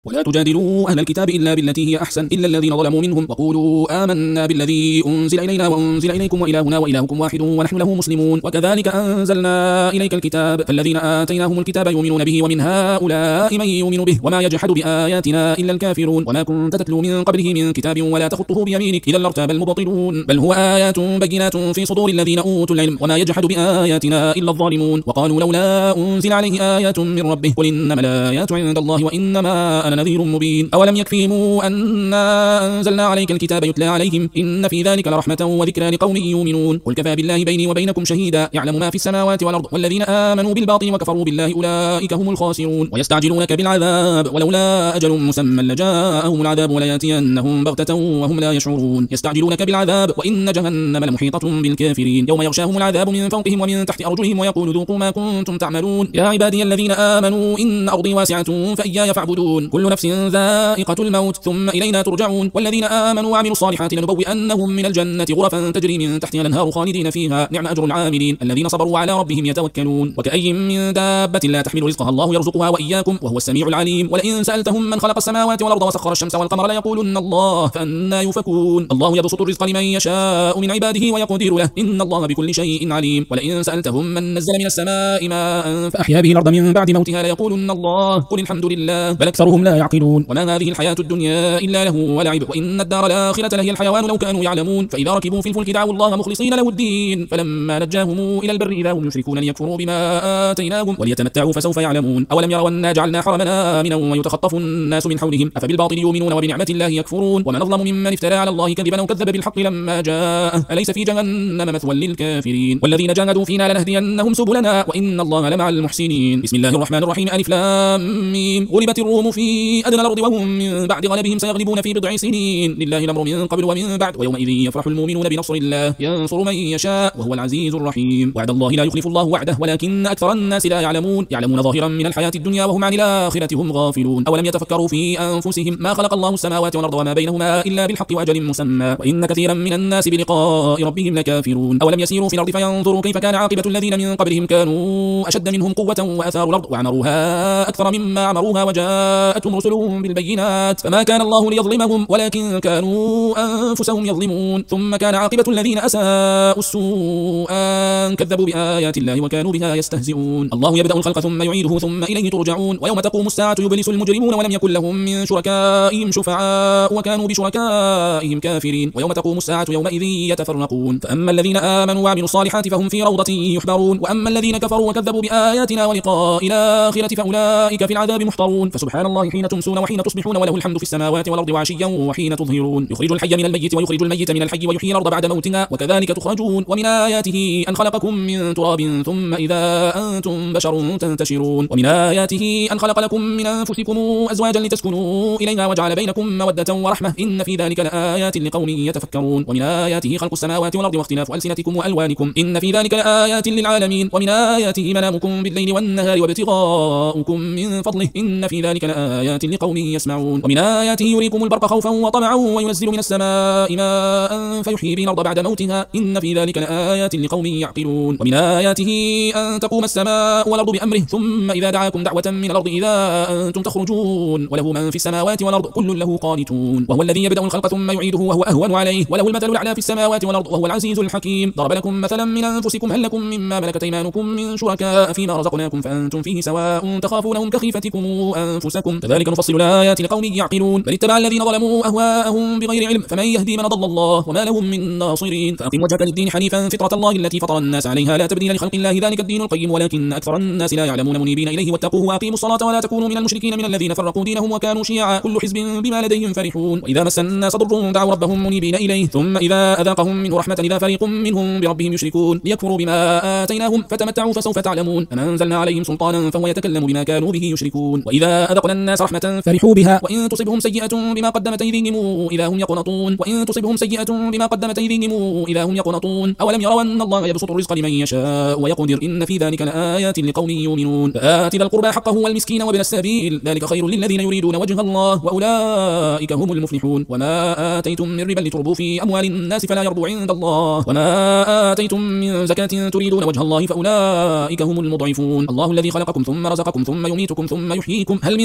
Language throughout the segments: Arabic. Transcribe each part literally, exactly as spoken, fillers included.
ولا تجادلوا أهل الكتاب إلا بالتي هي أحسن إلا الذين ظلموا منهم وقولوا آمنا بالذي أنزل إلينا وأنزل إليكم وإلهنا وإلهكم واحد ونحن له مسلمون وكذلك أنزلنا إليك الكتاب فالذين آتيناهم الكتاب يؤمنون به ومن هؤلاء من يؤمن به وما يجحد بآياتنا إلا الكافرون وما كنت تتلو من قبله من كتاب ولا تخطه بيمينك إذا لارتاب المبطلون بل هو آيات بينات في صدور الذين أوتوا العلم وما يجحد بآياتنا إلا الظالمون وقالوا لولا أنزل عليه آيات من ربه قل إنما الآيات عند الله وإنما أنا نذير مبين أولم يكفيهم أنا أنزلنا عليك الكتاب يتلى عليهم إن في ذلك لرحمة وذكرى لقوم يؤمنون قل كفى بالله بيني وبينكم شهيدا يعلم ما في السماوات والأرض والذين آمنوا بالباطل وكفروا بالله أولئك هم الخاسرون ويستعجلونك بالعذاب ولولا أجل مسمى لجاءهم العذاب ولياتينهم بغتة وهم لا يشعرون يستعجلونك بالعذاب وإن جهنم لمحيطة بالكافرين يوم يغشاهم العذاب من فوقهم ومن تحت أرجلهم ويقول ذوقوا ما كنتم تعملون يا عبادي الذين آمنوا إن أرضي واسعة فإياي فاعبدون كل نفس ذائقة الموت ثم إلينا ترجعون والذين آمنوا وعملوا الصالحات لنبوئنهم من الجنة غرفا تجري من تحتها الأنهار خالدين فيها نعم أجر العاملين الذين صبروا على ربهم يتوكلون وكأي من دابة لا تحمل رزقها الله يرزقها وإياكم وهو السميع العليم ولئن سألتهم من خلق السماوات والأرض وسخر الشمس والقمر ليقولن الله فأنى يؤفكون الله يبسط الرزق لمن يشاء من عباده ويقدر له إن الله بكل شيء عليم ولئن سألتهم من نزل من السماء ماء فأحيا به الأرض من بعد موتها ليقولن الله قل الحمد لله بل أكثرهم لا يعقلون وما هذه الحياة الدنيا إلا له ولعب وإن الدار الآخرة لهي الحيوان لو كانوا يعلمون فإذا ركبوا في الفلك دعوا الله مخلصين له الدين فلما نجاهم إلى البر إذا هم يشركون ليكفروا بما آتيناهم وليتمتعوا فسوف يعلمون أولم يروا أنا جعلنا حرمنا آمنا ويتخطف الناس من حولهم أفبالباطل يؤمنون وبنعمة الله يكفرون ومن أظلم ممن افترى على الله كذبا أو كذب بالحق لما جاءه أليس في جهنم مثوى للكافرين والذين جاهدوا فينا لنهدينهم سبلنا وإن الله لمع المحسنين بسم الله الرحمن الرحيم ألف لام ميم غلبت الروم في أدنى الأرض وهم من بعد غلبهم سيغلبون في بضع سنين لله الأمر من قبل ومن بعد ويومئذ يفرح المؤمنون بنصر الله ينصر من يشاء وهو العزيز الرحيم وعد الله لا يخلف الله وعده ولكن أكثر الناس لا يعلمون يعلمون ظاهرا من الحياة الدنيا وهم عن الآخرة هم غافلون أولم يتفكروا في أنفسهم ما خلق الله السماوات والأرض وما بينهما إلا بالحق وأجل مسمى وإن كثيرا من الناس بلقاء ربهم لكافرون أولم يسيروا في الأرض فينظروا كيف كان عاقبة الذين من قبلهم كانوا أشد منهم قوة وأثاروا الأرض وعمروها أكثر مما عمروها وجاءتهم رسلهم بالبينات فما كان الله ليظلمهم ولكن كانوا أنفسهم يظلمون ثم كان عاقبة الذين أساءوا السوء أن كذبوا بآيات الله وكانوا بها يستهزئون الله يبدأ الخلق ثم يعيده ثم إليه ترجعون ويوم تقوم الساعة يبلس المجرمون ولم يكن لهم من شركائهم شفعاء وكانوا بشركائهم كافرين ويوم تقوم الساعة يومئذ يتفرقون فأما الذين آمنوا وعملوا الصالحات فهم في روضة يحبرون وأما الذين كفروا وكذبوا بآياتنا ولقاء الآخرة فأولئك في العذاب محضرون فسبحان الله حين تمسون وحين تصبحون وله الحمد في السماوات والأرض وعشيا وحين تظهرون يخرج الحي من الميت ويخرج الميت من الحي ويحيي الأرض بعد موتها وكذلك تخرجون ومن آياته أن خلقكم من تراب ثم إذا أنتم بشر تنتشرون ومن آياته أن خلق لكم من أنفسكم أزواجا لتسكنوا إليها وجعل بينكم مودة ورحمة إن في ذلك لآيات لقوم يتفكرون ومن آياته خلق السماوات والأرض واختلاف ألسنتكم وألوانكم إن في ذلك لآيات للعالمين ومن آياته منامكم بالليل والنهار وابتغاؤكم من فضله إن في ذلك لآيات لقوم يسمعون ومن آياته يريكم البرق خوفا وطمعا وينزل من السماء ماء فيحيي به الأرض بعد موتها إن في ذلك لآيات لقوم يعقلون ومن آياته أن تقوم السماء والأرض بأمره ثم إذا دعاكم دعوة من الأرض إذا أنتم تخرجون وله من في السماوات والأرض كل له قانتون وهو الذي يبدأ الخلق ثم يعيده وهو أهون عليه وله المثل الأعلى في السماوات والأرض وهو العزيز الحكيم ضرب لكم مثلا من أنفسكم هل لكم مما ملكت أيمانكم من شركاء فيما رزقناكم فأنتم فيه سواء تخافونهم كخيفتكم أنفسكم كذلك نفصل الآيات لقوم يعقلون بل اتبع الذين ظلموا أهواءهم بغير علم فمن يهدي من ضل الله وما لهم من ناصرين فأقم وجهك للدين حنيفا فطرة الله التي فطر الناس عليها لا تبديل لخلق الله ذلك الدين القيم ولكن أكثر الناس لا يعلمون منيبين إليه واتقوه وأقيموا الصلاة ولا تكونوا من المشركين من الذين فرقوا دينهم وكانوا شيعا كل حزب بما لديهم فرحون وإذا مس الناس ضر دعوا ربهم منيبين إليه ثم إذا أذاقهم منه رحمة إذا فريق منهم بربهم يشركون ليكفروا بما آتيناهم فتمتعوا فسوف تعلمون أم أنزلنا عليهم سلطانا فهو يتكلم بما كانوا به يشركون وإذا أذقنا الناس رحمة فرحوا بها وإن تصبهم سيئة بما قدمت أيديهم إذا هم يقنطون وإن تصبهم سيئة بما قدمت أيديهم إذا هم يقنطون أولم يروا أن الله يبسط الرزق لمن يشاء ويقدر إن في ذلك لآيات لقوم يؤمنون فآت ذا القربى حقه والمسكين وابن السبيل ذلك خير للذين يريدون وجه الله وأولئك هم المفلحون وما آتيتم من ربا لتربوا في أموال الناس فلا يربو عند الله وما آتيتم من زكاة تريدون وجه الله فأولئك هم المضعفون الله الذي خلقكم ثم رزقكم ثم يميتكم ثم يحييكم هل من شركائكم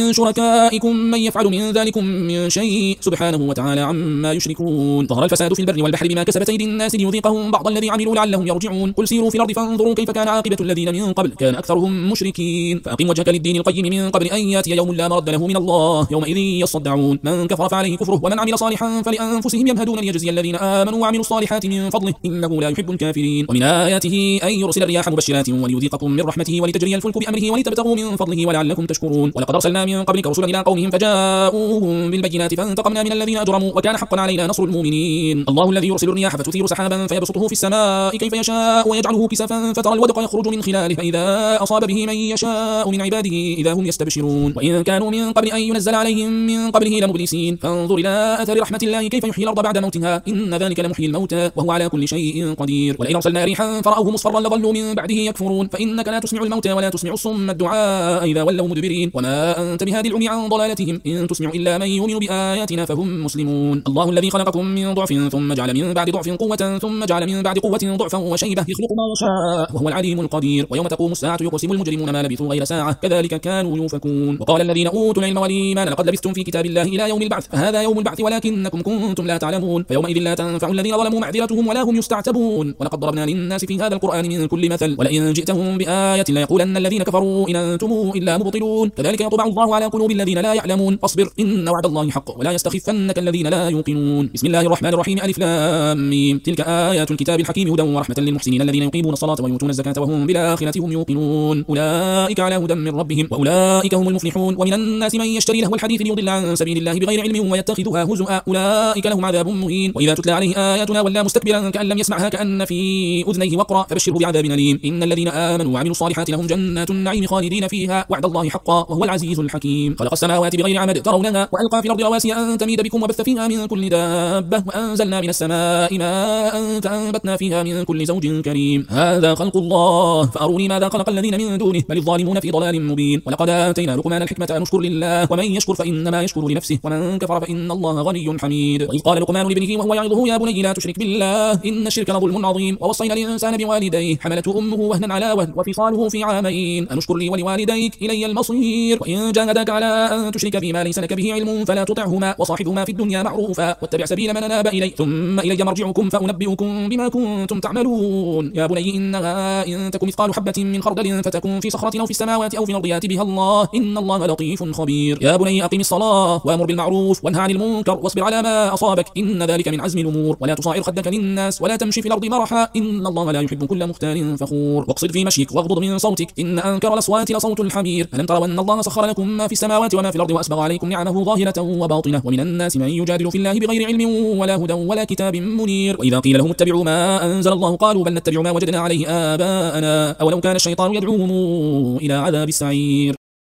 شركائكم من يفعل من ذلكم من شيء سبحانه وتعالى عما يشركون. ظهر الفساد في البر والبحر بما كسبت أيدي الناس ليذيقهم بعض الذي عملوا لعلهم يرجعون. قل سيروا في الأرض فانظروا كيف كان عاقبة الذين من قبل كان أكثرهم مشركين. فأقم وجهك للدين القيم من قبل أن يأتي يوم لا مرد له من الله يومئذ يصدعون. من كفر فعليه كفره ومن عمل صالحا فلأنفسهم يمهدون ليجزي الذين آمنوا وعملوا الصالحات من فضله إنه لا يحب الكافرين. ومن آياته أن يرسل الرياح مبشرات وليذيقكم من رحمته ولتجري الفلك بأمره ولتبتغوا من فضله ولعلكم تشكرون. ولقد أرسلنا من قبلك رسلا إلى قومهم فجاءوهم بالبينات فانتقمنا من الذين أجرموا وكان حقا علينا نصر المؤمنين. الله الذي يرسل الرياح فتثير سحابا فيبسطه في السماء كيف يشاء ويجعله كسفا فترى الودق يخرج من خلاله فإذا أصاب به من يشاء من عباده إذا هم يستبشرون. وإن كانوا من قبل أن ينزل عليهم من قبله لمبلسين. فانظر إلى أثر رحمة الله كيف يحيي الأرض بعد موتها إن ذلك لمحيي الموتى وهو على كل شيء قدير. ولئن أرسلنا ريحا فرأوه مصفرا لظلوا من بعده يكفرون. فإنك لا تسمع الموتى ولا تسمع الصم الدعاء إذا ولوا مدبرين وما أنت بهادي العمي عن ضلالتهم إن تسمع إلا من يؤمن بآياتنا فهم مسلمون. الله الذي خلقكم من ضعف ثم جعل من بعد ضعف قوة ثم جعل من بعد قوة ضعفا وشيبة يخلق ما يشاء وهو العليم القدير. ويوم تقوم الساعة يقسم المجرمون ما لبثوا غير ساعة كذلك كانوا يؤفكون. وقال الذين أوتوا العلم والإيمان لقد لبثتم في كتاب الله إلى يوم البعث فهذا يوم البعث ولكنكم كنتم لا تعلمون. فيومئذ لا تنفع الذين ظلموا معذرتهم ولا هم يستعتبون. ولقد ضربنا للناس في هذا القرآن من كل مثل ولئن جئتهم بآية ليقولن الذين كفروا إن أنتم إلا مبطلون. كذلك يطبع الله على قلوب الذين لا يعلمون. فاصبر إن وعد الله حق ولا يستخفنك الذين لا يوقنون. بسم الله الرحمن الرحيم ألف لام ميم. تلك آيات الكتاب الحكيم هدى ورحمة للمحسنين الذين يقيمون الصلاة ويؤتون الزكاة وهم بالآخرة هم يوقنون. أولئك على هدى من ربهم وأولئك هم المفلحون. ومن الناس من يشتري لهو الحديث ليضل عن سبيل الله بغير علم ويتخذها هزؤا أولئك لهم عذاب مهين. وإذا تتلى عليه آياتنا ولى مستكبرا كأن لم يسمعها كأن في أذنيه وقرا فبشره بعذاب أليم. إن الذين آمنوا وعملوا الصالحات لهم جنات النعيم خالدين فيها وعد الله حقا وهو العزيز الحكيم. خلق السماوات بغير عمد ترونها وألقى في الأرض رواسي أن تميد بكم وبث فيها من كل دابة وأنزلنا من السماء ماء فأنبتنا فيها من كل زوج كريم. هذا خلق الله فأروني ماذا خلق الذين من دونه بل الظالمون في ضلال مبين. ولقد آتينا لقمان الحكمة أن اشكر لله ومن يشكر فإنما يشكر لنفسه ومن كفر فإن الله غني حميد. وإذ قال لقمان لابنه وهو يعظه يا بني لا تشرك بالله إن الشرك لظلم عظيم. ووصينا الإنسان بوالديه حملته أمه وهنا على وهن وفصاله في عامين أن اشكر لي ولوالديك إلي المصير. وإن جاهداك على أن تشرك بما ليس لك به علم فلا تطعهما وصاحبهما في الدنيا معروفا واتبع سبيل من أناب إلي ثم إلي مرجعكم فأنبئكم بما كنتم تعملون. يا بني إنها إن تك مثقال حبة من خردل فتكون في صخرة أو في السماوات أو في الأرض يأت بها الله إن الله لطيف خبير. يا بني أقم الصلاة وأمر بالمعروف وانهى عن المنكر واصبر على ما أصابك إن ذلك من عزم الأمور. ولا تصائر خدك للناس ولا تمشي في الأرض مرحا إن الله لا يحب كل مختال فخور. واقصد في مشيك واغضض من صوتك إن أنكر الأصوات لصوت الحمير. ألم تروا أن الله سخر لكم ما في السماوات وما في الأرض وأسبغ عليكم نعمه ظاهرة وباطنة. ومن الناس من يجادل في الله بغير علم ولا هدى ولا كتاب منير. وإذا قيل لهم اتبعوا ما أنزل الله قالوا بل نتبع ما وجدنا عليه آباءنا أولو كان الشيطان يدعوهم إلى عذاب السعير.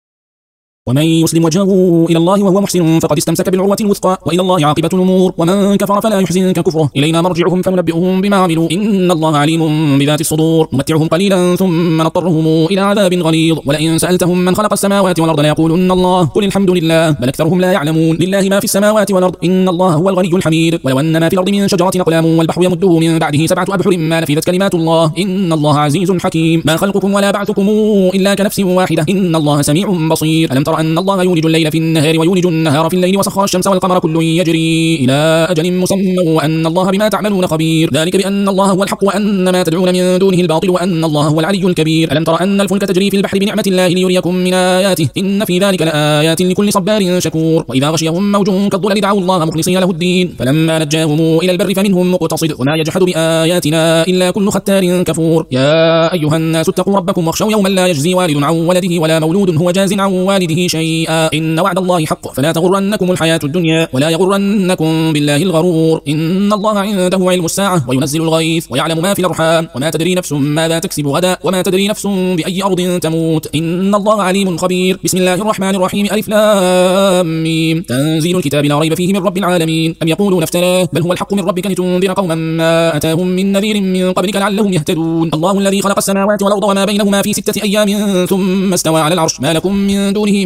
ومن يسلم وجهه إلى الله وهو محسن فقد استمسك بالعروة الوثقى وإلى الله عاقبة الأمور. ومن كفر فلا يحزنك كفره إلينا مرجعهم فننبئهم بما عملوا إن الله عليم بذات الصدور. نمتعهم قليلا ثم نضطرهم إلى عذاب غليظ. ولئن سألتهم من خلق السماوات والأرض ليقولن الله قل الحمد لله بل أكثرهم لا يعلمون. لله ما في السماوات والأرض إن الله هو الغني الحميد. ولو أن ما في الأرض من شجرة أقلام والبحر يمده من بعده سبعة أبحر ما نفذت كلمات الله إن الله عزيز حكيم. ما خلقكم ولا بعثكم إلا كنفس واحدة إن الله سميع بصير. ألم تر أن الله يولج الليل في النهار ويولج النهار في الليل وسخر الشمس والقمر كل يجري إلى أجل مسمى وأن الله بما تعملون خبير. ذلك بأن الله هو الحق وأن ما تدعون من دونه الباطل وأن الله هو العلي الكبير. ألم تر أن الفلك تجري في البحر بنعمة الله ليريكم من آياته إن في ذلك لآيات لكل صبار شكور. وإذا غشيهم موج كالظلل دعوا الله مخلصين له الدين فلما نجاهم إلى البر فمنهم مقتصد وما يجحد بآياتنا إلا كل ختار كفور. يا أيها الناس اتقوا ربكم واخشوا يوما لا يجزي والد عن ولده ولا مولود هو جاز عن والده شيئا إن وعد الله حق فلا تغرنكم الحياة الدنيا ولا يغرنكم بالله الغرور. إن الله عنده علم الساعة وينزل الغيث ويعلم ما في الأرحام وما تدري نفس ماذا تكسب غدا وما تدري نفس بأي أرض تموت إن الله عليم خبير. بسم الله الرحمن الرحيم ألف لام ميم. تنزيل الكتاب لا ريب فيه من رب العالمين. أم يقولون افتراه بل هو الحق من ربك لتنذر قوما ما أتاهم من نذير من قبلك لعلهم يهتدون. الله الذي خلق السماوات والأرض وما بينهما في ستة أيام ثم استوى على العرش ما لكم من دونه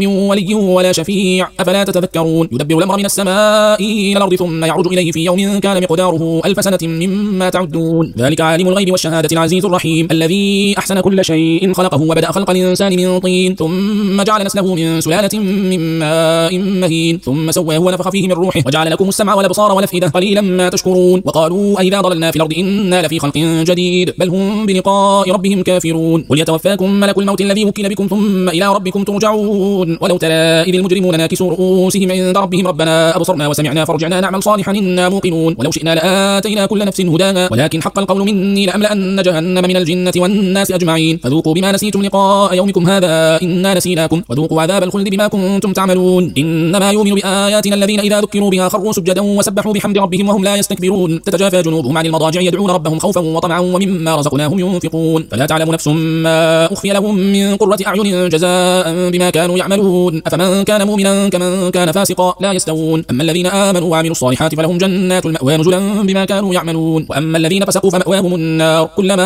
من ولي ولا شفيع، أفلا تتذكرون. يدبر الأمر من السماء إلى الأرض ثم يعرج إليه في يوم كان مقداره ألف سنة مما تعدون. ذلك عالم الغيب والشهادة العزيز الرحيم الذي أحسن كل شيء خلقه وبدأ خلق الإنسان من طين ثم جعل نسله من سلالة من ماء مهين ثم سواه ونفخ فيه من روحه وجعل لكم السمع والأبصار والأفئدة قليلا ما تشكرون. وقالوا أئذا ضللنا في الأرض إنا لفي خلق جديد بل هم بلقاء ربهم كافرون. قل يتوفاكم ملك الموت الذي وكل بكم ثم إلى ربكم ترجعون. ولو ترى إذ المجرمون ناكسوا رؤوسهم عند ربهم ربنا أبصرنا وسمعنا فرجعنا نعمل صالحا إنا موقنون. ولو شئنا لآتينا كل نفس هداها ولكن حق القول مني لأملأن جهنم من الجنة والناس أجمعين. فذوقوا بما نسيتم لقاء يومكم هذا إنا نسيناكم وذوقوا عذاب الخلد بما كنتم تعملون. إنما يؤمن بآياتنا الذين إذا ذكروا بها خروا سجدا وسبحوا بحمد ربهم وهم لا يستكبرون. تتجافى جنوبهم عن المضاجع يدعون ربهم خوفا وطمعا ومما رزقناهم ينفقون. فلا تعلم نفس ما أخفي لهم من قرة أعين جزاء بما كانوا يعملون. أفمن كان مؤمنا كمن كان فاسقا لا يستوون. أما الذين آمنوا وعملوا الصالحات فلهم جنات المأوى نزلا بما كانوا يعملون. وأما الذين فسقوا فمأواهم النار كلما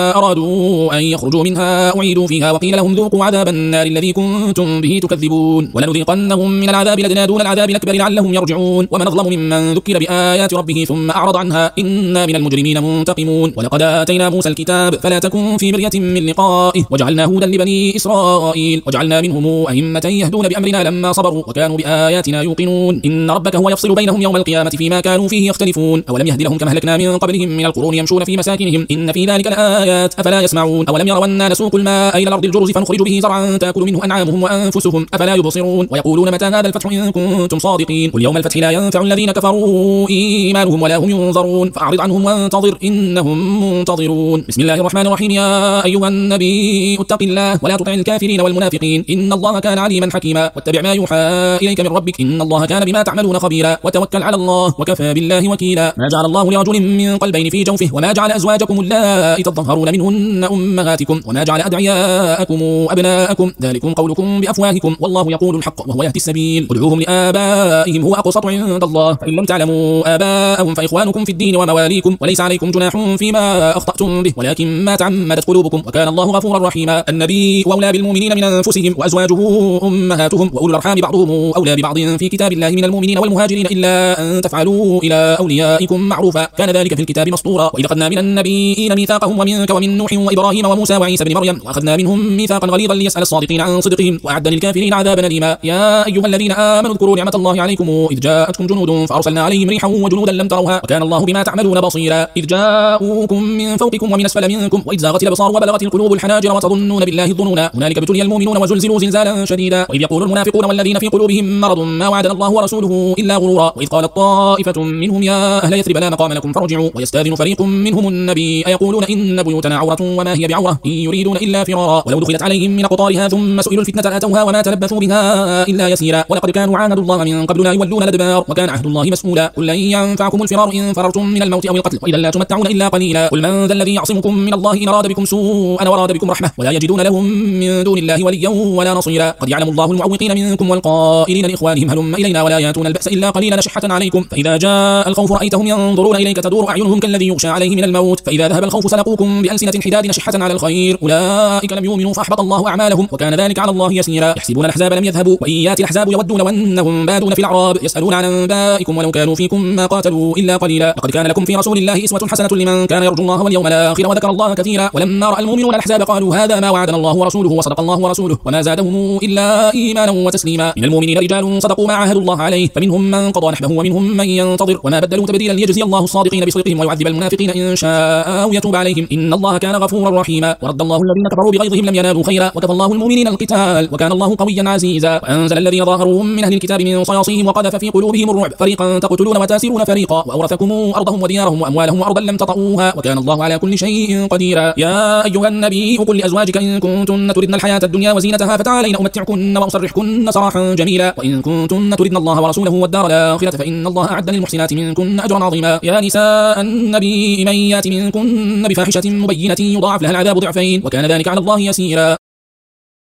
أرادوا أن يخرجوا منها أعيدوا فيها وقيل لهم ذوقوا عذاب النار الذي كنتم به تكذبون. ولنذيقنهم من العذاب لدنا دون العذاب الأكبر لعلهم يرجعون. ومن أظلم ممن ذكر بآيات ربه ثم أعرض عنها إنا من المجرمين منتقمون. ولقد آتينا موسى الكتاب فلا تكن في مرية من لقائه وجعلناه هدى لبني إسرائيل وجعلنا منهم أئمة يهدون بأمرنا لما صبروا وكانوا بآياتنا يوقنون. إن ربك هو يفصل بينهم يوم القيامة فيما كانوا فيه يختلفون. أولم يهد لهم كما أهلكنا من قبلهم من القرون يمشون في مساكنهم إن في ذلك الآيات أفلا يسمعون. أولم يروا أنا نسوق الماء إلى الأرض الجرز فنخرج به زرعا تأكل منه أنعامهم وأنفسهم أفلا يبصرون. ويقولون متى هذا الفتح إن كنتم صادقين. قل يوم الفتح لا ينفع الذين كفروا إيمانهم ولا هم ينظرون فأعرض عنهم وانتظر إنهم منتظرون. بسم الله الرحمن الرحيم. يا أيها النبي اتق الله ولا تطع الكافرين والمنافقين إن الله كان عليما حكيما. واتبع ما يوحى إليك من ربك إن الله كان بما تعملون خبيرا. وتوكل على الله وكفى بالله وكيلا. ما جعل الله لرجل من قلبين في جوفه وما جعل أزواجكم اللائي تظهرون منهن أمهاتكم وما جعل أدعياءكم أبناءكم ذلكم قولكم بأفواهكم والله يقول الحق وهو يهدي السبيل. ادعوهم لآبائهم هو أقسط عند الله فإن لم تعلموا آباءهم فإخوانكم في الدين ومواليكم وليس عليكم جناح فيما أخطأتم به ولكن ما تعمدت قلوبكم وكان الله غفورا رحيما. النبي أولى بالمؤمنين من أنفسهم وأزواجه أمهاتهم وأولو الأرحام بعضهم أولى ببعض في كتاب الله من المؤمنين والمهاجرين إلا أن تفعلوا إلى أوليائكم معروفا كان ذلك في الكتاب مسطورا. وإذا أخذنا من النبيين ميثاقهم ومنك ومن نوح وإبراهيم وموسى وعيسى بن مريم وأخذنا منهم ميثاقا غليظا ليسأل الصادقين عن صدقهم وأعد للكافرين عذابا أليما. يا أيها الذين آمنوا اذكروا نعمة الله عليكم إذ جاءتكم جنود فأرسلنا عليهم ريحا وجنودا لم تروها وكان الله بما تعملون بصيرا. إذ جاءوكم من فوقكم ومن أسفل منكم وإذ زاغت الأبصار وبلغت القلوب الحناجر وتظنون بالله الظنونا هنالك ابتلي المؤمنون وزلزلوا زلزالا شديدا. وإذ يقول المنافقون والذين في قلوبهم مرض ما وعدنا الله ورسوله إلا غرورا. وإذ قالت طائفة منهم يا أهل يثرب لا مقام لكم فارجعوا ويستأذن فريق منهم النبي أيقولون إن بيوتنا عورة وما هي بعورة إن يريدون إلا فرارا. ولو دخلت عليهم من أقطارها ثم سئلوا الفتنة أتوها وما تلبثوا بها إلا يسيرا. ولقد كانوا عاهدوا الله من قبل لا يولون الأدبار وكان عهد الله مسؤولا. قل لن ينفعكم الفرار إن فررتم من الموت أو القتل وإذا لا تمتعون إلا قليلا. قل من ذا الذي يعصمكم من الله إن أراد بكم سوءا وأراد بكم رحمة ولا يجدون لهم من دون الله وليا ولا نصيرا. قد يعلم الله المعوقين منكم والقائلين لإخوانهم هلم إلينا ولا يأتون البأس إلا قليلا شحة عليكم. فإذا جاء الخوف رأيتهم ينظرون إليك تدور أعينهم كالذي يغشى عليه من الموت فإذا ذهب الخوف سلقوكم بألسنة حداد شحة على الخير أولئك لم يؤمنوا فأحبط الله أعمالهم وكان ذلك على الله يسيرا. يحسبون الأحزاب لم يذهبوا وإن يأتي الأحزاب يودون وأنهم بادون في الأعراب يسألون عن أنبائكم ولو كانوا فيكم ما قاتلوا إلا قليلا. لقد كان لكم في رسول الله أسوة حسنة لمن كان يرجو الله واليوم الآخر وذكر الله كثيرا. ولما رأى المؤمنون الأحزاب قالوا هذا ما وعدنا الله ورسوله وصدق الله ورسوله وما زادهم إلا إيمانا وتسليما. من المؤمنين رجال صدقوا ما عاهدوا الله عليه فمنهم من قضى نحبه ومنهم من ينتظر وما بدلوا تبديلا ليجزي الله الصادقين بصدقهم ويعذب المنافقين إن شاء أو يتوب عليهم إن الله كان غفورا رحيما. ورد الله الذين كفروا بغيظهم لم ينالوا خيرا وكفى الله المؤمنين القتال وكان الله قويا عزيزا. وأنزل الذين ظاهروهم من أهل الكتاب من صياصيهم وقذف في قلوبهم الرعب فريقا تقتلون وتاسرون فريقا وأورثكم أرضهم وديارهم وأموالهم وأرضا لم تطئوها وكان الله على كل شيء قديرا. يا أيها النبي قل لأزواجك إن كنتن تردن الحياة الدنيا وزينتها فتعالين أمتعكن وأسرحكن سراحا جميلا وإن كنتن تردن الله ورسوله والدار الآخرة فإن الله أعد للمحسنات منكن أجرا عظيما. يا نساء النبي من يأت منكن بفاحشة مبينة يضاعف لها العذاب ضعفين وكان ذلك على الله يسيرا.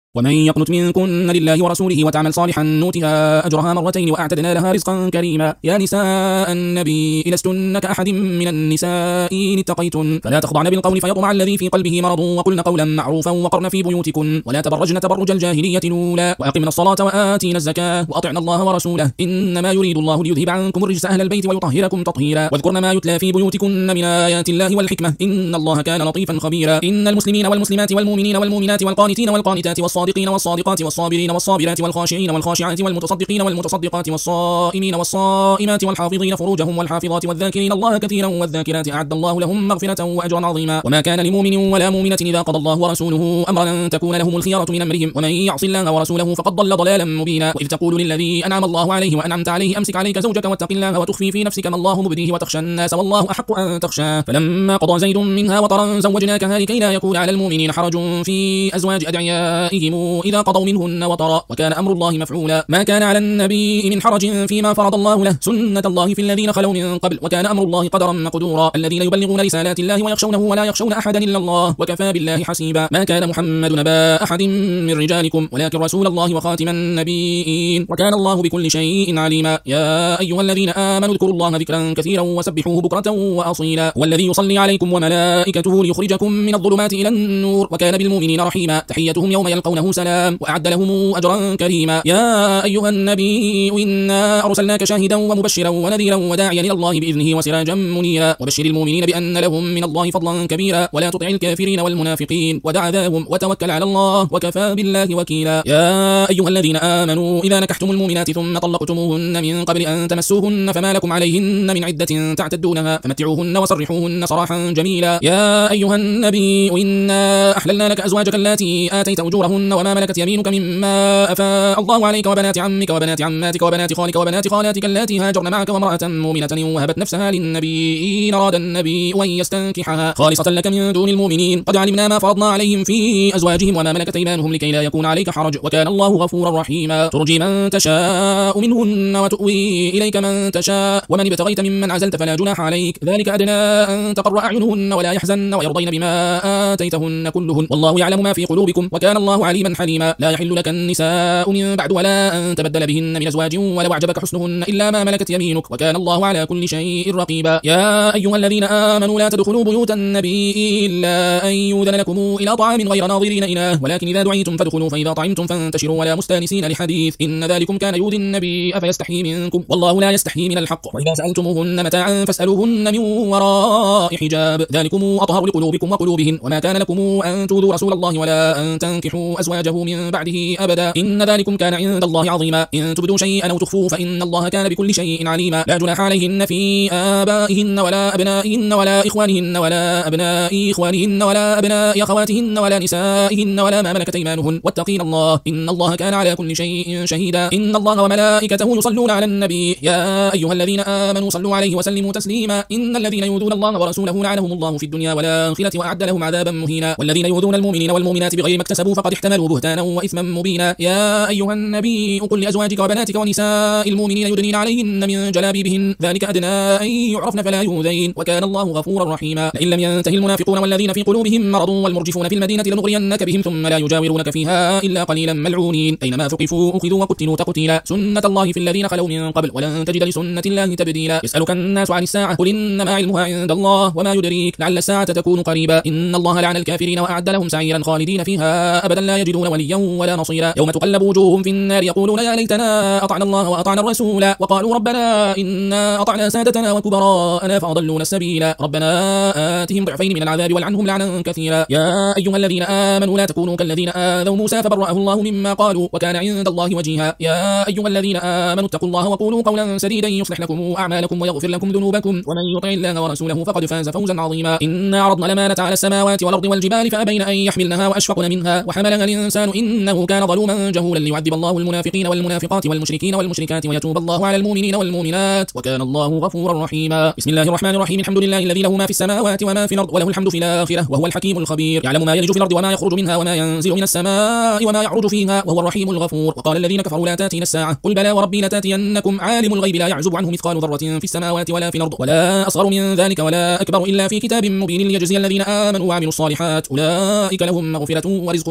ومن يقنت منكن لله ورسوله وتعمل صالحا نؤتها أجرها مرتين وأعتدنا لها رزقا كريما. يا نساء النبي لستن كأحد من النساء إن اتقيتن فلا تخضعن بالقول فيطمع الذي في قلبه مرض وقلن قولا معروفا وقرن في بيوتكن ولا تبرجن تبرج الجاهلية الأولى وأقمنا الصلاة وآتينا الزكاة وأطعنا الله ورسوله إنما يريد الله ليذهب عنكم الرجس أهل البيت ويطهركم تطهيرا. واذكرن ما يتلى في بيوتكن من آيات الله والحكمة إن الله كان لطيفا خبيرا. إن المسلمين والمسلمات والمؤمنين والمؤمنات والقانتين والقانتات والصادقين والصادقات والصابرين والصابرات والخاشعين والخاشعات والمتصدقين والمتصدقات والصائمين والصائمات والحافظين فروجهم والحافظات والذاكرين الله كثيرا والذاكرات أعد الله لهم مغفرة وأجرا عظيما. وما كان لمؤمن ولا مؤمنة إذا قضى الله ورسوله أمرا أن تكون لهم الخيرة من أمرهم ومن يعص الله ورسوله فقد ضل ضلالا مبينا. وإذ تقول للذي أنعم الله عليه وأنعمت عليه أمسك عليك زوجك واتق الله وتخفي في نفسك ما الله مبديه وتخشى الناس والله أحق أن تخشاه. فلما قضى زيد منها وطرا زوجناكها لكي لا يكون على المؤمنين حرج في أزواج أدعيائهم إذا قضوا منهن وطرا وكان أمر الله مفعولا. ما كان على النبي من حرج فيما فرض الله له سنة الله في الذين خلوا من قبل وكان أمر الله قدرا مقدورا. الذين يبلغون رسالات الله ويخشونه ولا يخشون أحدا إلا الله وكفى بالله حسيبا. ما كان محمد نبا أحد من رجالكم ولكن رسول الله وخاتم النبيين وكان الله بكل شيء عليما. يا أيها الذين آمنوا اذكروا الله ذكرا كثيرا وسبحوه بكرة وأصيلا. والذي يصلي عليكم وملائكته ليخرجكم من الظلمات إلى النور وكان بالمؤمنين رحيما. تحيتهم يوم يلقونه سلام وأعد لهم أجرا كريما. يا أيها النبي إنا أرسلناك شاهدا ومبشرا ونذيرا وداعيا إلى الله بإذنه وسراجا منيرا. وبشر المؤمنين بأن لهم من الله فضلا كبيرا ولا تطع الكافرين والمنافقين ودع ذاهم وتوكل على الله وكفى بالله وكيلا. يا أيها الذين آمنوا إذا نكحتم المؤمنات ثم طلقتموهن من قبل أن تمسوهن فما لكم عليهن من عدة تعتدونها فمتعوهن وسرحوهن سراحا جميلا. يا أيها النبي إنا أحللنا لك أزواجك اللاتي آتيت أجورهن وما ملكت يمينك مما أفاء الله عليك وبنات عمك وبنات عماتك وبنات خالك وبنات خالاتك اللاتي هاجرن معك وامرأة مؤمنة وهبت نفسها للنبي إن أراد النبي أن يستنكحها خالصة لك من دون المؤمنين. قد علمنا ما فرضنا عليهم في أزواجهم وما ملكت أيمانهم لكي لا يكون عليك حرج وكان الله غفورا رحيما. ترجي من تشاء منهن وتؤوي إليك من تشاء ومن ابتغيت ممن عزلت فلا جناح عليك ذلك أدنى أن تقر أعينهن ولا يحزن ويرضين بما آتيتهن كلهن والله يعلم ما في قلوبكم وكان الله عليما حليما. لا يحل لك النساء من بعد ولا أن تبدل بهن من أزواج ولو أعجبك حسنهن إلا ما ملكت يمينك وكان الله على كل شيء رقيبا. يا أيها الذين آمنوا لا تدخلوا بيوت النبي إلا أن يؤذن لكم إلى طعام غير ناظرين إناه ولكن إذا دعيتم فادخلوا فإذا طعمتم فانتشروا ولا مستانسين لحديث إن ذلكم كان يؤذي النبي أفيستحيي منكم والله لا يستحيي من الحق. وإذا سألتموهن متاعا فاسألوهن من وراء حجاب ذلكم أطهر لقلوبكم وقلوبهن وما كان لكم أن تؤذوا رسول الله ولا أن تنكحوا أزواجه من بعده أبدا إن ذلكم كان عند الله عظيما. إن تبدوا شيئا أو تخفوه فإن الله كان بكل شيء عليما. لا جناح عليهن في آبائهن ولا أبنائهن ولا إخوانهن ولا أبناء إخوانهن ولا أبناء أخواتهن ولا نسائهن ولا ما ملكت أيمانهن واتقين الله إن الله كان على كل شيء شهيدا. إن الله وملائكته يصلون على النبي يا أيها الذين آمنوا صلوا عليه وسلموا تسليما. إن الذين يؤذون الله ورسوله لعنهم الله في الدنيا والآخرة وأعد لهم عذابا مهينا. والذين يؤذون المؤمنين والمؤمنات بغير ما اكتسبوا فقد احتملوا بهتانا وإثما مبينا. يا أيها النبي قل لأزواجك وبناتك ونساء المؤمنين يدنين عليهن من جلابيبهن ذلك أدنى أن يعرفن فلا يؤذين وكان الله غفورا رحيما. لئن لم ينتهي المنافقون والذين في قلوبهم مرض والمرجفون في المدينة لنغرينك بهم ثم لا يجاورونك فيها إلا قليلا ملعونين أينما ثقفوا أخذوا وقتلوا تقتيلا. سنة الله في الذين خلوا من قبل ولن تجد لسنة الله تبديلا. يسألك الناس عن الساعة قل إنما علمها عند الله وما يدريك لعل الساعة تكون قريبا. إن الله لعن الكافرين وأعد لهم سعيرا خالدين فيها أبدا لا يجدون وليا ولا نصيرا. يوم تقلب وجوههم في النار يقولون يا ليتنا أطعنا الله وأطعنا الرسول وقالوا ربنا إنا أطعنا سادتنا وكبراءنا فأضلونا السبيلا. ربنا آتهم ضعفين من العذاب والعنهم لعنا كثيرا. يا أيها الذين آمنوا لا تكونوا كالذين آذوا موسى فبرأه الله مما قالوا وكان عند الله وجيها. يا أيها الذين آمنوا اتقوا الله وقولوا قولا سديدا يصلح لكم أعمالكم ويغفر لكم ذنوبكم ومن يطع الله ورسوله فقد فاز فوزا عظيما. إنا عرضنا الأمانة على السماوات والأرض والجبال فأبين أن يحملنها وأشفقن منها وحملها الإنسان إنه كان ظلوما جهولا ليعذب الله المنافقين والمنافقات والمشركين والمشركات ويتوب الله على المؤمنين والمؤمنات وكان الله غفورا رحيما. بسم الله الرحمن الرحيم. الحمد لله الذي له ما في السماوات وما في الأرض وله الحمد في الآخرة وهو الحكيم الخبير. يعلم ما يلج في الأرض وما يخرج منها وما ينزل من السماء وما يعرج فيها وهو الرحيم الغفور. وقال الذين كفروا لا تأتينا الساعة قل بلى وربي لتأتينكم عالم الغيب لا يعزب عنه مثقال ذرة في السماوات ولا في الأرض ولا أصغر من ذلك ولا أكبر إلا في كتاب مبين ليجزي الذين آمنوا وعملوا الصالحات أولئك لهم مغفرة ورزق كريم.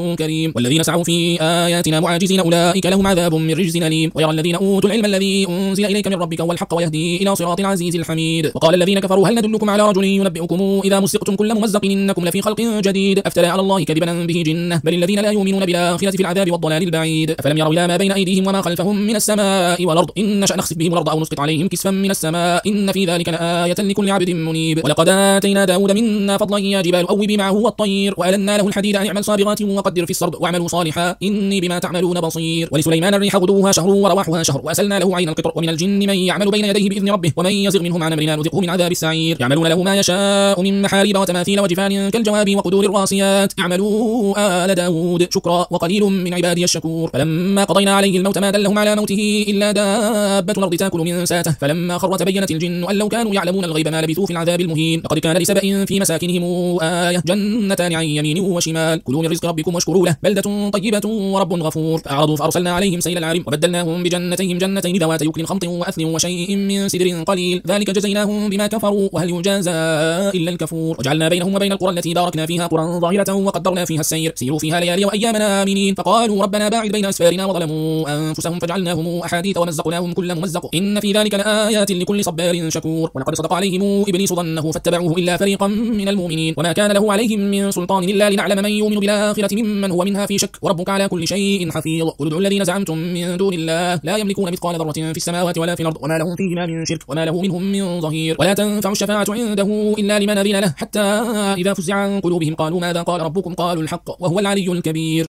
عليم والذين سعوا في آياتنا معاجزين أولئك لهم عذاب من رجز أليم ويرى الذين أوتوا العلم الذي أنزل إليك من ربك هو الحق ويهدي إلى صراط العزيز الحميد وقال الذين كفروا هل ندلكم على رجل ينبئكم إذا مزقتم كل ممزق إنكم لفي خلق جديد أفترى على الله كذبا به جنة بل الذين لا يؤمنون بالآخرة في العذاب والضلال البعيد أفلم يروا إلى ما بين أيديهم وما خلفهم من السماء والأرض إن نشأ نخسف بهم الأرض أو نسقط عليهم كسفا من السماء إن في ذلك لآية لكل عبد منيب ولقد آتينا داود منا فضلا يا جبال أوبي معه والطير وألنا له الحديد أن اعمل صابغات وقدر في السرد واعملوا صالحا إني بما تعملون بصير ولسليمان الريح غدوها شهر ورواحها شهر وأسلنا له عين القطر ومن الجن من يعمل بين يديه بإذن ربه ومن يزغ منهم عن أمرنا نذقه من عذاب السعير يعملون له ما يشاء من محاريب وتماثيل وجفان كالجواب وقدور الراسيات اعملوا آل داود شكرا وقليل من عبادي الشكور فلما قضينا عليه الموت ما دلهم على موته إلا دابة الأرض تأكل من ساته فلما خر تبينت الجن أن لو كانوا يعلمون الغيب ما لبثوا في العذاب المهين لقد كان لسبأ في مساكنهم آية جنتان عن يمين وشمال كلوا من رزق ربكم واشكروا له بلدة طيبة ورب غفور فأعرضوا فأرسلنا عليهم سيل العرم وبدلناهم بجنتيهم جنتين ذوات يكل خمط وأثل وشيء من سدر قليل ذلك جزيناهم بما كفروا وهل يجازى إلا الكفور وجعلنا بينهم وبين القرى التي باركنا فيها قرى ظاهرة وقدرنا فيها السير سيروا فيها ليالي وأياما آمنين فقالوا ربنا باعد بين أسفارنا وظلموا أنفسهم فجعلناهم أحاديث ومزقناهم كل ممزق إن في ذلك لآيات لكل صبار شكور ولقد صدق عليهم إبليس ظنه فاتبعوه إلا فريقا من المؤمنين وما كان له عليهم من سلطان إلا لنعلم من يؤمن بالآخرة ممن هو منها في شك وربك على كل شيء حفيظ قل ادعوا الذين زعمتم من دون الله لا يملكون مثقال ذرة في السماوات ولا في الأرض وما لهم فيهما من شرك وما له منهم من ظهير ولا تنفع الشفاعة عنده إلا لمن أذن له حتى إذا فزع عن قلوبهم قالوا ماذا قال ربكم قالوا الحق وهو العلي الكبير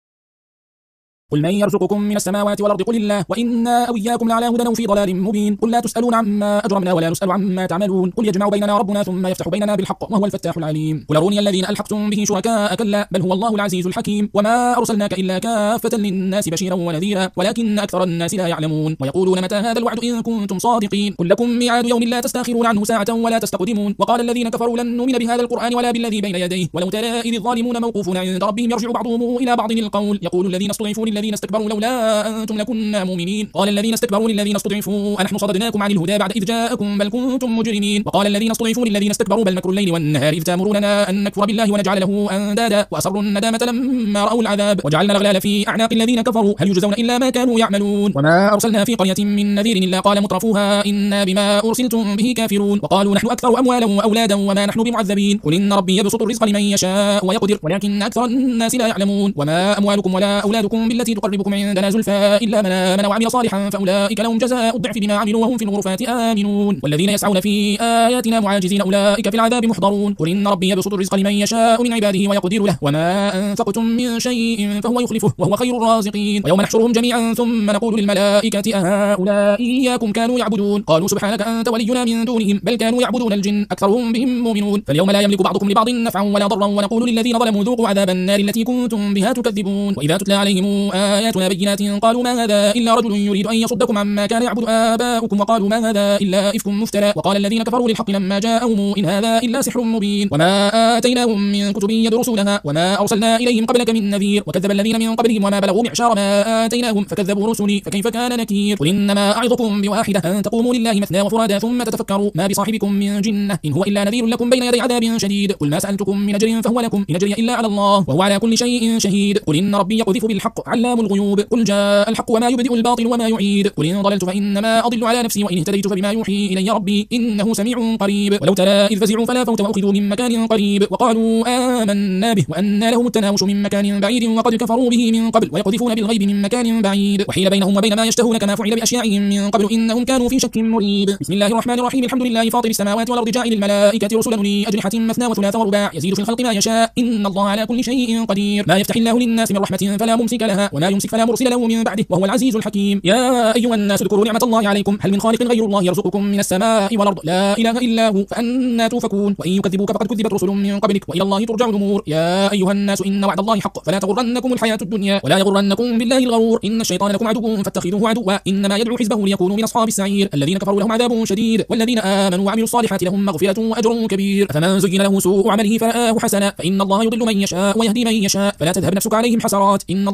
قل من يرزقكم من السماوات والأرض قل الله وإنا أو إياكم لعلى هدى أو في ضلال مبين قل لا تسألون عما أجرمنا ولا نسأل عما تعملون قل يجمع بيننا ربنا ثم يفتح بيننا بالحق وهو الفتاح العليم قل أروني الذين ألحقتم به شركاء كلا بل هو الله العزيز الحكيم وما أرسلناك إلا كافة للناس بشيرا ونذيرا ولكن أكثر الناس لا يعلمون ويقولون متى هذا الوعد إن كنتم صادقين قل لكم ميعاد يوم لا تستأخرون عنه ساعة ولا تستقدمون وقال الذين كفروا لن نؤمن بهذا القرآن ولا بالذي بين يديه ولو ترى إذ الظالمون موقوفون عند ربهم يرجع بعضهم إلى بعض القول يقول الذين استضعفوا للذين استكبروا لولا أنتم لكنا مؤمنين قال الذين استكبروا للذين استضعفوا أنحن صددناكم عن الهدى بعد إذ جاءكم بل كنتم مجرمين وقال الذين استضعفوا للذين استكبروا بل مكر الليل والنهار إذ تأمروننا أن نكفر بالله ونجعل له أندادا وأسروا الندامة لما رأوا العذاب وجعلنا الأغلال في أعناق الذين كفروا هل يجزون إلا ما كانوا يعملون وما أرسلنا في قرية من نذير إلا قال مترفوها إنا بما أرسلتم به كافرون وقالوا نحن أكثر أموالا وأولادا وما نحن بمعذبين قل إن ربي يبسط الرزق لمن يشاء ويقدر ولكن أكثر الناس لا يعلمون وما أموالكم ولا أولادكم بالتي تقربكم عندنا زلفى إلا من آمن وعمل صالحا فأولئك لهم جزاء الضعف بما عملوا وهم في الغرفات آمنون والذين يسعون في آياتنا معاجزين أولئك في العذاب محضرون قل إن ربي يبسط الرزق لمن يشاء من عباده ويقدر له وما أنفقتم من شيء فهو يخلفه وهو خير الرازقين ويوم نحشرهم جميعا ثم نقول للملائكة أهؤلاء إياكم كانوا يعبدون قالوا سبحانك أنت ولينا من دونهم بل كانوا يعبدون الجن أكثرهم بهم مؤمنون فاليوم لا يملك بعضكم لبعض نفعا ولا ضرا ونقول للذين ظلموا ذوقوا عذاب النار التي كنتم بها تكذبون وإذا تتلى عليهم آياتنا بينات قالوا ما هذا إلا رجل يريد أن يصدكم عما كان يعبد آباؤكم وقالوا ما هذا إلا إفك مفترى وقال الذين كفروا للحق لما جاءهم إن هذا إلا سحر مبين وما آتيناهم من كتب يدرسونها وما أرسلنا إليهم قبلك من نذير وكذب الذين من قبلهم وما بلغوا معشار ما آتيناهم فكذبوا رسلي فكيف كان نكير قل إنما أعظكم بواحدة أن تقوموا لله مثنى وفرادا ثم تتفكروا ما بصاحبكم من جنة إن هو إلا نذير لكم بين يدي عذاب شديد قل ما سألتكم من أجر فهو لكم إن أجري إلا على الله وهو على كل شيء شهيد قل إن ربي يقذف بالحق علام الغيوب قل جاء الحق وما يبدئ الباطل وما يعيد قل إن ضللت فإنما أضل على نفسي وإن اهتديت فبما يوحي إلي ربي إنه سميع قريب ولو ترى إذ فزعوا فلا فوت وأخذوا من مكان قريب وقالوا آمنا به وأنى لهم التناوش من مكان بعيد وقد كفروا به من قبل ويقذفون بالغيب من مكان بعيد وحيل بينهم وبين ما يشتهون كما فعل بأشياعهم من قبل إنهم كانوا في شك مريب بسم الله الرحمن الرحيم الحمد لله فاطر السماوات والأرض جاعل الملائكة رسلا لي أجنحة مثنى وثلاث ورباع يزيد في الخلق ما يشاء إن الله على كل شيء قدير ما يفتح الله للناس من رحمة فلا ممسك لها وما يمسك فلا مرسل له من بعده وهو العزيز الحكيم يا أيها الناس اذكروا نعمة الله عليكم هل من خالق غير الله يرزقكم من السماء والأرض لا إله إلا هو فأنا توفكون وإن يكذبوك فقد كذبت رسل من قبلك وإلى الله ترجع الأمور يا أيها الناس إن وعد الله حق فلا تغرنكم الحياة الدنيا ولا يغرنكم بالله الغرور إن الشيطان لكم عدو فاتخذوه عدوا إنما يدعو حزبه ليكونوا من أصحاب السعير الذين كفروا لهم عذاب شديد والذين آمنوا وعملوا الصالحات لهم مغفرة وأجر كبير فمن زين له سوء عمله فرآه حسنا فإن الله يضل من يشاء ويهدي من يشاء فلا تذهب نفسك عليهم حسرات إن الله عليم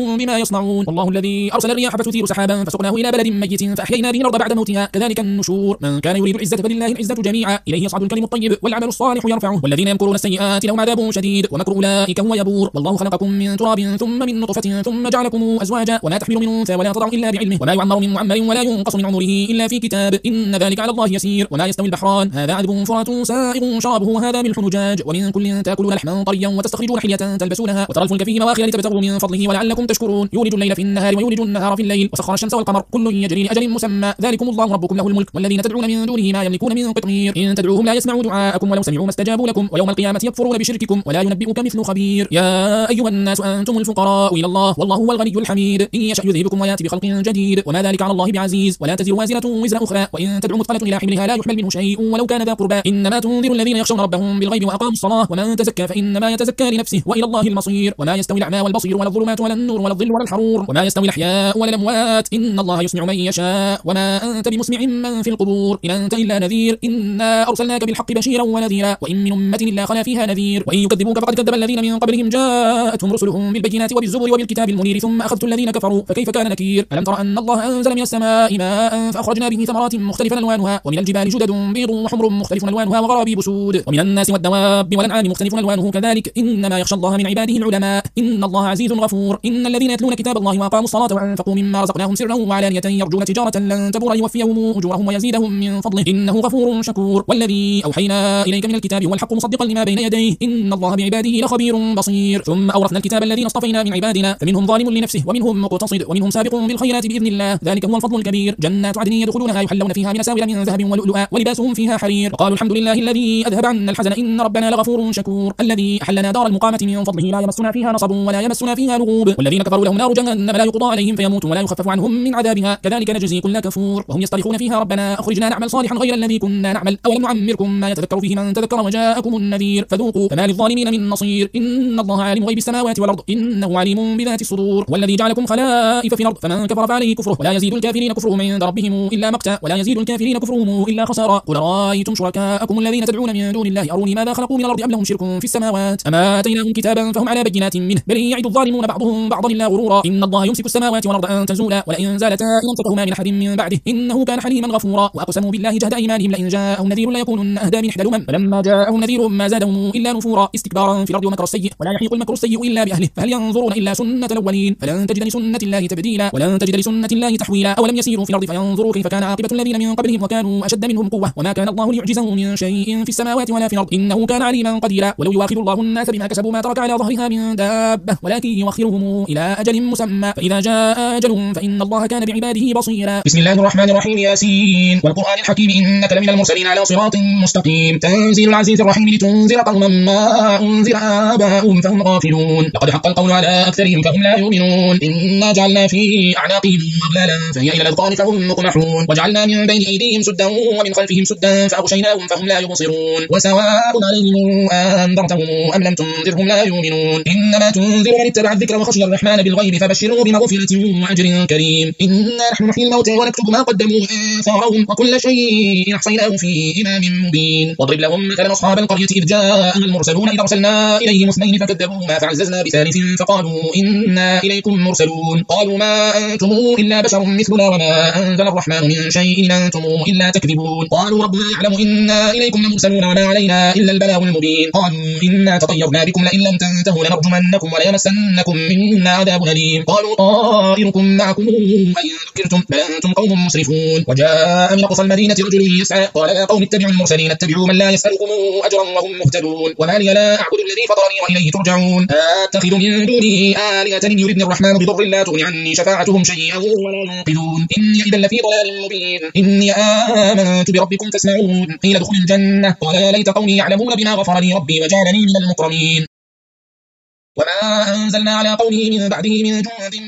بما يصنعون. والله الذي أرسل الرياح فتثير سحابا فسقناه إلى بلد ميت فأحيينا به الأرض بعد موتها كذلك النشور. من كان يريد العزة فلله العزة جميعا إليه يصعد الكلم الطيب والعمل الصالح يرفعه والذين يمكرون السيئات لهم عذاب شديد ومكر أولئك هو يبور. والله خلقكم من تراب ثم من نطفة ثم جعلكم أزواجا وما تحمل من أنثى ولا تضع إلا بعلمه وما يعمر من معمر ولا ينقص من عمره إلا في كتاب إن ذلك على الله يسير. ولا يستوي البحران هذا عذب فرات سائغ شرابه وهذا ملح نجاج ومن كل تأكلون لحما طريا وتستخرجون حلية تلبسونها وترى الفلك فيه مواخر لتبتغوا من فضله ولعلكم تشكرون. يولج الليل في النهار ويولج النهار في الليل وسخر الشمس والقمر كل يجري لأجل مسمى ذلكم الله ربكم له الملك والذين تدعون من دونه ما يملكون من قطمير إن تدعوهم لا يسمعوا دعاءكم ولو سمعوا ما استجابوا لكم ويوم القيامة يكفرون بشرككم ولا ينبئك مثل خبير. يا أيها الناس أنتم الفقراء إلى الله والله هو الغني الحميد إن يشأ يذهبكم ويأتي بخلق جديد وما ذلك على الله بعزيز. ولا تزر وازرة وزر أخرى وإن تدعو مثقلة إلى حملها لا يحمل منه شيء ولو كان ذا قربى إنما تنذر الذين يخشون ربهم بالغيب وأقاموا الصلاة ومن تزكى فإنما يتزكى لنفسه وإلى الله المصير. وما يستوي الأعمى والبصير ولا الظلمات ولا النور ولا الظل ولا الحرور وما يستوي الأحياء ولا الأموات إن الله يسمع من يشاء وما أنت بمسمع من في القبور إن أنت إلا نذير إنا أرسلناك بالحق بشيرا ونذيرا وإن من أمة إلا خلا فيها نذير وإن يكذبوك فقد كذب الذين من قبلهم جاءتهم رسلهم بالبينات وبالزبر وبالكتاب المنير ثم أخذت الذين كفروا فكيف كان نكير. ألم تر أن الله أنزل من السماء ماء فأخرجنا به ثمرات مختلفا ألوانها ومن الجبال جدد بيض وحمر مختلف ألوانها وغرابيب سود ومن الناس والدواب والأنعام مختلف ألوانه كذلك إنما يخشى الله من عباده العلماء إن الله عزيز غفور. إن الذين يتلون كتاب الله وأقاموا الصلاة وأنفقوا مما رزقناهم سرا وعلانية يرجون تجارة لن تبور يوفيهم أجورهم ويزيدهم من فضله إنه غفور شكور. والذي أوحينا إليك من الكتاب هو الحق مصدقا لما بين يديه إن الله بعباده لخبير بصير. ثم أورثنا الكتاب الذين اصطفينا من عبادنا فمنهم ظالم لنفسه ومنهم مقتصد ومنهم سابق بالخيرات بإذن الله ذلك هو الفضل الكبير. جنات عدن يدخلونها يحلون فيها من أساور من ذهب ولؤلؤا ولباسهم فيها حرير وقالوا الحمد لله الذي أذهب عنا الحزن إن ربنا لغفور شكور. الذي أحلنا دار المقامة من فضله لا يمسنا فيها نصب ولا يمسنا فيها لغوب والذين كفروا لهم نار جهنم لا يقضى عليهم فيموتوا ولا يخفف عنهم من عذابها كذلك نجزي كل كفور. وهم يصطرخون فيها ربنا أخرجنا نعمل صالحا غير الذي كنا نعمل أولم نعمركم ما يتذكر فيه من تذكر وجاءكم النذير فذوقوا فما للظالمين من نصير. إن الله عالم غيب السماوات والأرض إنه عليم بذات الصدور. والذي جعلكم خلائف في الأرض فمن كفر فعليه كفره ولا يزيد الكافرين كفرهم عند ربهم إلا مقتا ولا يزيد الكافرين كفرهم إلا خسارا. قل رأيتم شركاءكم الذين تدعون من دون الله أروني ماذا خلقوا من الأرض أم لهم شرك في السماوات أما آتيناهم كتابا فهم على بينات منه بل يعد الظالمون بعضهم بعضا إلا غرورا. إن الله يمسك السماوات والأرض أن تزولا ولئن زالتا إن امسكهما من أحد من بعده إنه كان حليما غفورا. وأقسموا بالله جهد أيمانهم لئن جاءهم نذير ليكونن أهدى من إحدى الأمم فلما جاءهم نذير ما زادهم إلا نفورا استكبارا في الأرض ومكر السيء ولا يحيق المكر السيء إلا بأهله فهل ينظرون إلا سنة الأولين فلن تجد لسنة الله تبديلا ولن تجد لسنة الله تحويلا. أولم يسيروا في الأرض فينظروا كيف كان عاقبة الذين من قبلهم وكانوا أشد منهم قوة وما كان الله ليعجزه من شيء في السماوات ولا في الأرض إنه كان عليما قديرا. ولو يؤاخذ الله الناس بما كسبوا ما ترك على ظهرها من دابة ولكن يؤخرهم إلى أجل مسمى فإذا جاء أجلهم فإن الله كان بعباده بصيرا. بسم الله الرحمن الرحيم ياسين والقرآن الحكيم إنك لمن المرسلين على صراط مستقيم تنزيل العزيز الرحيم لتنذر قوما ما أنذر آباؤهم فهم غافلون لقد حق القول على أكثرهم فهم لا يؤمنون إنا جعلنا في أعناقهم أغلالا فهي إلى الأذقان فهم مقمحون وجعلنا من بين أيديهم سدا ومن خلفهم سدا فأغشيناهم فهم لا يبصرون وسواء عليهم أنذرتهم أم لم تنذرهم لا يؤمنون إنما تنذر من اتبع الذكر وخشي الرحمن بالغيب فبشره بمغفرة وأجر كريم. إنا نحن نحيي الموتى ونكتب ما قدموا وآثارهم وكل شيء أحصيناه في إمام مبين. واضرب لهم مثلا أصحاب القرية إذ جاء المرسلون إذ أرسلنا إليهم اثنين فكذبوهما فعززنا بثالث فقالوا إنا إليكم مرسلون قالوا ما أنتم إلا بشر مثلنا وما أنزل الرحمن من شيء إن أنتم إلا تكذبون قالوا ربنا يعلم إنا إليكم لمرسلون وما علينا إلا البلاغ المبين قالوا إنا تطيرنا بكم لئن لم تنتهوا لنرجمنكم وليمسنكم منا عذاب أليم قالوا طائركم معكم وإن ذكرتم بل أنتم قوم مسرفون. وجاء من أقصى المدينة رجل يسعى قال يا قوم اتبعوا المرسلين اتبعوا من لا يسألكم أجرا وهم مهتدون وما لي لا أعبد الذي فطرني وإليه ترجعون أتخذ من دونه آلهة إن يردني الرحمن بضر لا تغني عني شفاعتهم شيئا ولا ينقذون إني إذا لفي ضلال مبين. إني آمنت بربكم فاسمعون قيل ادخل الجنة قال يا ليت قومي يعلمون بما غفر لي ربي وجعلني من المكرمين. وما أنزلنا على قومه من بعده من جند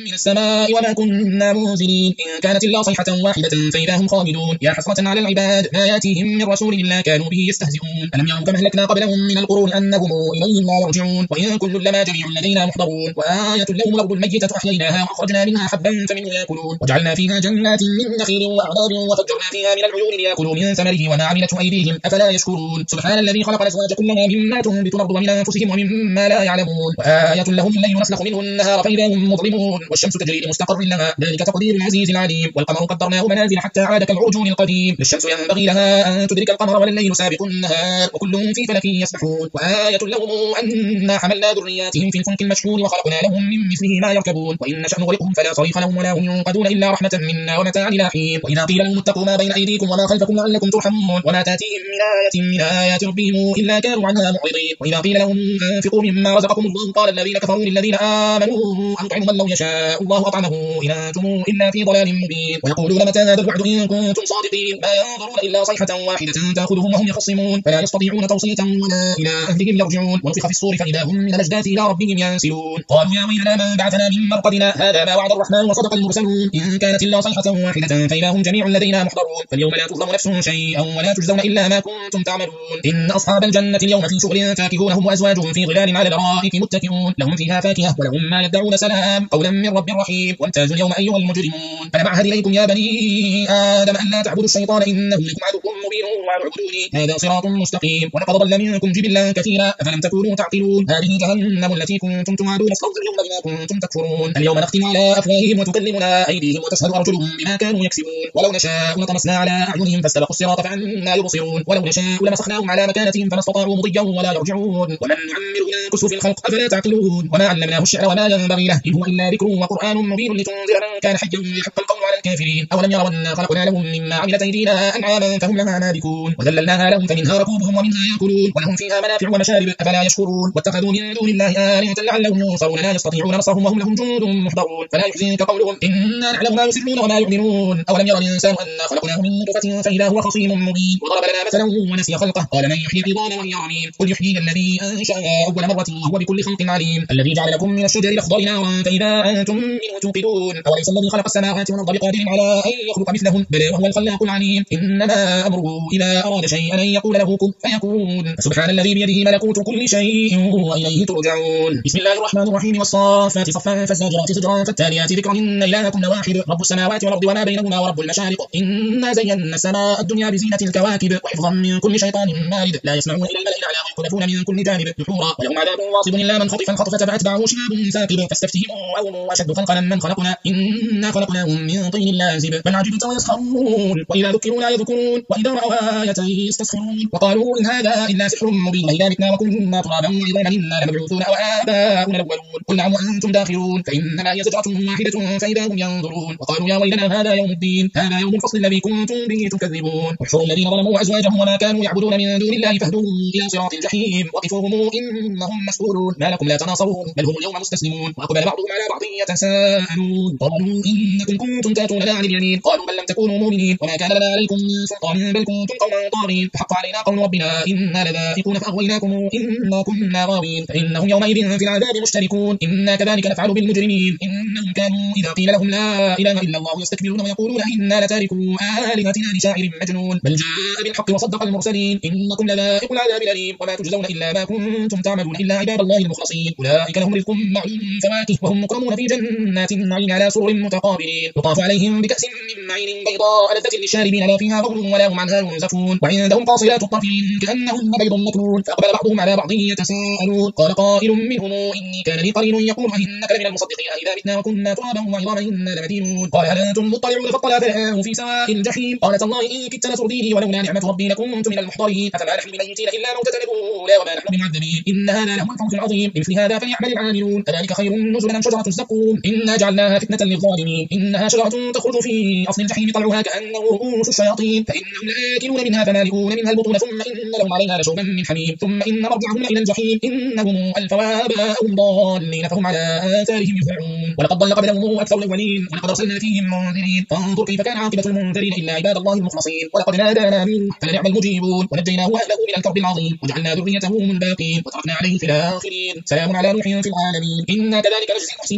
من السماء وما كنا منزلين إن كانت إلا صيحة واحدة فإذا هم خامدون يا حسرة على العباد ما يأتيهم من رسول إلا كانوا به يستهزئون ألم يروا كما أهلكنا قبلهم من القرون أنهم إليهم لا يرجعون وإن كل لما جميع لدينا محضرون وآية لهم الأرض الميتة أحييناها وأخرجنا منها حبا فمنه يأكلون وجعلنا فيها جنات من نخيل وأعناب وفجرنا فيها من العيون ليأكلوا من ثمره وما عملته أيديهم أفلا يشكرون سبحان الذي خلق الأزواج كلها مما تنبت الأرض ومن أنفسهم ومما لا يعلمون وآية لهم الليل نسلخ منه النهار فإذا هم مظلمون والشمس تجري لمستقر لها ذلك تقدير العزيز العليم والقمر قدرناه منازل حتى عاد كالعرجون القديم لا الشمس ينبغي لها أن تدرك القمر ولا الليل سابق النهار وكل في فلك يسبحون وآية لهم أنا حملنا ذرياتهم في الفلك المشحون وخلقنا لهم من مثله ما يركبون وإن نشأ نغرقهم فلا صريخ لهم ولا هم ينقذون إلا رحمة منا ومتاعا إلى حين وإذا قيل لهم اتقوا ما بين أيديكم وما خلفكم لعلكم ترحمون وما تأتيهم من آية من آيات ربهم إلا كانوا عنها معرضين وإذا قيل لهم أنفقوا مما رزقكم الله قال الذين كفروا للذين آمنوا أنطعم من لو يشاء الله أطعمه إن أنتم إلا في ضلال مبين ويقولون متى هذا الوعد إن كنتم صادقين ما ينظرون إلا صيحة واحدة تأخذهم وهم يخصمون فلا يستطيعون توصية ولا إلى أهلهم يرجعون ونفخ في الصور فإذا هم من الأجداث إلى ربهم ينسلون قالوا يا ويلنا من بعثنا من مرقدنا هذا ما وعد الرحمن وصدق المرسلون إن كانت إلا صيحة واحدة فإذا هم جميع لدينا محضرون فاليوم لا تظلم نفس شيئا ولا تجزون إلا ما كنتم تعملون إن أصحاب الجنة اليوم في شغل فاكهون هم وأزواجهم في ظلال على الأرائك متكئون لهم فيها فاكهة ولهم ما يدعون سلام قولا من رب رحيم وامتازوا اليوم أيها المجرمون ألم أعهد إليكم يا بني آدم أن لا تعبدوا الشيطان إنه لكم عدو مبين واعبدوني هذا صراط مستقيم ولقد ضل منكم جبلا كثيرا أفلم تكونوا تعقلون هذه جهنم التي كنتم توعدون اصلوها اليوم بما كنتم تكفرون اليوم نختم على أفواههم وتكلمنا أيديهم وتشهد أرجلهم بما كانوا يكسبون ولو نشاء لطمسنا على أعينهم فاستبقوا الصراط فأنا يبصرون ولو نشاء لمسخناهم على مكانتهم فما استطاعوا مضيا ولا يرجعون ومن نعمره ننكسه في الخلق أفلا تعقلون وما علمناه الشعر وما ينبغي له إن هو إلا ذكر وقرآن مبين لتنذر من كان حيا ويحق القول على الكافرين أولم يروا أنا خلقنا لهم مما عملت أيدينا أنعاما فهم لها مالكون وذللناها لهم فمنها ركوبهم ومنها يأكلون ولهم فيها منافع ومشارب أفلا يشكرون واتخذوا من دون الله آلهة لعلهم ينصرون لا يستطيعون نصرهم وهم لهم جند محضرون فلا يحزنك قولهم إنا نعلم ما يسرون وما يعلنون أولم يرى الإنسان أنا خلقناه من نطفة فإذا هو خصيم مبين وضرب لنا مثلا ونسي خلقه قال من يحيي العظام وهي رميم قل يحييها الذي أنشأها أول مرة وهو بكل خلق عليم الذي جعل لكم من الشجر الأخضر نارا فإذا أنتم منه توقدون أوليس الذي خلق السماوات والأرض بقادر على أن يخلق مثلهم بل وهو الخلاق العليم إنما أمره إذا أراد شيئا أن يقول له كن فيكون فسبحان الذي بيده ملكوت كل شيء وإليه ترجعون بسم الله الرحمن الرحيم والصافات صفا فالزاجرات زجرا فالتاليات ذكرا إن إلهكم لواحد رب السماوات والأرض وما بينهما ورب المشارق إنا زينا السماء الدنيا بزينة الكواكب وحفظا من كل شيطان مارد لا يسمعون إلى الملأ الأعلى ويقذفون من كل جانب دحورا ولهم عذاب واصب إلا من خطف الخطفة فأتبعه شهاب ثاقب فاستفتهم أو أشد خلقا من خلقنا إنا خلقناهم من طين لازب بل عجبت ويسخرون وإذا ذكروا لا يذكرون وإذا رأوا آية يستسخرون وقالوا إن هذا إلا سحر مبين إذا متنا وكنا ترابا وعظاما إنا لمبعوثون أو آباؤنا الأولون قل نعم وأنتم داخرون فإنما هي زجرة واحدة فإذا هم ينظرون وقالوا يا ويلنا هذا يوم الدين هذا يوم الفصل الذي كنتم به تكذبون واحشروا الذين ظلموا أزواجهم وما كانوا يعبدون من دون الله فاهدوهم إلى صراط الجحيم وقفوهم إنهم مسؤولون ما لكم لا تناصرون بل هم اليوم مستسلمون وأقبل بعضهم على بعض يتساءلون قالوا إنكم كنتم تأتوننا عن اليمين قالوا بل لم تكونوا مؤمنين وما كان لنا عليكم من سلطان بل كنتم قوما طاغين فحق علينا قول ربنا إنا لذائقون فأغويناكم إنا كنا غاوين فإنهم يومئذ في العذاب مشتركون إنا كذلك نفعل بالمجرمين إنهم كانوا إذا قيل لهم لا إله إلا الله يستكبرون ويقولون إنا لتاركوا آلهتنا لشاعر مجنون بل جاء بالحق وصدق المرسلين إنكم لذائق العذاب الأليم وما تجزون إلا ما كنتم تعملون إلا عباد الله المخلصين أولئك لهم رزق معلوم فواكه وهم مكرمون في جنات النعيم على سرر متقابلين يطاف عليهم بكأس من معين بيضاء لذة للشاربين لا فيها غول ولا هم عنها ينزفون وعندهم قاصرات الطرف كأنهن بيض مكنون فأقبل بعضهم على بعض يتساءلون قال قائل منهم إني كان لي قرين يقول أئنك لمن المصدقين إذا متنا وكنا ترابا وعظاما إنا لمدينون قال هل أنتم مطلعون فاطلع فرآه في سواء الجحيم قال تالله إن كدت لترديني ولولا نعمة ربي لكنت من المحضرين أفما نحن بميتين إلا موتة الأولى وما نحن بمعذبين إن هذا لهو الفوز العظيم لمثل هذا فليعمل العاملون أذلك خير نزلا أم شجرة الزقوم إنا جعلناها فتنة للظالمين إنها شجرة تخرج في أصل الجحيم طلعها كأنه رؤوس الشياطين فإنهم لآكلون منها فمالئون منها البطون ثم إن لهم عليها لشوبا من حميم ثم إن مرجعهم إلى الجحيم إنهم ألفوا آباءهم ضالين فهم على آثارهم يهرعون ولقد ضل قبلهم أكثر الأولين ولقد أرسلنا فيهم منذرين فانظر كيف كان عاقبة المنذرين إلا عباد الله المخلصين ولقد نادانا نوح فلنعم المجيبون ونجيناه وأهله من الكرب العظيم وجعلنا ذريته هم الباقين وتركنا عليه في الآخرين سلام على نوح في العالمين إنا كذلك نجزي المحسنين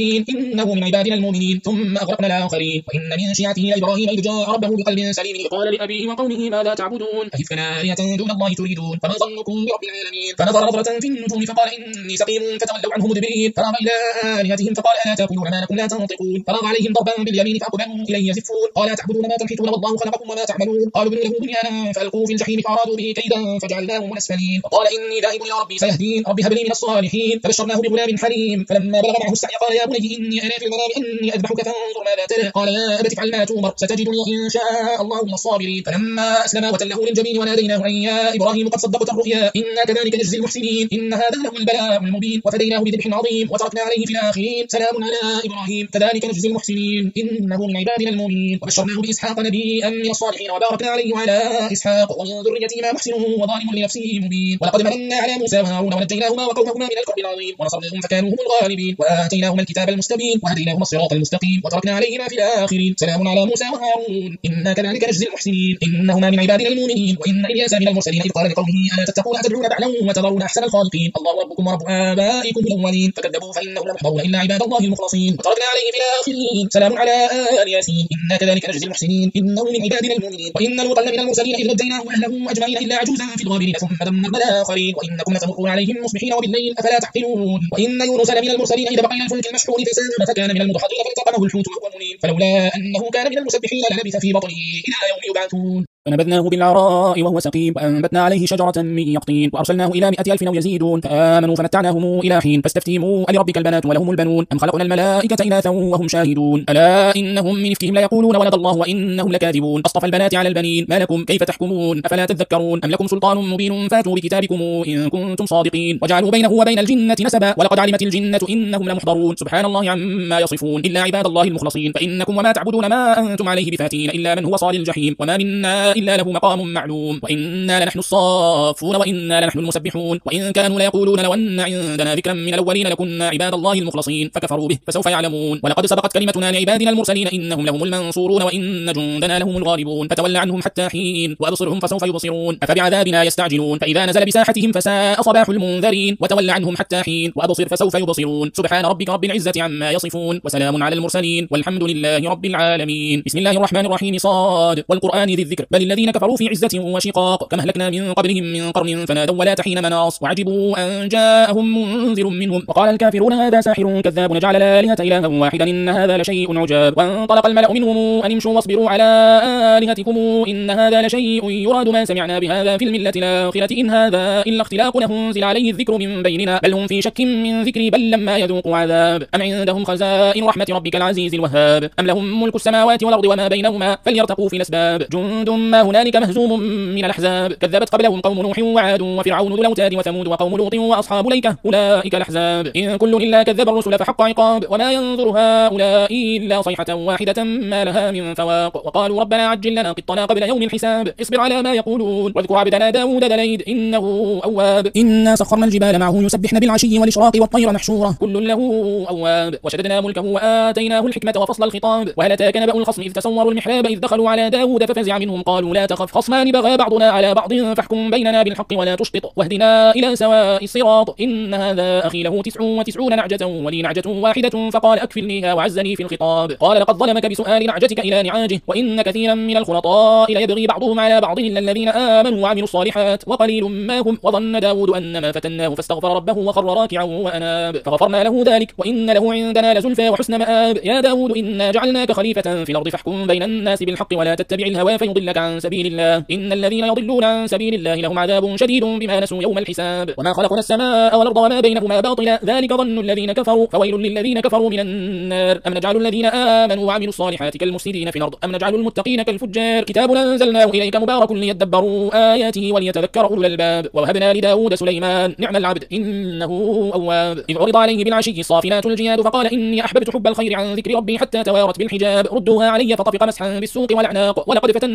إنه من عبادنا المؤمنين ثم أغرقنا الآخرين وإن من شيعته إبراهيم إذ جاء ربه بقلب سليم قال لأبيه وقومه ماذا تعبدون أئفكا آلهة دون الله تريدون فما ظنكم برب العالمين فنظر نظرة في النجوم فقال إني سقيم فتولوا عنه مدبرين فراغ إلى آلهتهم فقال ألا تأكلون ما لكم لا تنطقون فراغ عليهم ضربا باليمين فأقبلوا إليه يزفون قال تعبدون ما تنحتون والله خلقكم وما تعملون قالوا ابنوا له بنيانا فألقوه في الجحيم فأرادوا به كيدا فجعلناهم الأسفلين وقال إني ذاهب إلى ربي سيهدين رب هب لي من الصالحين فبشرناه بغلام حليم فلما بلغ معه السعي قال يا بني إني أرى في المنام أني أذبحك فانظر ماذا ترى قال يا أبت افعل ما تؤمر ستجدني إن شاء الله من الصابرين فلما أسلم وتله للجبين وناديناه أن يا إبراهيم قد صدقت الرؤيا إنا كذلك نجزي المحسنين إن هذا له البلاء المبين وفديناه بذبح عظيم وتركنا عليه في الآخرين سلام على إبراهيم كذلك نجزي المحسنين إنه من عبادنا المؤمنين وبشرناه بإسحاق نبيا من الصالحين وباركنا عليه وعلى إسحاق ومن ذريته محسن وظالم لنفسه مبين ولقد مننا على موسى وهارون ونجيناهما وقومهما من الكرب العظيم ونصرناهم فكانوا هم الغالبين وآتيناهما الكتاب المستبين وهديناهما الصراط المستقيم وتركنا عليهما في الآخرين سلام على موسى وهارون إنا كذلك نجزي المحسنين إنهما من عبادنا المؤمنين وإن إلياس من المرسلين إذ قال لقومه ألا تتقون أتدعون بعلا وتذرون أحسن الخالقين الله ربكم ورب آبائكم الأولين فكذبوا فإنهم لمحضرون إلا عباد الله المخلصين وتركنا عليه في الآخرين سلام على آل ياسين إنا كذلك نجزي المحسنين إنه من عبادنا المؤمنين وإن لوطا من المرسلين إذ نجيناه وأهله أجمعين إلا عجوزا في الغابرين ثم دمرنا الآخرين وإنكم لتمرون عليهم مصبحين وبالليل أفلا تعقلون وإن يونس لمن المرسلين إذ بقي الفلك المشحون فساهم فكان من المدحضين فالتقمه الحوت وهو مليم فلولا أنه كان من المسبحين للبث في بطنه إلى يوم يبعثون فنبذناه بالعراء وهو سقيم وأنبتنا عليه شجرة من يقطين وأرسلناه إلى مئة ألف أو يزيدون فآمنوا فمتعناهم إلى حين فاستفتهموا ألربك البنات ولهم البنون أم خلقنا الملائكة إناثا وهم شاهدون ألا إنهم من إفكهم ليقولون ولد الله وإنهم لكاذبون أصطفى البنات على البنين ما لكم كيف تحكمون أفلا تذكرون أم لكم سلطان مبين فاتوا بكتابكم إن كنتم صادقين وجعلوا بينه وبين الجنة نسبا ولقد علمت الجنة إنهم لمحضرون سبحان الله عما يصفون إلا عباد الله المخلصين فإنكم وما تعبدون ما أنتم عليه بفاتين إلا من هو صال الجحيم وما منا إلا له مقام معلوم وإنا لنحن الصافون وإنا لنحن المسبحون وإن كانوا ليقولون لو أن عندنا ذكرا من الأولين لكنا عباد الله المخلصين فكفروا به فسوف يعلمون ولقد سبقت كلمتنا لعبادنا المرسلين إنهم لهم المنصورون وإن جندنا لهم الغالبون فتول عنهم حتى حين وأبصرهم فسوف يبصرون أفبعذابنا يستعجلون فإذا نزل بساحتهم فساء صباح المنذرين وتول عنهم حتى حين وأبصر فسوف يبصرون سبحان ربك رب العزة عما يصفون وسلام على المرسلين والحمد لله رب العالمين بسم الله الرحمن الرحيم صاد والقرآن ذي الذكر بل الذين كفروا في عزة وشقاق كما أهلكنا من قبلهم من قرن فنادوا ولا تحين مناص وعجبوا أن جاءهم منذر منهم وقال الكافرون هذا ساحر كذاب نجعل الآلهة إلها واحدا إن هذا لشيء عجاب وانطلق الملأ منهم أن امشوا واصبروا على آلهتكم إن هذا لشيء يراد ما سمعنا بهذا في الملة الآخرة إن هذا إلا اختلاق أنزل عليه الذكر من بيننا بل هم في شك من ذكري بل لما يذوقوا عذاب أم عندهم خزائن رحمة ربك العزيز الوهاب أم لهم ملك السماوات والأرض وما بينهما فليرتقوا في الأسباب جند ما هنالك مهزوم من الأحزاب كذبت قبلهم قوم نوح وعاد وفرعون ذو الأوتاد وثمود وقوم لوط وأصحاب ليكة أولئك الأحزاب إن كل إلا كذب الرسل فحق عقاب وما ينظر هؤلاء إلا صيحة واحدة ما لها من فواق وقالوا ربنا عجل لنا قطنا قبل يوم الحساب اصبر على ما يقولون واذكر عبدنا داود ذا الأيد إنه أواب إنا سخرنا الجبال معه يسبحن بالعشي والإشراق والطير محشورة كل له أواب وشددنا ملكه وآتيناه الحكمة وفصل الخطاب وهل أتاك نبأ الخصم إذ تسوروا المحراب إذ دخلوا على داود ففزع منهم قالوا لا تخف خصمان بغى بعضنا على بعض فاحكم بيننا بالحق ولا تشطط واهدنا إلى سواء الصراط إن هذا أخي له تسع وتسعون نعجة ولي نعجة واحدة فقال أكفلنيها وعزني في الخطاب قال لقد ظلمك بسؤال نعجتك إلى نعاجه وإن كثيرا من الخلطاء ليبغي بعضهم على بعض إلا الذين آمنوا وعملوا الصالحات وقليل ما هم وظن داود أنما فتناه فاستغفر ربه وخر راكعا وأناب فغفرنا له ذلك وإن له عندنا لزلفى وحسن مآب يا داود إنا جعلناك خليفة في الأرض فاحكم بين الناس بالحق ولا تتبع الهوى فيضلك عن سبيل الله إن الذين يضلون عن سبيل الله لهم عذاب شديد بما نسوا يوم الحساب وما خلقنا السماء والأرض وما بينهما باطلا ذلك ظن الذين كفروا فويل للذين كفروا من النار أم نجعل الذين آمنوا وعملوا الصالحات كالمفسدين في الأرض أم نجعل المتقين كالفجار كتاب أنزلناه إليك مبارك ليدبروا آياته وليتذكر أولو الألباب ووهبنا لداود سليمان نعم العبد إنه أواب إذ عرض عليه بالعشي الصافنات الجياد فقال إني أحببت حب الخير عن ذكر ربي حتى توارت بالحجاب ردوها علي فطفق مسحا بالسوق والأعناق ولقد فتنا سليمان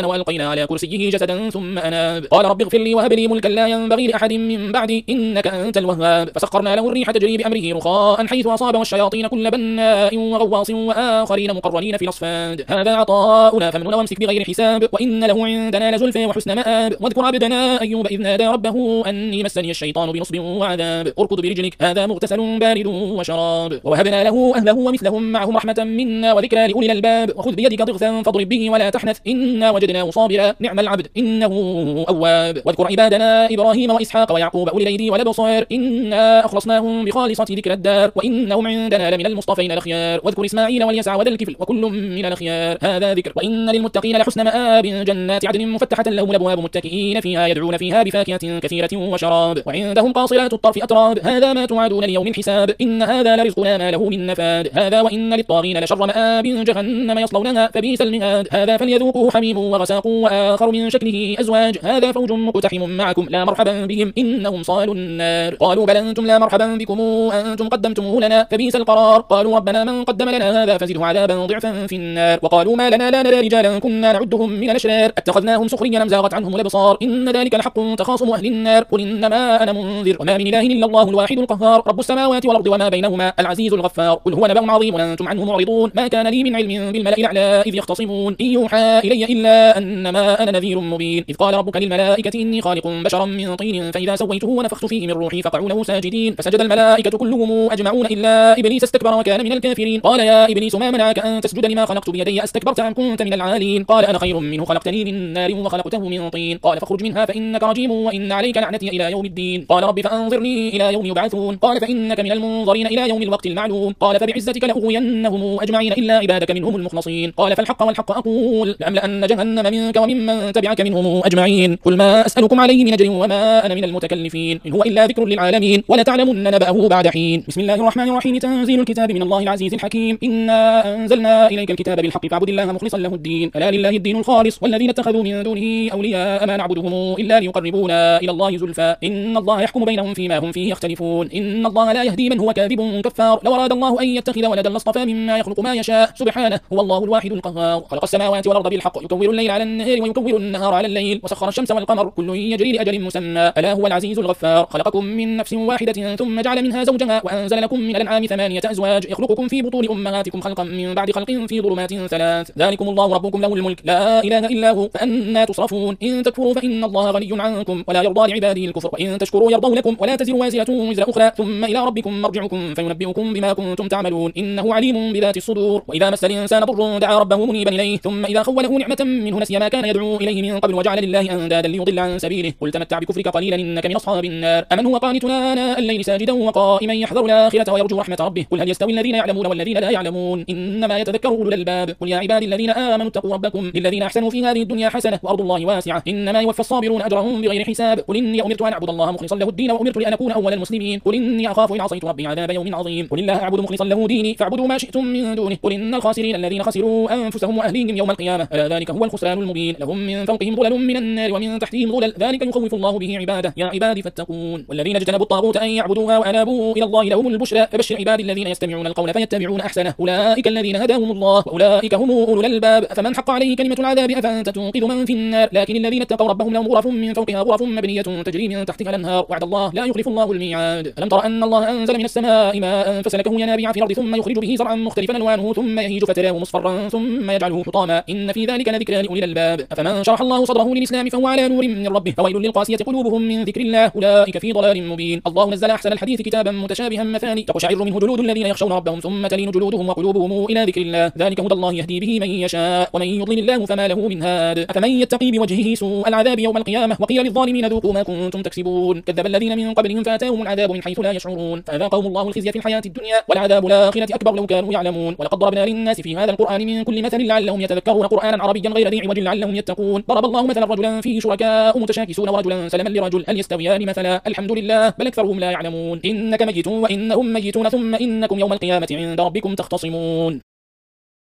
السليمان وألقينا على كرسيه جسدا ثم أناب قال رب اغفر لي وهب لي ملكا لا ينبغي لأحد من بعدي إنك أنت الوهاب فسخرنا له الريح تجري بأمره رخاء حيث أصاب والشياطين كل بناء وغواص وآخرين مقرنين في الأصفاد هذا عطاؤنا فامنن وامسك بغير حساب وإن له عندنا لزلفى وحسن مآب واذكر عبدنا أيوب إذ نادى ربه أني مسني الشيطان بنصب وعذاب اركض برجلك هذا مغتسل بارد وشراب ووهبنا له أهله ومثلهم معهم رحمة منا وذكرى لأولي الألباب وخذ بيدك ضغثا فاضرب به ولا تحنث إنا وجدناه صابرا نعم العبد إنه أواب واذكر عبادنا إبراهيم وإسحاق ويعقوب أولي الأيدي والأبصار إنا أخلصناهم بخالصة ذكر الدار وإنهم عندنا لمن المصطفين الأخيار واذكر إسماعيل واليسع وذا الكفل وكل من الأخيار هذا ذكر وإن للمتقين لحسن مآب جنات عدن مفتحة لهم الأبواب متكئين فيها يدعون فيها بفاكهة كثيرة وشراب وعندهم قاصرات الطرف أتراب هذا ما توعدون ليوم الحساب إن هذا لرزقنا ما له من نفاد هذا وإن للطاغين لشر مآب جهنم يصلونها فبئس المهاد هذا فليذوقوه حميم وغساق وآخر من شكله أزواج هذا فوج مقتحم معكم لا مرحبا بهم إنهم صالوا النار قالوا بل أنتم لا مرحبا بكم أنتم قدمتموه لنا فبئس القرار قالوا ربنا من قدم لنا هذا فزده عذابا ضعفا في النار وقالوا ما لنا لا نرى رجالا كنا نعدهم من الأشرار اتخذناهم سخريا أم زاغت عنهم الأبصار إن ذلك لحق تخاصم أهل النار قل إنما أنا منذر وما من إله إلا الله الواحد القهار رب السماوات والأرض وما بينهما العزيز الغفار قل هو نبأ عظيم وأنتم عنه معرضون ما كان لي من علم بالملأ الأعلى إذ يختصمون إن يوحى إلي إلا أنما أنا نذير مبين إذ قال ربك للملائكة إني خالق بشرا من طين فإذا سويته ونفخت فيه من روحي فقعوا له ساجدين فسجد الملائكة كلهم أجمعون إلا إبليس استكبر وكان من الكافرين قال يا إبليس ما منعك أن تسجد لما خلقت بيدي أستكبرت أم كنت من العالين قال أنا خير منه خلقتني من نار وخلقته من طين قال فاخرج منها فإنك رجيم وإن عليك لعنتي إلى يوم الدين قال رب فأنظرني إلى يوم يبعثون قال فإنك من المنظرين إلى يوم الوقت المعلوم قال فبعزتك لأغوينهم أجمعين إلا عبادك منهم المخلصين قال فالحق والحق أقول لأملأن جهنم منك وممن تبعك منهم أجمعين قل ما أسألكم عليه من أجر وما أنا من المتكلفين إن هو إلا ذكر للعالمين ولتعلمن نبأه بعد حين بسم الله الرحمن الرحيم تنزيل الكتاب من الله العزيز الحكيم إنا أنزلنا إليك الكتاب بالحق فاعبد الله مخلصا له الدين ألا لله الدين الخالص والذين اتخذوا من دونه أولياء ما نعبدهم إلا ليقربونا إلى الله زلفى إن الله يحكم بينهم فيما هم فيه يختلفون إن الله لا يهدي من هو كاذب كفار لو أراد الله أن يتخذ ولدا لاصطفى مما يخلق ما يشاء سبحانه هو الله الواحد القهار خلق السماوات والأرض بالحق يكور الليل على النهار ويكور النهار على الليل وسخر الشمس والقمر كل يجري لأجل مسمى ألا هو العزيز الغفار خلقكم من نفس واحدة ثم جعل منها زوجها وأنزل لكم من الأنعام ثمانية أزواج يخلقكم في بطون أمهاتكم خلقا من بعد خلق في ظلمات ثلاث ذلكم الله ربكم له الملك لا إله إلا هو فأنا تصرفون إن تكفروا فإن الله غني عنكم ولا يرضى لعباده الكفر وإن تشكروا يرضوا لكم ولا تزر وازرة وزر أخرى ثم إلى ربكم مرجعكم فينبئكم بما كنتم تعملون إنه عليم بذات الصدور وإذا مس الإنسان ضر دعا ربه منيبا إليه ثم إذا خوله نعمة منه نسي ما كان يدعو إليه من قبل وجعل لله أندادا ليضل عن سبيله قل تمتع بكفرك قليلا إنك من أصحاب النار أمن هو قانت آناء الليل ساجدا وقائما يحذر الآخرة ويرجو رحمة ربه قل هل يستوي الذين يعلمون والذين لا يعلمون إنما يتذكر أولو الألباب قل يا عبادي الذين آمنوا اتقوا ربكم للذين أحسنوا في هذه الدنيا حسنة وأرض الله واسعة إنما يوفى الصابرون أجرهم بغير حساب قل إني أمرت أن أعبد الله مخلصا له الدين وأمرت لأن أكون أول المسلمين قل إني أخاف إن عصيت ربي عذاب يوم عظيم قل الله أعبد مخلصا له ديني فاعبدوا ما شئتم من دونه قل إن الخاسرين الذين خسروا أنفسهم وأهليهم يوم القيامة ألا ذلك هو الخسران المبين لهم من فوقهم ظلل من النار ومن تحتهم ظلل ذلك يخوف الله به عباده يا عبادي فاتقون والذين اجتنبوا الطاغوت أن يعبدوها وأنابوا إلى الله لهم البشرى فبشر عبادي الذين يستمعون القول فيتبعون أحسنه أولئك الذين هداهم الله وأولئك هم أولو الألباب فمن حق عليه كلمة العذاب أفأنت تنقذ من في النار لكن الذين اتقوا ربهم لهم غرف من فوقها غرف مبنية تجري من تحتها الأنهار وعد الله لا يخلف الله الميعاد ألم تر أن الله أنزل من السماء ماء فسلكه ينابيع في الأرض ثم يخرج به زرعا مختلفا ألوانه ثم يهيج فتراه مصفرا ثم يجعله حطاما إن في ذلك لذكرى لأولي الألباب أفمن شرح الله صدره للإسلام فهو على نور من ربه فويل للقاسية قلوبهم من ذكر الله أولئك في ضلال مبين الله نزل أحسن الحديث كتابا متشابها مثاني تقشعر منه جلود الذين يخشون ربهم ثم تلين جلودهم وقلوبهم إلى ذكر الله ذلك هدى الله يهدي به من يشاء ومن يضلل الله فما له من هاد أفمن يتقي بوجهه سوء العذاب يوم القيامة وقيل للظالمين ذوقوا ما كنتم تكسبون كذب الذين من قبلهم فأتاهم العذاب من حيث لا يشعرون فأذاقهم الله الخزي في الحياة الدنيا والعذاب الآخرة أكبر لو كانوا يعلمون ولقد ضربنا للناس في هذا القرآن من كل مثل لعلهم يتذكرون قرآنا عربيا غير ذي عوج لعلهم يتقون ضرب الله مثلا رجلا فيه شركاء متشاكسون ورجلا سلما لرجل هل يستويان مثلا الحمد لله بل أكثرهم لا يعلمون إنك ميت وإنهم ميتون ثم إنكم يوم القيامة عند ربكم تختصمون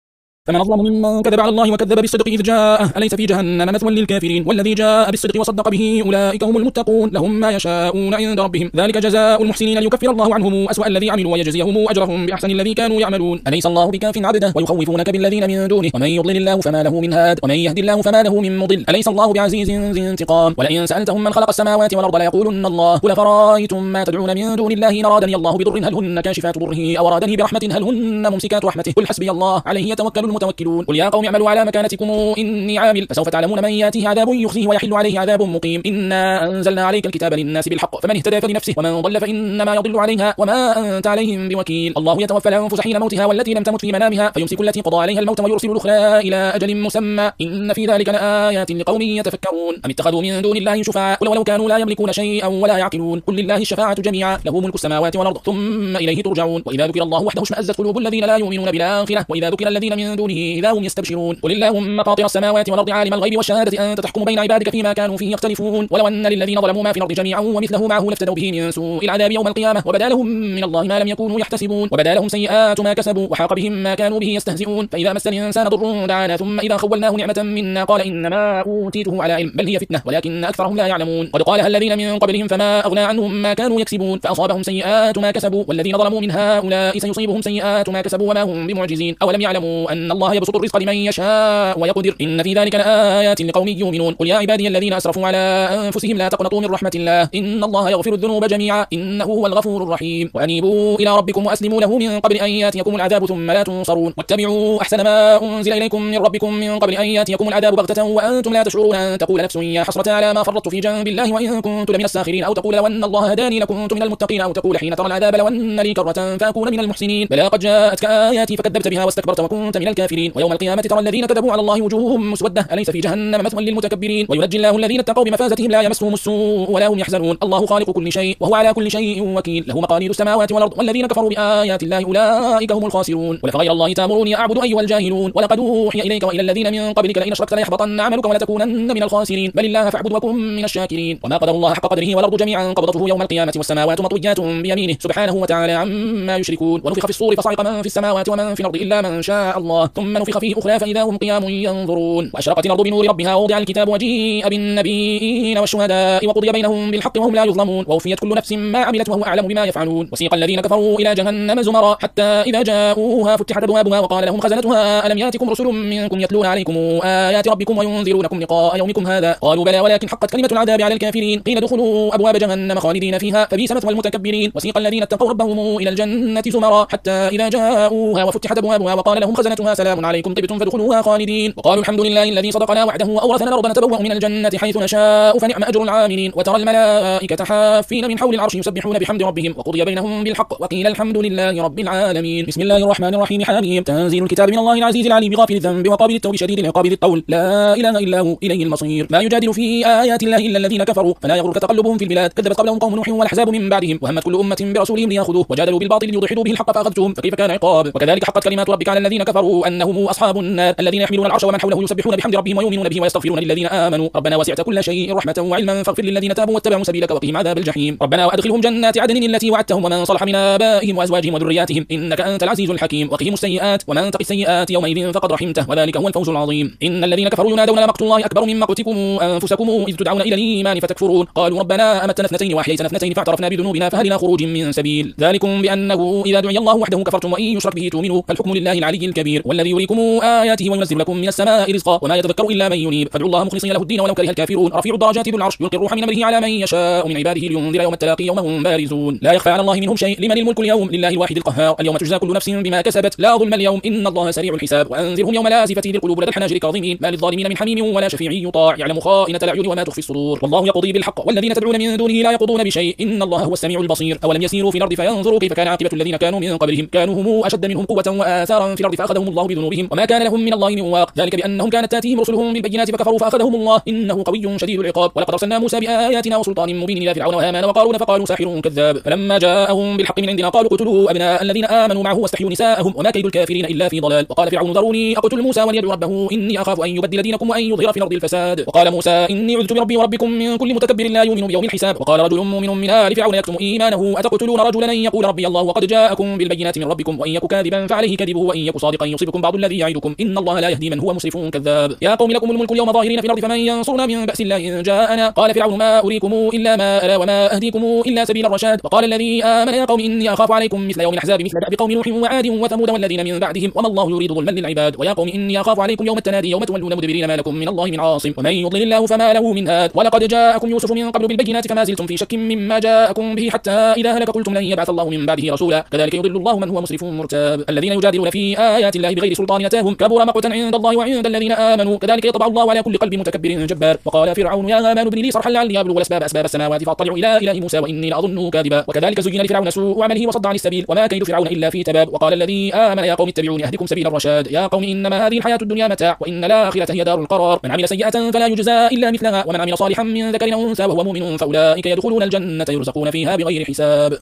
فمن أظلم ممن كذب على الله وكذب بالصدق إذ جاءه أليس في جهنم مثوى للكافرين والذي جاء بالصدق وصدق به أولئك هم المتقون لهم ما يشاءون عند ربهم ذلك جزاء المحسنين ليكفر الله عنهم أسوأ الذي عملوا ويجزيهم أجرهم بأحسن الذي كانوا يعملون أليس الله بكاف عبده ويخوفونك بالذين من دونه ومن يضلل الله فما له من هاد ومن يهدي الله فما له من مضل أليس الله بعزيز ذي انتقام ولئن سألتهم من خلق السماوات والأرض ليقولن الله قل فرأيتم ما تدعون من دون الله إن أرادني الله بضر هل هن كاشفات ضره أو أرادني برحمة هل هن ممسكات رحمته قل حسبي الله عليه يتوكل المتوكلون قل يا قوم اعملوا على مكانتكم إني عامل فسوف تعلمون من يأتيه عذاب يخزيه ويحل عليه عذاب مقيم إنا أنزلنا عليك الكتاب للناس بالحق فمن اهتدى فلنفسه ومن ضل فإنما يضل عليها وما أنت عليهم بوكيل الله يتوفى الأنفس حين موتها والتي لم تمت في منامها فيمسك التي قضى عليها الموت ويرسل الأخرى إلى أجل مسمى إن في ذلك لآيات لقوم يتفكرون أم اتخذوا من دون الله شفعاء ولو كانوا لا يملكون شيئا ولا يعقلون قل لله الشفاعة جميعا له ملك السماوات والأرض ثم إليه ترجعون وإذا ذكر الله وحده اشمأزت قلوب الذين لا يؤمنون بالآخرة وإذا ذكر الذين من دونه إذا هم يستبشرون قل اللهم فاطر السماوات والأرض عالم الغيب والشهادة أنت تحكم بين عبادك فيما كانوا فيه يختلفون ولو أن للذين ظلموا ما في الأرض جميعا ومثله معه لافتدوا به من سوء العذاب يوم القيامة وبدا لهم من الله ما لم يكونوا يحتسبون وبدا لهم سيئات ما كسبوا وحاق بهم ما كانوا به يستهزئون فإذا مس الإنسان ضر دعانا ثم إذا خولناه نعمة منا قال إنما أوتيته على علم بل هي فتنة ولكن أكثرهم لا يعلمون قد قالها الذين من قبلهم فما أغنى عنهم ما كانوا يكسبون فأصابهم سيئات ما كسبوا والذين ظلموا من هؤلاء سيصيبهم سيئات ما كسبوا وما هم بمعجزين أولم يعلموا أن الله يبسط الرزق لمن يشاء ويقدر إن في ذلك لآيات لقوم يؤمنون قل يا عبادي الذين أسرفوا على أنفسهم لا تقنطوا من رحمة الله إن الله يغفر الذنوب جميعا إنه هو الغفور الرحيم وأنيبوا إلى ربكم وأسلموا له من قبل أن يأتيكم العذاب ثم لا تنصرون واتبعوا أحسن ما أنزل إليكم من ربكم من قبل أن يأتيكم العذاب بغتة وأنتم لا تشعرون أن تقول نفس يا حسرة على ما فرطت في جنب الله وإن كنت لمن الساخرين أو تقول لو أن الله هداني لكنت من المتقين أو تقول حين ترى العذاب لو أن لي كرة فأكون من المحسنين بلى قد جاءتك آياتي فكذبت بها واستكبرت وكنت من الكافرين ويوم القيامة ترى الذين كذبوا على الله وجوههم مسودة أليس في جهنم مثوى للمتكبرين وينجي الله الذين اتقوا بمفازتهم لا يمسهم السوء ولا هم يحزنون الله خالق كل شيء وهو على كل شيء وكيل له مقاليد السماوات والأرض والذين كفروا بآيات الله أولئك هم الخاسرون ولفغير الله تأمروني أعبد أيها الجاهلون ولقد أوحي إليك وإلى الذين من قبلك لئن أشركت ليحبطن عملك ولتكونن من الخاسرين بل الله فاعبد وكن من الشاكرين وما قدر الله حق قدره والأرض جميعا قبضته يوم القيامة والسماوات مطويات بيمينه سبحانه وتعالى عما يشركون ونفخ في الصور فصعق من في السماوات ومن في الأرض إلا من شاء الله ثم نفخ فيه أخرى فإذا هم قيام ينظرون وأشرقت الأرض بنور ربها ووضع الكتاب وجيء بالنبيين والشهداء وقضي بينهم بالحق وهم لا يظلمون ووفيت كل نفس ما عملت وهو أعلم بما يفعلون وسيق الذين كفروا إلى جهنم زمرا حتى إذا جاءوها فتحت أبوابها وقال لهم خزنتها ألم يأتكم رسل منكم يتلون عليكم آيات ربكم وينذرونكم لقاء يومكم هذا قالوا بلى ولكن حقت كلمة العذاب على الكافرين قيل ادخلوا أبواب جهنم خالدين فيها فبئس مثوى المتكبرين وسيق الذين اتقوا ربهم إلى الجنة زمرا حتى إذا جاءوها وفتحت أبوابها وقال لهم خزنتها سلام عليكم طبتم فادخلوها خالدين وقالوا الحمد لله الذي صدقنا وعده وأورثنا الأرض نتبوأ من الجنة حيث نشاء فنعم أجر العاملين وترى الملائكة حافين من حول العرش يسبحون بحمد ربهم وقضي بينهم بالحق وقيل الحمد لله رب العالمين بسم الله الرحمن الرحيم حميم تنزيل الكتاب من الله العزيز العليم غافر الذنب وقابل التوب شديد العقاب ذي الطول لا إله إلا هو إليه المصير ما يجادل في آيات الله إلا الذين كفروا فلا يغرك تقلبهم في البلاد كذبت قبلهم قوم نوح والأحزاب من بعدهم وهمت كل أمة برسولهم ليأخذوه وجادلوا بالباطل ليضحدوا به الحق فأخذتهم فكيف كان عقاب وكذلك حقت كلمات ربك على الذين كفروا أنهم أصحاب النار الذين يحملون العرش ومن حوله يسبحون بحمد ربهم ويؤمنون به ويستغفرون للذين آمنوا ربنا وسعت كل شيء رحمة وعلما فاغفر للذين تابوا واتبعوا سبيلك وقهم عذاب الجحيم ربنا وأدخلهم جنات عدن التي وعدتهم ومن صلح من آبائهم وأزواجهم وذرياتهم إنك أنت العزيز الحكيم وقهم السيئات ومن تق السيئات يومئذ فقد رحمته وذلك هو الفوز العظيم إن الذين كفروا ينادون لمقت الله أكبر من مقتكم أنفسكم إذ تدعون إلى الإيمان فتكفرون قالوا ربنا أمتنا اثنتين وأحييتنا اثنتين فاعترفنا بذنوبنا فهل إلى خروج من سبيل ذلكم بأنه إذا دعي الله وحده كفرتم وإن يشرك به تؤمنوا الحكم لله العلي الكبير والذي يريكم آياته وينزل لكم من السماء رزقا وما يتذكر إلا من ينيب فادعوا الله مخلصين له الدين ولو كره الكافرون رفيع الدرجات ذو العرش يلقي الروح من أمره على من يشاء من عباده لينذر يوم التلاقي يوم هم بارزون لا يخفى على الله منهم شيء لمن الملك اليوم لله الواحد القهار اليوم تجزى كل نفس بما كسبت لا ظلم اليوم إن الله سريع الحساب وأنذرهم يوم الآزفة ذي القلوب لدى الحناجر كاظمين ما للظالمين من حميم ولا شفيع يطاع يعلم خائنة الأعين وما تخفي الصدور والله يقضي بالحق والذين تدعون من دونه لا يقضون بشيء إن الله هو السميع البصير أولم يسيروا في الأرض فينظروا كيف كان عاقبة الذين كانوا من قبلهم كانوا هم أشد منهم قوة وآثارا في الأرض فأخذهم الله بذنوبهم وما كان لهم من الله من واق ذلك بأنهم كانت تأتيهم رسلهم بالبينات فكفروا فأخذهم الله إنه قوي شديد العقاب ولقد أرسلنا موسى بآياتنا وسلطان مبين إلى فرعون وهامان وقارون فقالوا ساحر كذاب فلما جاءهم بالحق من عندنا قالوا اقتلوا أبناء الذين آمنوا معه واستحيوا نساءهم وما كيد الكافرين إلا في ضلال وقال فرعون ذروني أقتل موسى وليدعو ربه إني أخاف أن يبدل دينكم وأن يظهر في الأرض الفساد وقال موسى إني عذت بربي وربكم من كل متكبر لا يؤمن بيوم الحساب وقال رجل مؤمن من آل فرعون يكتم إيمانه أتقتلون رجلا يقول ربي الله وقد جاءكم بالبينات من ربكم وإن يك كاذبا فعليه كذبه وإن يك صادقا يصبكم يعدكم بعض الذي يعدكم إن الله لا يهدي من هو مسرف كذاب يا قوم لكم الملك اليوم ظاهرين في الأرض فمن ينصرنا من بأس الله إن جاءنا قال فرعون ما أريكم إلا ما أرى وما أهديكم إلا سبيل الرشاد وقال الذي آمن يا قوم إني أخاف عليكم مثل يوم الأحزاب مثل دأب قوم نوح وعاد وثمود والذين من بعدهم وما الله يريد ظلما للعباد ويا قوم إني أخاف عليكم يوم التنادي يوم تولون مدبرين ما لكم من الله من عاصم ومن يضلل الله فما له من هاد ولقد جاءكم يوسف من قبل بالبينات فما زلتم في شك مما جاءكم به حتى إذا هلك قلتم لن يبعث الله من بعده رسولا كذلك يضل الله من هو مسرف مرتاب الذين يجادلون في آيات الله بغير سلطان أتاهم كبر مقتا عند الله وعند الذين آمنوا كذلك يطبع الله على كل قلب متكبر جبار وقال فرعون يا هامان ابن لي صرحا لعلي أبلغ الأسباب أسباب السماوات فأطلع إلى إله موسى وإني لأظنه كاذبا وكذلك زين لفرعون سوء عمله وصد عن السبيل وما كيد فرعون إلا في تباب وقال الذي آمن يا قوم اتبعوني أهدكم سبيل الرشاد يا قوم إنما هذه الحياة الدنيا متاع وإن الآخرة هي دار القرار من عمل سيئة فلا يجزى إلا مثلها ومن عمل صالحا من ذكر أو أنثى وهو مؤمن فأولئك يدخلون الجنة يرزقون فيها بغير حساب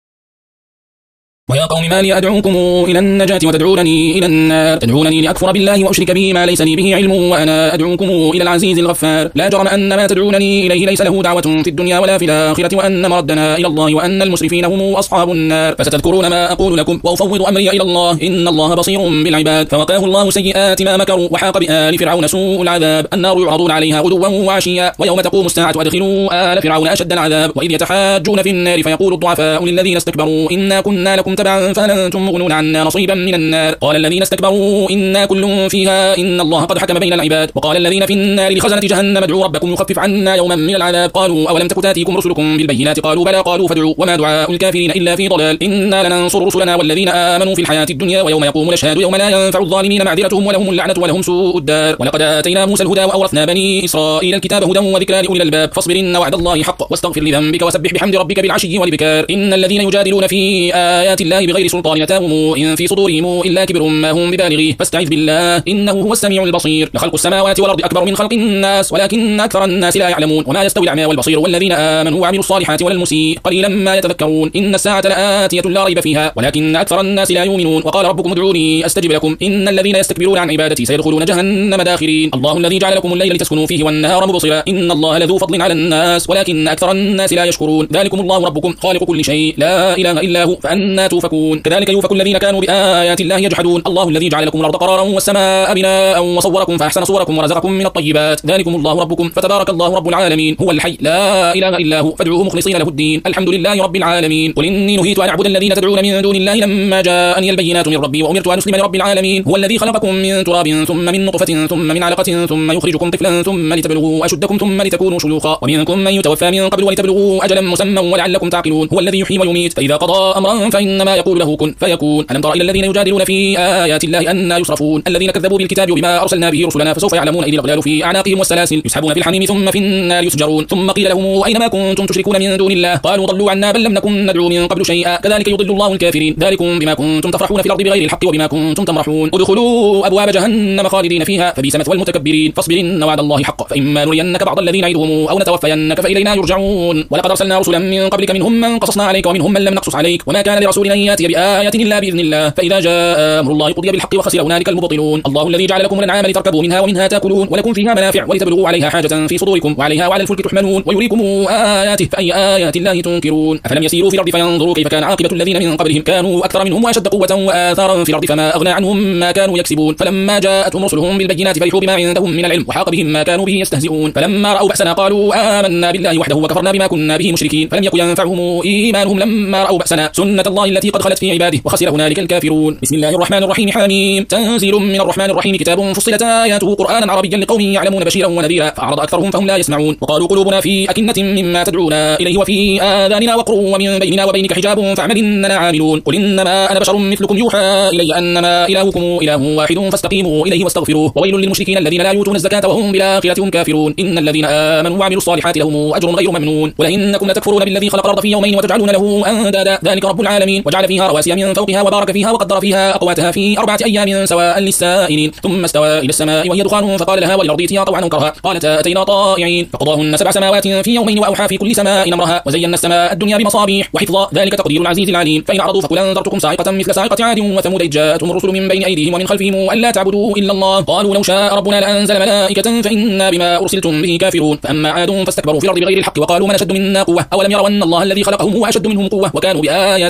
ويا قوم ما لي أدعوكم إلى النجاة وتدعونني إلى النار تدعونني لأكفر بالله وأشرك به ما ليس لي به علم وأنا أدعوكم إلى العزيز الغفار لا جرم أن ما تدعونني إليه ليس له دعوة في الدنيا ولا في الآخرة وأن مردنا إلى الله وأن المسرفين هم أصحاب النار فستذكرون ما أقول لكم وأفوض أمري إلى الله إن الله بصير بالعباد فوقاه الله سيئات ما مكروا وحاق بآل فرعون سوء العذاب النار يعرضون عليها غدوا وعشيا ويوم تقوم الساعة أدخلوا آل فرعون أشد العذاب وإذ يتحاجون في النار فيقول الضعفاء للذين استكبروا إنا كنا لكم تبعا فأنتم مغنون عنا نصيبا من النار قال الذين استكبروا إنا كل فيها إن الله قد حكم بين العباد وقال الذين في النار لخزنة جهنم ادعوا ربكم يخفف عنا يوما من العذاب قالوا أولم تك تأتيكم رسلكم بالبينات قالوا بلى قالوا فادعوا وما دعاء الكافرين إلا في ضلال إنا لننصر رسلنا والذين آمنوا في الحياة الدنيا ويوم يقوم الأشهاد يوم لا ينفع الظالمين معذرتهم ولهم اللعنة ولهم سوء الدار ولقد آتينا موسى الهدى وأورثنا بني إسرائيل الكتاب هدى وذكرى لأولي الألباب فاصبر إن وعد الله حق واستغفر لذنبك وسبح بحمد ربك بالعشي والبكار إن الذين يجادلون في آيات الله بغير سلطان أتاهم إن في صدورهم إلا كبر ما هم ببالغيه فاستعذ بالله إنه هو السميع البصير لخلق السماوات والأرض أكبر من خلق الناس ولكن أكثر الناس لا يعلمون وما يستوي الأعمى والبصير والذين آمنوا وعملوا الصالحات ولا المسيء قليلا ما يتذكرون إن الساعة لآتية لا ريب فيها ولكن أكثر الناس لا يؤمنون وقال ربكم ادعوني أستجب لكم إن الذين يستكبرون عن عبادتي سيدخلون جهنم داخرين الله الذي جعل لكم الليل لتسكنوا فيه والنهار مبصرا إن الله لذو فضل على الناس ولكن أكثر الناس لا يشكرون ذلكم الله ربكم خالق كل شيء لا إله إلا هو فأنى توفكون كذلك يوفك الذين كانوا بآيات الله يجحدون الله الذي جعل لكم الأرض قرارا والسماء بناء وصوركم فأحسن صوركم ورزقكم من الطيبات ذلكم الله ربكم فتبارك الله رب العالمين هو الحي لا إله إلا هو فادعوه مخلصين له الدين الحمد لله رب العالمين قل إني نهيت أن أعبد الذين تدعون من دون الله لما جاءني البينات من ربي وأمرت أن أسلم لرب العالمين هو الذي خلقكم من تراب ثم من نطفة ثم من علقة ثم يخرجكم طفلا ثم لتبلغوا أشدكم ثم لتكونوا شيوخا ومنكم من يتوفى من قبل ولتبلغوا أجلا مسمى ولعلكم تعقلون هو الذي يحيي ويميت فإذا قضى أمرا فإنما يقول له كن فيكون ألم تر إلى الذين يجادلون في آيات الله أن يصرفون الذين كذبوا بالكتاب وبما أرسلنا به رسلنا فسوف يعلمون إذ الأغلال في أعناقهم والسلاسل يسحبون في الحميم ثم في النار يسجرون ثم قيل لهم أينما كنتم تشركون من دون الله قالوا ضلوا عنا بل لم نكن ندعو من قبل شيئا كذلك يضل الله الكافرين ذلكم بما كنتم تفرحون في الأرض بغير الحق وبما كنتم تمرحون ادخلوا أبواب جهنم خالدين فيها فبئس مثوى المتكبرين فاصبر إن وعد الله حق فإما نرينك بعض الذي نعدهم أو نتوفينك فإلينا يرجعون ولقد أرسلنا رسلا من قبلك منهم من قصصنا عليك ومنهم من لم نقصص عليك وما كان لرسول أن يأتي بآية إلا بإذن الله فإذا جاء أمر الله قضي بالحق وخسر هنالك المبطلون الله الذي جعل لكم الأنعام لتركبوا منها ومنها تأكلون ولكم فيها منافع ولتبلغوا عليها حاجة في صدوركم وعليها وعلى الفلك تحملون ويريكم آياته فأي آيات الله تنكرون أفلم يسيروا في الأرض فينظروا كيف كان عاقبة الذين من قبلهم كانوا أكثر منهم وأشد قوة وآثارا في الأرض فما أغنى عنهم ما كانوا يكسبون فلما جاءتهم رسلهم بالبينات فرحوا بما عندهم من العلم وحاق بهم ما كانوا به يستهزئون فلما رأوا بأسنا قالوا آمنا بالله وحده وكفرنا بما كنا به مشركين فلم يكن ينفعهم إيمانهم لما رأوا بأسنا سنة الله التي قد خلت في عباده وخسر هنالك الكافرون بسم الله الرحمن الرحيم حميم تنزيل من الرحمن الرحيم كتاب فصلت آياته قرآنا عربيا لقوم يعلمون بشيرا ونذيرا فأعرض أكثرهم فهم لا يسمعون وقالوا قلوبنا في أكنة مما تدعونا إليه وفي آذاننا وقر ومن بيننا وبينك حجاب فاعمل إننا عاملون قل إنما أنا بشر مثلكم يوحى إلي أنما إلهكم إله واحد فاستقيموا إليه واستغفروه وويل للمشركين الذين لا يؤتون الزكاة وهم بالآخرة هم كافرون إن الذين آمنوا وعملوا الصالحات لهم أجر غير ممنون ولئنكم لتكفرون بالذي خلق الأرض في يومين وتجعلون له أندادا ذلك رب العالمين وجعل فيها رواسي من فوقها وبارك فيها وقدر فيها أقواتها في أربعة أيام سواء للسائلين ثم استوى إلى السماء وهي دخان فقال لها وللأرض ائتيا طوعا أو كرها قالتا أتينا طائعين فقضاهن سبع سماوات في يومين وأوحى في كل سماء أمرها وزينا السماء الدنيا بمصابيح وحفظا ذلك تقدير العزيز العليم فإن أعرضوا فقل أنذرتكم صاعقة مثل صاعقة عاد وثمود إذ جاءتهم الرسل من بين أيديهم ومن خلفهم ألا تعبدوا إلا الله قالوا لو شاء ربنا لأنزل ملائكة فإنا بما أرسلتم به كافرون فأما عاد فاستكبروا في الأرض بغير الحق وقالوا من أشد منا قوة أولم يروا أن الله الذي خلقهم هو أشد منهم قوة وكانوا بآياتنا يجحدون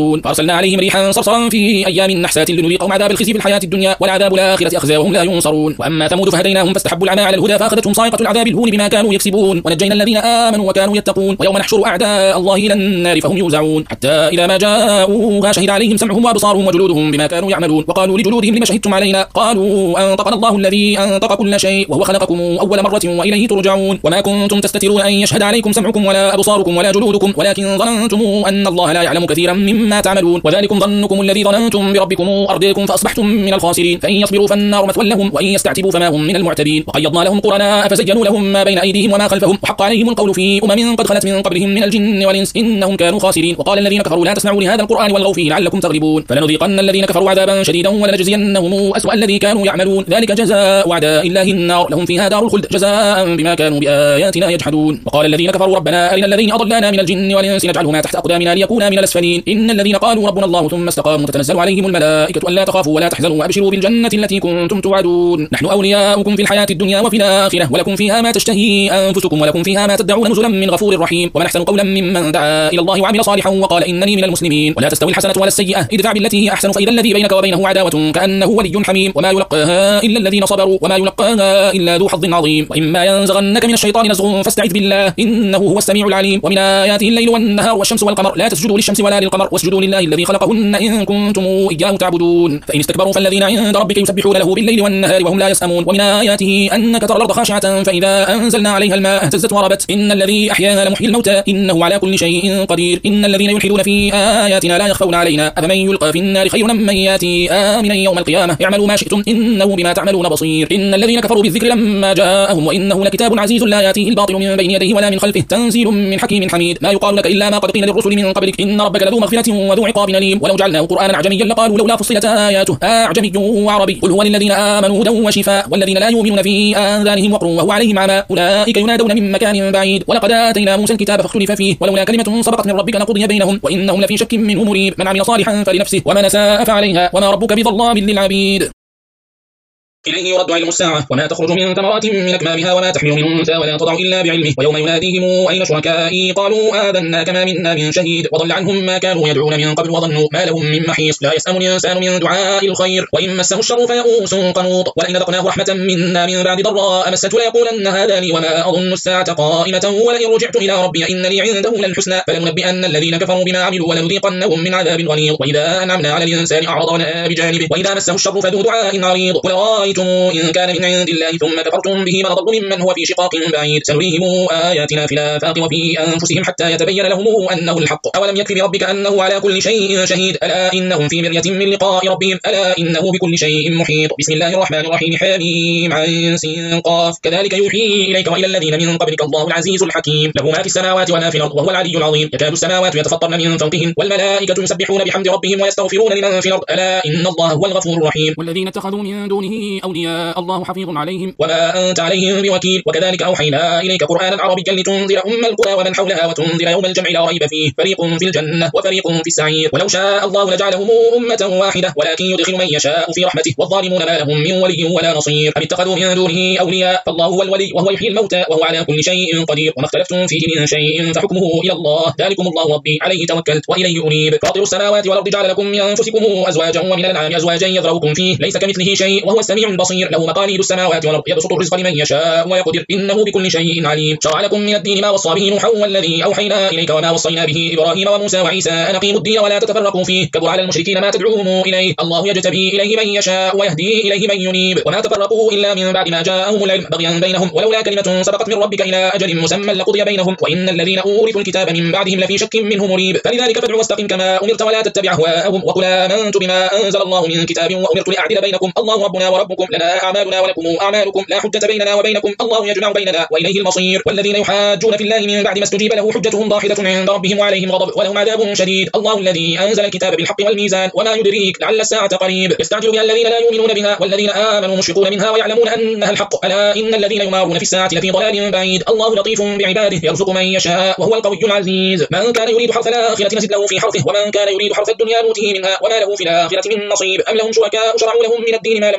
ينظرون فأرسلنا عليهم ريحا صرصرا في أيام نحسات لنذيقهم عذاب الخزي في الحياة الدنيا والعذاب الآخرة أخزى وهم لا ينصرون. وأما ثمود فهديناهم فاستحبوا العمى على الهدى فأخذتهم صاعقة العذاب الهون بما كانوا يكسبون ونجينا الذين آمنوا وكانوا يتقون. ويوم نحشر أعداء الله إلى النار فهم يوزعون حتى إذا ما جاءوها شهد عليهم سمعهم وأبصارهم وجلودهم بما كانوا يعملون وقالوا لجلودهم لما شهدتم علينا قالوا أنطقنا الله الذي أنطق كل شيء وهو خلقكم أول مرة وإليه ترجعون. وما كنتم تستترون أن يشهد عليكم سمعكم ولا أبصاركم ولا جلودكم ولكن ظننتم أن الله لا يعلم كثيرا مما تعملون وذلكم ظنكم الذي ظننتم بربكم أرديكم فأصبحتم من الخاسرين. فإن يصبروا فالنار مثوى لهم وإن يستعتبوا فما هم من المعتبين. وقيضنا لهم قرناء فزينوا لهم ما بين أيديهم وما خلفهم وحق عليهم القول في أمم قد خلت من قبلهم من الجن والإنس إنهم كانوا خاسرين. وقال الذين كفروا لا تسمعوا لهذا القرآن والغوا فيه لعلكم تغلبون. فلنذيقن الذين كفروا عذابا شديدا ولنجزينهم أسوأ الذي كانوا يعملون ذلك جزاء أعداء الله النار لهم فيها دار الخلد جزاء بما كانوا بآياتنا يجحدون. وقال الذين كفروا ربنا أرنا الذين أضلانا من الجن والإنس نجعلهما تحت أقدامنا ليكونا من الأسفلين. إن الذين قالوا ربنا الله ثم استقاموا تتنزل عليهم الملائكة ألا تخافوا ولا تحزنوا وأبشروا بالجنة التي كنتم توعدون. نحن أولياؤكم في الحياة الدنيا وفي الآخرة ولكم فيها ما تشتهي أنفسكم ولكم فيها ما تدعون نزلا من غفور رحيم. ومن أحسن قولا ممن دعا إلى الله وعمل صالحا وقال إنني من المسلمين. ولا تستوي الحسنة ولا السيئة ادفع بالتي هي أحسن فإذا الذي بينك وبينه عداوة كأنه ولي حميم. وما يلقاها إلا الذين صبروا وما يلقاها إلا ذو حظ عظيم. وإما ينزغنك من الشيطان نزغ فاستعذ بالله إنه هو السميع العليم. ومن آياته الليل والنهار والشمس والقمر لا تسجدوا للشمس ولا للقمر واسجدوا لله الذي خلقهن إن كنتم إياه تعبدون. فإن استكبروا فالذين عند ربك يسبحون له بالليل والنهار وهم لا يسأمون. ومن آياته أنك ترى الأرض خاشعة فإذا أنزلنا عليها الماء اهتزت وربت إن الذي أحياها لمحيي الموتى إنه على كل شيء قدير. إن الذين يلحدون في آياتنا لا يخفون علينا أفمن يلقى في النار خير من ياتي آمنا يوم القيامة اعملوا ما شئتم إنه بما تعملون بصير. إن الذين كفروا بالذكر لما جاءهم وإنه لكتاب عزيز لا يأتيه الباطل من بين يديه ولا من خلفه تنزيل من حكيم حميد. ما يقال لك إلا ما قد قيل للرسل من قبلك إن ربك لذو مغفرة وذو عقاب أليم. ولو جعلناه قرآنا أعجميا لقالوا لولا فصلت آياته أعجمي وعربي قل هو للذين آمنوا هدى وشفاء والذين لا يؤمنون في آذانهم وقر وهو عليهم عمى أولئك ينادون من مكان بعيد. ولقد آتينا موسى الكتاب فاختلف فيه ولولا كلمة سبقت من ربك لقضي بينهم وإنهم لفي شك منه مريب. من عمل صالحا فلنفسه ومن أساء فعليها وما ربك بظلام للعبيد. إليه يرد علم الساعة وما تخرج من ثمرات من أكمامها وما تحمل من أنثى ولا تضع إلا بعلمه. ويوم يناديهم أين شركائي قالوا آذنا كما منا من شهيد وضل عنهم ما كانوا يدعون من قبل وظنوا ما لهم من محيص. لا يسأم الإنسان من دعاء الخير وإن مسه الشر فيئوس قنوط. ولئن ذقناه رحمة منا من بعد ضراء مسته ليقولن هذا لي وما أظن الساعة قائمة ولئن رجعت إلى ربي إن لي عنده للحسنى فلننبئن الذين كفروا بما عملوا ولنذيقنهم من عذاب غليظ. وإذا أنعمنا على الإنسان أعرض ونأى بجانبه وإذا مسه الشر فذو دعاء عريض. قل رأيتم إن كان من عند الله ثم كفرتم به من أضل ممن هو في شقاق بعيد. سنريهم آياتنا في الآفاق وفي أنفسهم حتى يتبين لهم أنه الحق. أولم يكف بربك أنه على كل شيء شهيد ألا إنهم في مرية من لقاء ربهم ألا إنه بكل شيء محيط. بسم الله الرحمن الرحيم حميم عين سين قاف كذلك يوحي إليك وإلى الذين من قبلك الله العزيز الحكيم له ما في السماوات وما في الأرض وهو العلي العظيم. يكاد السماوات يتفطرن من فوقهم والملائكة يسبحون بحمد ربهم ويستغفرون لمن في الأرض ألا إن الله هو الغفور الرحيم. والذين اتخذوا من دونه أولياء الله حفيظ عليهم وما أنت عليهم بوكيل. وكذلك أوحينا إليك قرآنا عربيا لتنذر أم القرى ومن حولها وتنذر يوم الجمع لا ريب فيه فريق في الجنة وفريق في السعير. ولو شاء الله لجعلهم أمة واحدة ولكن يدخل من يشاء في رحمته والظالمون ما لهم من ولي ولا نصير. أم اتخذوا من دونه أولياء فالله هو الولي وهو يحيي الموتى وهو على كل شيء قدير. وما اختلفتم فيه من شيء فحكمه إلى الله ذلكم الله ربي عليه توكلت وإليه أنيب. فاطر السماوات والأرض جعل لكم من أنفسكم أزواجا ومن الأنعام أزواجا يذرؤكم فيه ليس كمثله شيء وهو السميع البصير. له مقاليد السماوات والأرض يبسط الرزق لمن يشاء ويقدر إنه بكل شيء عليم. شرع لكم من الدين ما وصى به نوحا والذي أوحينا إليك وما وصينا به إبراهيم وموسى وعيسى أن أقيموا الدين ولا تتفرقوا فيه كبر على المشركين ما تدعوهم إليه الله يجتبي إليه من يشاء ويهدي إليه من ينيب. وما تفرقوا إلا من بعد ما جاءهم العلم بغيا بينهم ولولا كلمة سبقت من ربك إلى أجل مسمى لقضي بينهم وإن الذين أورثوا الكتاب من بعدهم لفي شك منه مريب. فلذلك فادع واستقم كما أمرت ولا تتبع أهواءهم وقل آمنت بما أنزل الله من كتاب وأمرت لأعدل بينكم الله ربنا وربكم لنا أعمالنا ولكم أعمالكم لا حجة بيننا وبينكم الله يجمع بيننا وإليه المصير. والذين يحاجون في الله من بعد ما استجيب له حجتهم ضاحكة عند ربهم وعليهم غضب ولهم عذاب شديد. الله الذي أنزل الكتاب بالحق والميزان وما يدريك لعل الساعة قريب. يستعجل بها الذين لا يؤمنون بها والذين آمنوا مشفقون منها ويعلمون أنها الحق ألا إن الذين يمارون في الساعة لفي ضلال بعيد. الله لطيف بعباده يرزق من يشاء وهو القوي العزيز. من كان يريد حرث الآخرة نزد له في حرثه ومن كان يريد حرث الدنيا نؤته منها وما له في الآخرة من نصيب. أم لهم شركاء شرعوا لهم من الدين ما لم يأذن به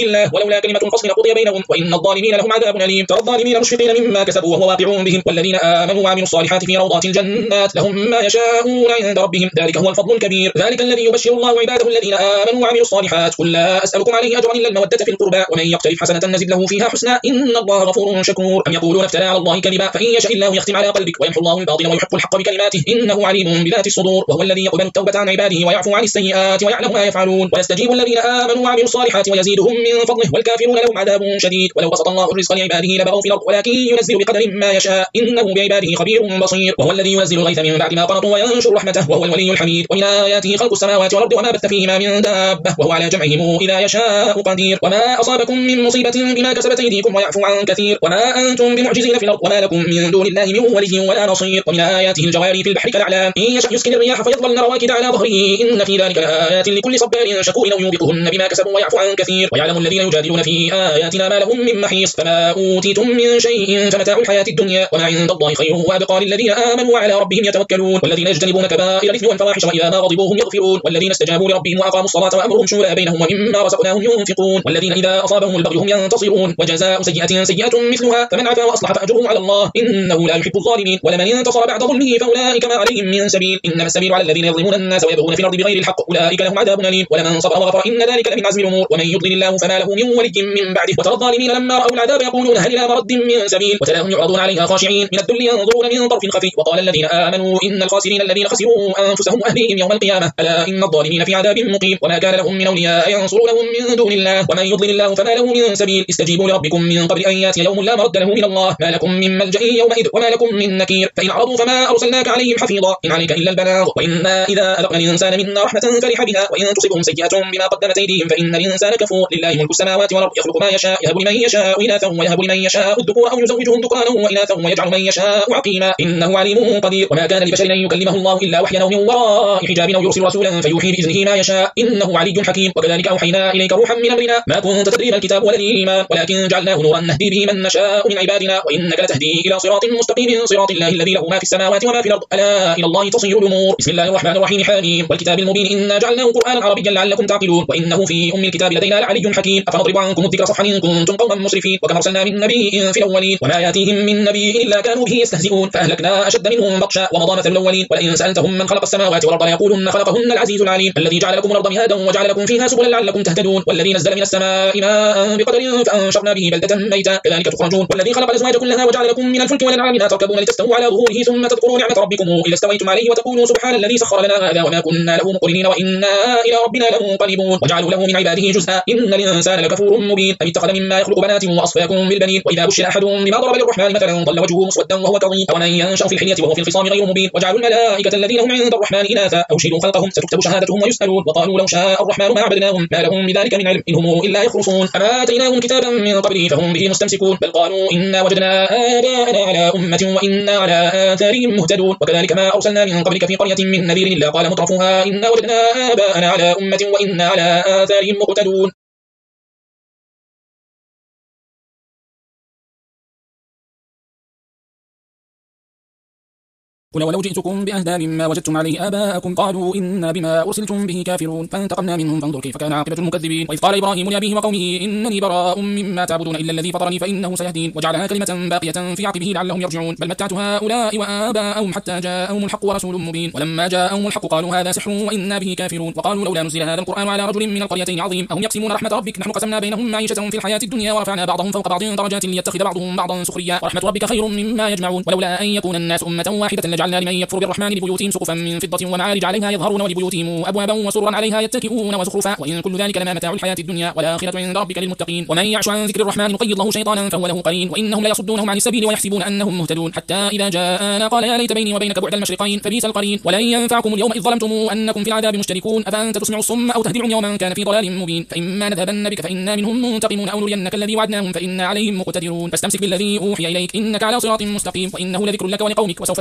وجه الله ولولا كلمة الفصل لقضي بينهم وإن الظالمين لهم عذاب أليم. ترى الظالمين مشفقين مما كسبوا وهو واقع بهم والذين آمنوا وعملوا الصالحات في روضات الجنات لهم ما يشاءون عند ربهم ذلك هو الفضل الكبير. ذلك الذي يبشر الله عباده الذين آمنوا وعملوا الصالحات قل لا أسألكم عليه أجرا إلا المودة في القربى ومن يقترف حسنة نزد له فيها حسنا إن الله غفور شكور. أم يقولون افترى على الله كذبا فإن يشاء الله يختم على قلبك ويمحو الله الباطل ويحق الحق بكلماته إنه عليم بذات الصدور وهو الذي يقبل التوبة عن عباده ويعفو عن السيئات ويعلم ما يفعلون ويستجيب الذين آمنوا وعملوا الصالحات ويزيدهم من فضله والكافرون لهم عذاب شديد. ولو بسط الله الرزق لعباده لبغوا في الأرض ولكن ينزل بقدر ما يشاء إنه بعباده خبير بصير. وهو الذي ينزل الغيث من بعد ما قنطوا وينشر رحمته وهو الولي الحميد. ومن آياته خلق السماوات والأرض وما بث فيهما من دابة وهو على جمعهم إذا يشاء قدير. وما أصابكم من مصيبة بما كسبت أيديكم ويعفو عن كثير وما أنتم بمعجزين في الأرض وما لكم من دون الله من ولي ولا نصير. ومن آياته الجواري في البحر كالأعلام إن يشأ يسكن الرياح فيظللن رواكد على ظهره إن في ذلك لآيات لكل صبار شكور أو يوبقهن بما كسبوا ويعفو عن كثير. ويعلم الذين يجادلون في آياتنا ما لهم من محيص. فما أوتيتم من شيء فمتاع الحياة الدنيا وما عند الله خير وأبقى للذين آمنوا وعلى ربهم يتوكلون. والذين يجتنبون كبائر الإثم والفواحش وإذا ما غضبوا هم يغفرون. والذين استجابوا لربهم وأقاموا الصلاة وأمرهم شورى بينهم ومما رزقناهم ينفقون. والذين إذا أصابهم البغي هم ينتصرون. وجزاء سيئة سيئة مثلها فمن عفا وأصلح فأجره على الله إنه لا يحب الظالمين. ولمن انتصر بعد ظلمه فأولئك ما عليهم من سبيل إنما السبيل على الذين يظلمون الناس ويبغون في الأرض بغير الحق أولئك لهم عذاب أليم. ولمن صبر وغفر إن ذلك لمن عزم الأمور. ومن يضلل الله فما له من ولي من بعده. وترى الظالمين لما رأوا العذاب يقولون هل إلى مرد من سبيل وتراهم يعرضون عليها خاشعين من الذل ينظرون من طرف خفي. وقال الذين آمنوا إن الخاسرين الذين خسروا أنفسهم وأهليهم يوم القيامة ألا إن الظالمين في عذاب مقيم. وما كان لهم من أولياء ينصرونهم من دون الله ومن يضلل الله فما له من سبيل. استجيبوا لربكم من قبل أن يأتي يوم لا مرد له من الله ما لكم من ملجأ يومئذ وما لكم من نكير. فإن عرضوا فما أرسلناك عليهم حفيظا إن عليك إلا البلاغ. وإنا إذا أذقنا الإنسان منا رحمة فرح بها وإن تصبهم سيئة بما قدمت أيديهم فإن الإنسان كفور. لله ملك السماوات والأرض يخلق ما يشاء يهب لمن يشاء إناثا ويهب لمن يشاء الذكور أو يزوجهم ذكرانا وإناثا ويجعل من يشاء عقيما إنه عليم قدير. وما كان لبشر أن يكلمه الله إلا وحيا أو من وراء حجاب أو يرسل رسولا فيوحي بإذنه ما يشاء إنه علي حكيم. وكذلك أوحينا إليك روحا من أمرنا ما كنت تدري ما الكتاب ولا الإيمان ولكن جعلناه نورا نهدي به من نشاء من عبادنا وإنك لتهدي إلى صراط مستقيم صراط الله الذي له ما في السماوات وما في الأرض ألا إلى الله تصير الأمور. بسم الله الرحمن الرحيم حميم والكتاب المبين إنا جعلناه قرآنا عربيا لعلكم تعقلون وإنه في أم الكتاب لدينا لعلي حكيم. أفنضرب عنكم الذكر صفحا إن كنتم قوما مسرفين وكما أرسلنا من نبي في الأولين وما يأتيهم من نبي إلا كانوا به يستهزئون فأهلكنا أشد منهم بطشا ومضى مثل الأولين. ولئن سألتهم من خلق السماوات والأرض ليقولن خلقهن العزيز العليم الذي جعل لكم الأرض مهادا وجعل لكم فيها سبلا لعلكم تهتدون والذي نزل من السماء ماء بقدر فأنشرنا به بلدة ميتا كذلك تخرجون. والذي خلق الأزواج كلها وجعل لكم من الفلك والأنعام ما تركبون لتستووا على ظهوره ثم تذكروا نعمة ربكم إذا استويتم عليه وتقولوا سبحان الذي سخر لنا هذا وما كنا له مقرنين وإنا إلى ربنا لمنقلبون. وجعلوا له من عباده جزءا إن الإنسان لكفور مبين أم اتخذ مما يخلق بنات وأصفاكم بالبنين وإذا بشر أحدهم بما ضرب للرحمن مثلا ظل وجهه مسودا وهو كظيم أو من ينشأ في الحلية وهو في الخصام غير مبين. وجعلوا الملائكة الذين هم عند الرحمن إناثا أو شهدوا خلقهم ستكتب شهادتهم ويسألون وقالوا لو شاء الرحمن ما عبدناهم ما لهم بذلك من علم إن هم إلا يخرصون. أما آتيناهم كتابا من قبله فهم به مستمسكون بل قالوا إنا وجدنا آباءنا على أمة وإنا على آثارهم مهتدون. وكذلك ما أرسلنا من قبلك في قرية من نذير إلا قال مترفوها إنا وجدنا آباءنا على أمة وإنا على آثارهم مقتدون. قل ولو جئتكم بأهدى مما وجدتم عليه آباءكم قالوا إنا بما أرسلتم به كافرون فانتقمنا منهم فانظر كيف كان عاقبة المكذبين. وإذ قال إبراهيم لأبيه وقومه إنني براء مما تعبدون إلا الذي فطرني فإنه سيهدين وجعلها كلمة باقية في عقبه لعلهم يرجعون بل متعت هؤلاء وآباءهم حتى جاءهم الحق ورسول مبين ولما جاءهم الحق قالوا هذا سحر وإنا به كافرون وقالوا لولا نزل هذا القرآن على رجل من القريتين عظيم أهم يقسمون رحمة ربك نحن قسمنا بينهم معيشتهم في الحياة الدنيا ورفعنا بعضهم فوق بعض درجات ليتخذ بعضهم بعضا سخريا ورحمة ربك خير مما يجمعون. ولولا أن يكون الناس أمة واحدة لجعلنا لمن يكفر بالرحمن لبيوتهم سقفا من فضة ومعارج عليها يظهرون ولبيوتهم أبوابا وسرا عليها يتكئون وزخرفا وإن كل ذلك لما متاع الحياة الدنيا والآخرة عند ربك للمتقين. ومن يعش عن ذكر الرحمن نقيض له شيطانا فهو له قرين وإنهم ليصدونهم عن السبيل ويحسبون أنهم مهتدون حتى إذا جاءنا قال يا ليت بيني وبينك بعد المشرقين فبئس القرين. ولن ينفعكم اليوم إذ ظلمتم أنكم في العذاب مشتركون أفأنت تسمع الصم أو تهدي العمي ومن كان في ضلال مبين. فإما نذهبن بك فإنا منهم منتقمون أو نرينك الذي وعدناهم فإنا عليهم مقتدرون. فاستمسك بالذي أوحي إليك إنك على صراط مستقيم وإنه لذكر لك ولقومك وسوف تسألون.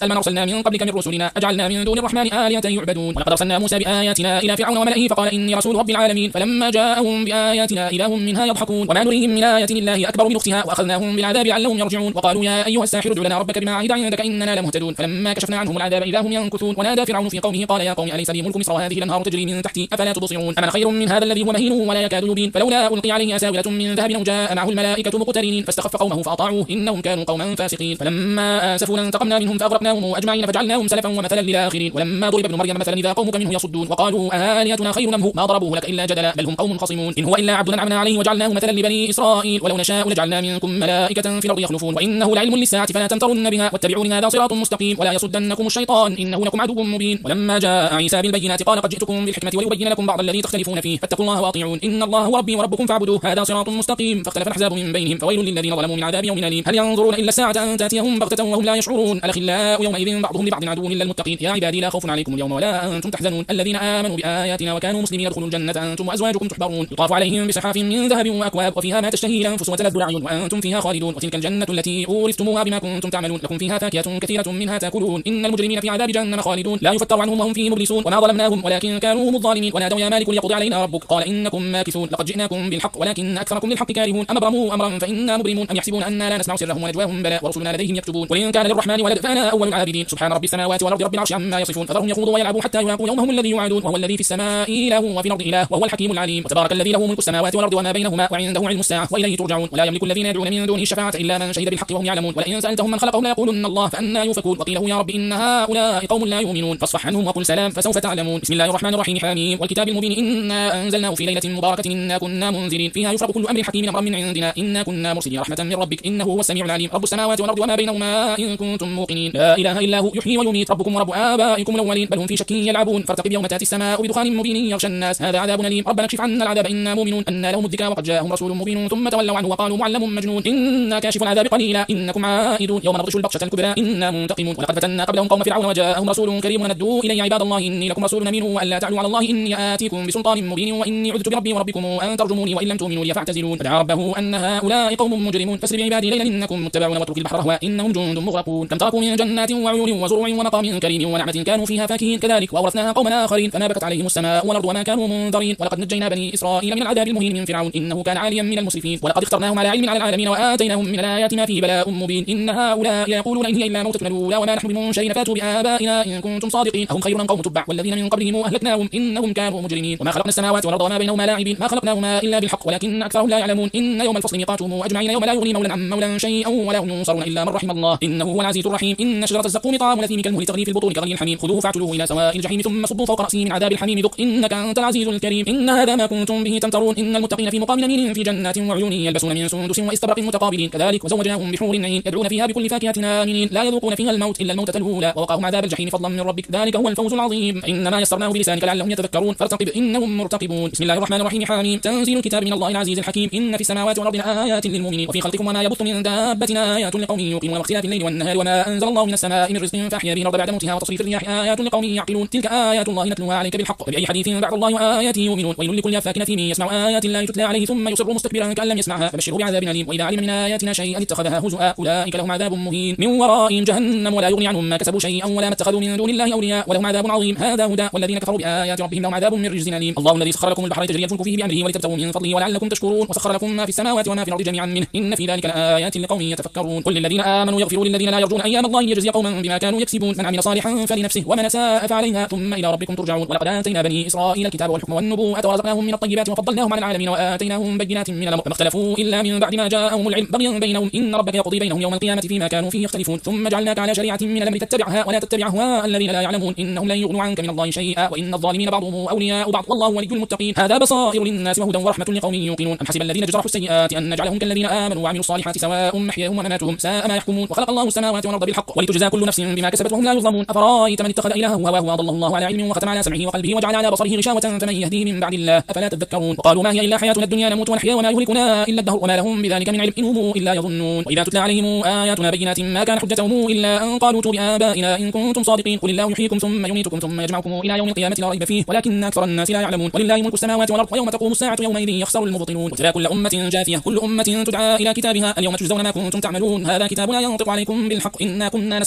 واسأل من أرسلنا من قبلك من رسلنا أجعلنا من دون الرحمن آلهة يعبدون ولقد أرسلنا موسى بآياتنا إلى فرعون وملئه فقال إني رسول رب العالمين فلما جاءهم بآياتنا إذا هم منها يضحكون وما نريهم من آية الله أكبر من أختها وأخذناهم بالعذاب لعلهم يرجعون وقالوا يا أيها الساحر ادع لنا ربك بما عهد عندك إننا لمهتدون فلما كشفنا عنهم العذاب إذا هم ينكثون ونادى فرعون في قومه قال يا قوم أليس لي ملك مصر وهذه الأنهار تجري من تحتي أفلا تبصرون أنا خير من هذا الذي هو مهين ولا يكاد يبين فلولا ألقي عليه أساورة من ذهب أو جاء معه الملائكة مقترنين فاستخف قومه فأطاعوه إنهم كانوا قوما فاسقين فلما آسفونا انتقمنا منهم فأغرقناهم أجمعين فجعلناهم سلفا ومثلا للآخرين ولما ضرب ابن مريم مثلا إذا قومك منه يصدون وقالوا آلهتنا خير أم هو ما ضربوه لك إلا جدلا بل هم قوم خصمون إن هو إلا عبد أنعمنا عليه وجعلناه مثلا لبني إسرائيل ولو نشاء لجعلنا منكم ملائكة في الأرض يخلفون وإنه لعلم للساعة فلا تمترن بها واتبعون هذا صراط مستقيم ولا يصدنكم الشيطان إنه لكم عدو مبين ولما جاء عيسى بالبينات قال قد جئتكم بالحكمة وليبين لكم بعض الذي تختلفون فيه فاتقوا الله وأطيعون إن الله هو ربي وربكم فاعبدوه هذا صراط مستقيم فاختلف الأحزاب من بينهم فويل للذين ظلموا من عذاب يوم أليم هل ينظرون إلا الساعة أن تأتيهم بغتة وهم لا يشعرون الأخلاء يومئذ بعضهم لبعض عدو إلا المتقين يا عبادي لا خوف عليكم اليوم ولا أنتم تحزنون الذين آمنوا بآياتنا وكانوا مسلمين يدخلوا الجنة أنتم وأزواجكم تحبرون يطاف عليهم بصحاف من ذهب وأكواب وفيها ما تشتهي الأنفس وتلذ الأعين وأنتم فيها خالدون وتلك الجنة التي أورثتموها بما كنتم تعملون لكم فيها فاكهة كثيرة منها تأكلون إن المجرمين في عذاب جهنم خالدون لا يفتر عنهم وهم فيه مبلسون وما ظلمناهم ولكن كانوا هم الظالمين ونادوا يا مالك ليقضي علينا ربك قال إنكم ماكثون لقد جئناكم بالحق ولكن أكثركم للحق كارهون أم أبرموا أمرا فإنا مبرمون أم يحسبون أننا لا نسمع سرهم ونجواهم بلى ورسلنا لديهم يكتبون قل إن كان للرحمن ولد فأنا أول العابدين سبحان رب السماوات والأرض رب العرش عما يصفون فذرهم يخوضوا ويلعبوا حتى يلاقوا يومهم الذي يوعدون وهو الذي في السماء إله وفي الأرض إله وهو الحكيم العليم وتبارك الذي له ملك السماوات والأرض وما بينهما وعنده علم الساعة وإليه ترجعون ولا يملك الذين يدعون من دونه الشفاعة إلا من شهد بالحق وهم يعلمون ولئن سألتهم من خلقهم ليقولن الله فأنى يؤفكون وقيل يا رب إن هؤلاء قوم لا يؤمنون فاصفح عنهم وقل سلام فسوف تعلمون بسم الله الرحمن الرحيم حميم والكتاب المبين إنا أنزلناه في ليلة مباركة إنا كنا منذرين فيها يفرق كل أمر حكيم أمرا من عندنا إنا كنا مرسلين رحمة من ربك إنه هو السميع العليم رب السماوات والأرض وما بينهما إن كنتم موقنين لا إله إلا هو يحيي ويميت ربكم ورب آبائكم الأولين بل هم في شك يلعبون فارتقب يوم تأتي السماء بدخان مبين يغشى الناس هذا عذاب أليم ربنا اكشف عنا العذاب إنا مؤمنون أن لهم الذكرى وقد جاءهم رسول مبين ثم تولوا عنه وقالوا معلم مجنون إنا كاشف العذاب قليلا إنكم عائدون يوم نبطش البطشة الكبرى إنا منتقمون ولقد فتنا قبلهم قوم فرعون وجاءهم رسول كريم وندوا إلي عباد الله إني لكم رسول أمين وألا تعلوا على الله إني آتيكم بسلطان مبين وإني عذت بربي وربكم أن ترجموني وإن لم تؤمنوا لي فاعتزلون فدعا ربه أن هؤلاء قوم مجرمون فاسر بعبادي ليلا إنكم متبعون واترك البحر رهوا إنهم جند مغرقون كم تركوا من جنات وعيون وزروع ومقام كريم ونعمة كانوا فيها فاكهين كذلك وأورثناها قوما آخرين فما بكت عليهم السماء والأرض وما كانوا منذرين ولقد نجينا بني إسرائيل من العذاب المهين من فرعون إنه كان عاليا من المسرفين ولقد اخترناهم على علم على العالمين وآتيناهم من الآيات ما فيه بلاء مبين إن هؤلاء يقولون إن هي إلا موتتنا الأولى وما نحن بمنشرين فاتوا بآبائنا إن كنتم صادقين أهم خير قوم تبع والذين من قبلهم أهلكناهم إنهم كانوا مجرمين وما خلقنا السماوات والأرض وما بينهما لاعبين ما خلقناهما إلا بالحق ولكن أكثرهم لا يعلمون إن يوم الفصل ميقاتهم أجمعين يوم لا يغني مولا عن مولا شيئا ولا هم ينصرون إلا من رحم الله إنه هو العزيز الرحيم إن شجرة الزقوم طعام الأثيم كالمهل تغلي في البطون كغلي الحميم خذوه فاعتلوه إلى سواء الجحيم ثم صبوا فوق رأسه من عذاب الحميم ذق إنك أنت العزيز الكريم إن هذا ما كنتم به تمترون إن المتقين في مقام أمين في جنات وعيون يلبسون من سندس واستبرق متقابلين كذلك وزوجناهم بحور عين يدعون فيها بكل فاكهة آمنين لا يذوقون فيها الموت إلا الموتة الأولى ووقاهم عذاب الجحيم فضلا من ربك ذلك هو الفوز العظيم إنما يسرناه بلسانك لعلهم يتذكرون فارتقب إنهم مرتقبون بسم الله الرحمن الرحيم حميم تنزيل الكتاب من الله العزيز الحكيم إن في السماوات والأرض آيات للمؤمنين وفي خلقكم وما يبث من دابة آيات لقوم يوقنون واختلاف الليل والنهار وما أنزل الله من السماء من رزق فأحيا به الأرض بعد موتها وتصريف الرياح آيات لقوم يعقلون تلك آيات الله نتلوها عليك بالحق فبأي حديث بعد الله وآياته يؤمنون ويل لكل أفاك أثيم يسمع آيات الله تتلى عليه ثم يصر مستكبرا كأن لم يسمعها فبشره بعذاب أليم وإذا علم من آياتنا شيئا اتخذها هزؤا أولئك لهم عذاب مهين من ورائهم جهنم ولا يغني عنهم ما كسبوا شيئا ولا ما اتخذوا من دون الله أولياء ولهم عذاب عظيم هذا هدى والذين كفروا بآيات ربهم لهم عذاب من رجز أليم الله الذي سخر لكم البحر تجري الفلك فيه بأمره ولتبتغوا من فضله ولعلكم تشكرون وسخر لكم ما في السماوات وما في الأرض جميعا منه إن في ذلك لآيات لقوم يتفكرون قل للذين آمنوا يغفروا للذين لا يرجون أيام الله يجزي قوما بما كانوا يكسبون من عمل صالحا فلنفسه ومن ساء فعليها ثم إلى ربكم ترجعون ولقد آتينا بني إسرائيل الكتاب والحكم والنبوءة ورزقناهم من الطيبات وفضلناهم على العالمين وآتيناهم بينات من الأمر فما اختلفوا إلا من بعد ما جاءهم العلم بغيا بينهم إن ربك يقضي بينهم يوم القيامة فيما كانوا فيه يختلفون ثم جعلناك على شريعة من الأمر تتبعها ولا تتبع أهواء الذين لا يعلمون إنهم لن يغنوا عنك من الله شيئا وإن الظالمين بعضهم أولياء بعض والله ولي المتقين هذا بصائر للناس وهدى ورحمة لقوم يوقنون أم حسب الذين اجترحوا السيئات أن نجعلهم كالذين آمنوا وعملوا الصالحات سواء محياهم ومماتهم ساء ما يحكمون وخلق الله السماوات والأرض بالحق ولتجزى كل نفس بما كسبت وهم لا يظلمون أفرأيت من اتخذ إلهه هواه وأضله الله على علم وختم على سمعه وقلبه وجعل على بصره غشاوة فمن يهديه من بعد الله أفلا تذكرون وقالوا ما هي إلا حياتنا الدنيا نموت ونحيا وما يهلكنا إلا الدهر وما لهم بذلك من علم إن هم إلا يظنون وإذا تتلى عليهم آياتنا بينات ما كان حجتهم إلا أن قالوا ائتوا بآبائنا إن كنتم صادقين قل الله يحييكم ثم يميتكم ثم يجمعكم إلى يوم القيامة لا ريب فيه ولكن أكثر الناس لا يعلمون ولله ملك السماوات والأرض ويوم تقوم الساعة يومئذ يخسر المبطلون وترى كل أمة جاثية كل أمة تدعى إلى كتابها اليوم تجزون ما كنتم تعملون هذا كتابنا ينطق عليكم بالحق إنا كنا نستهزئ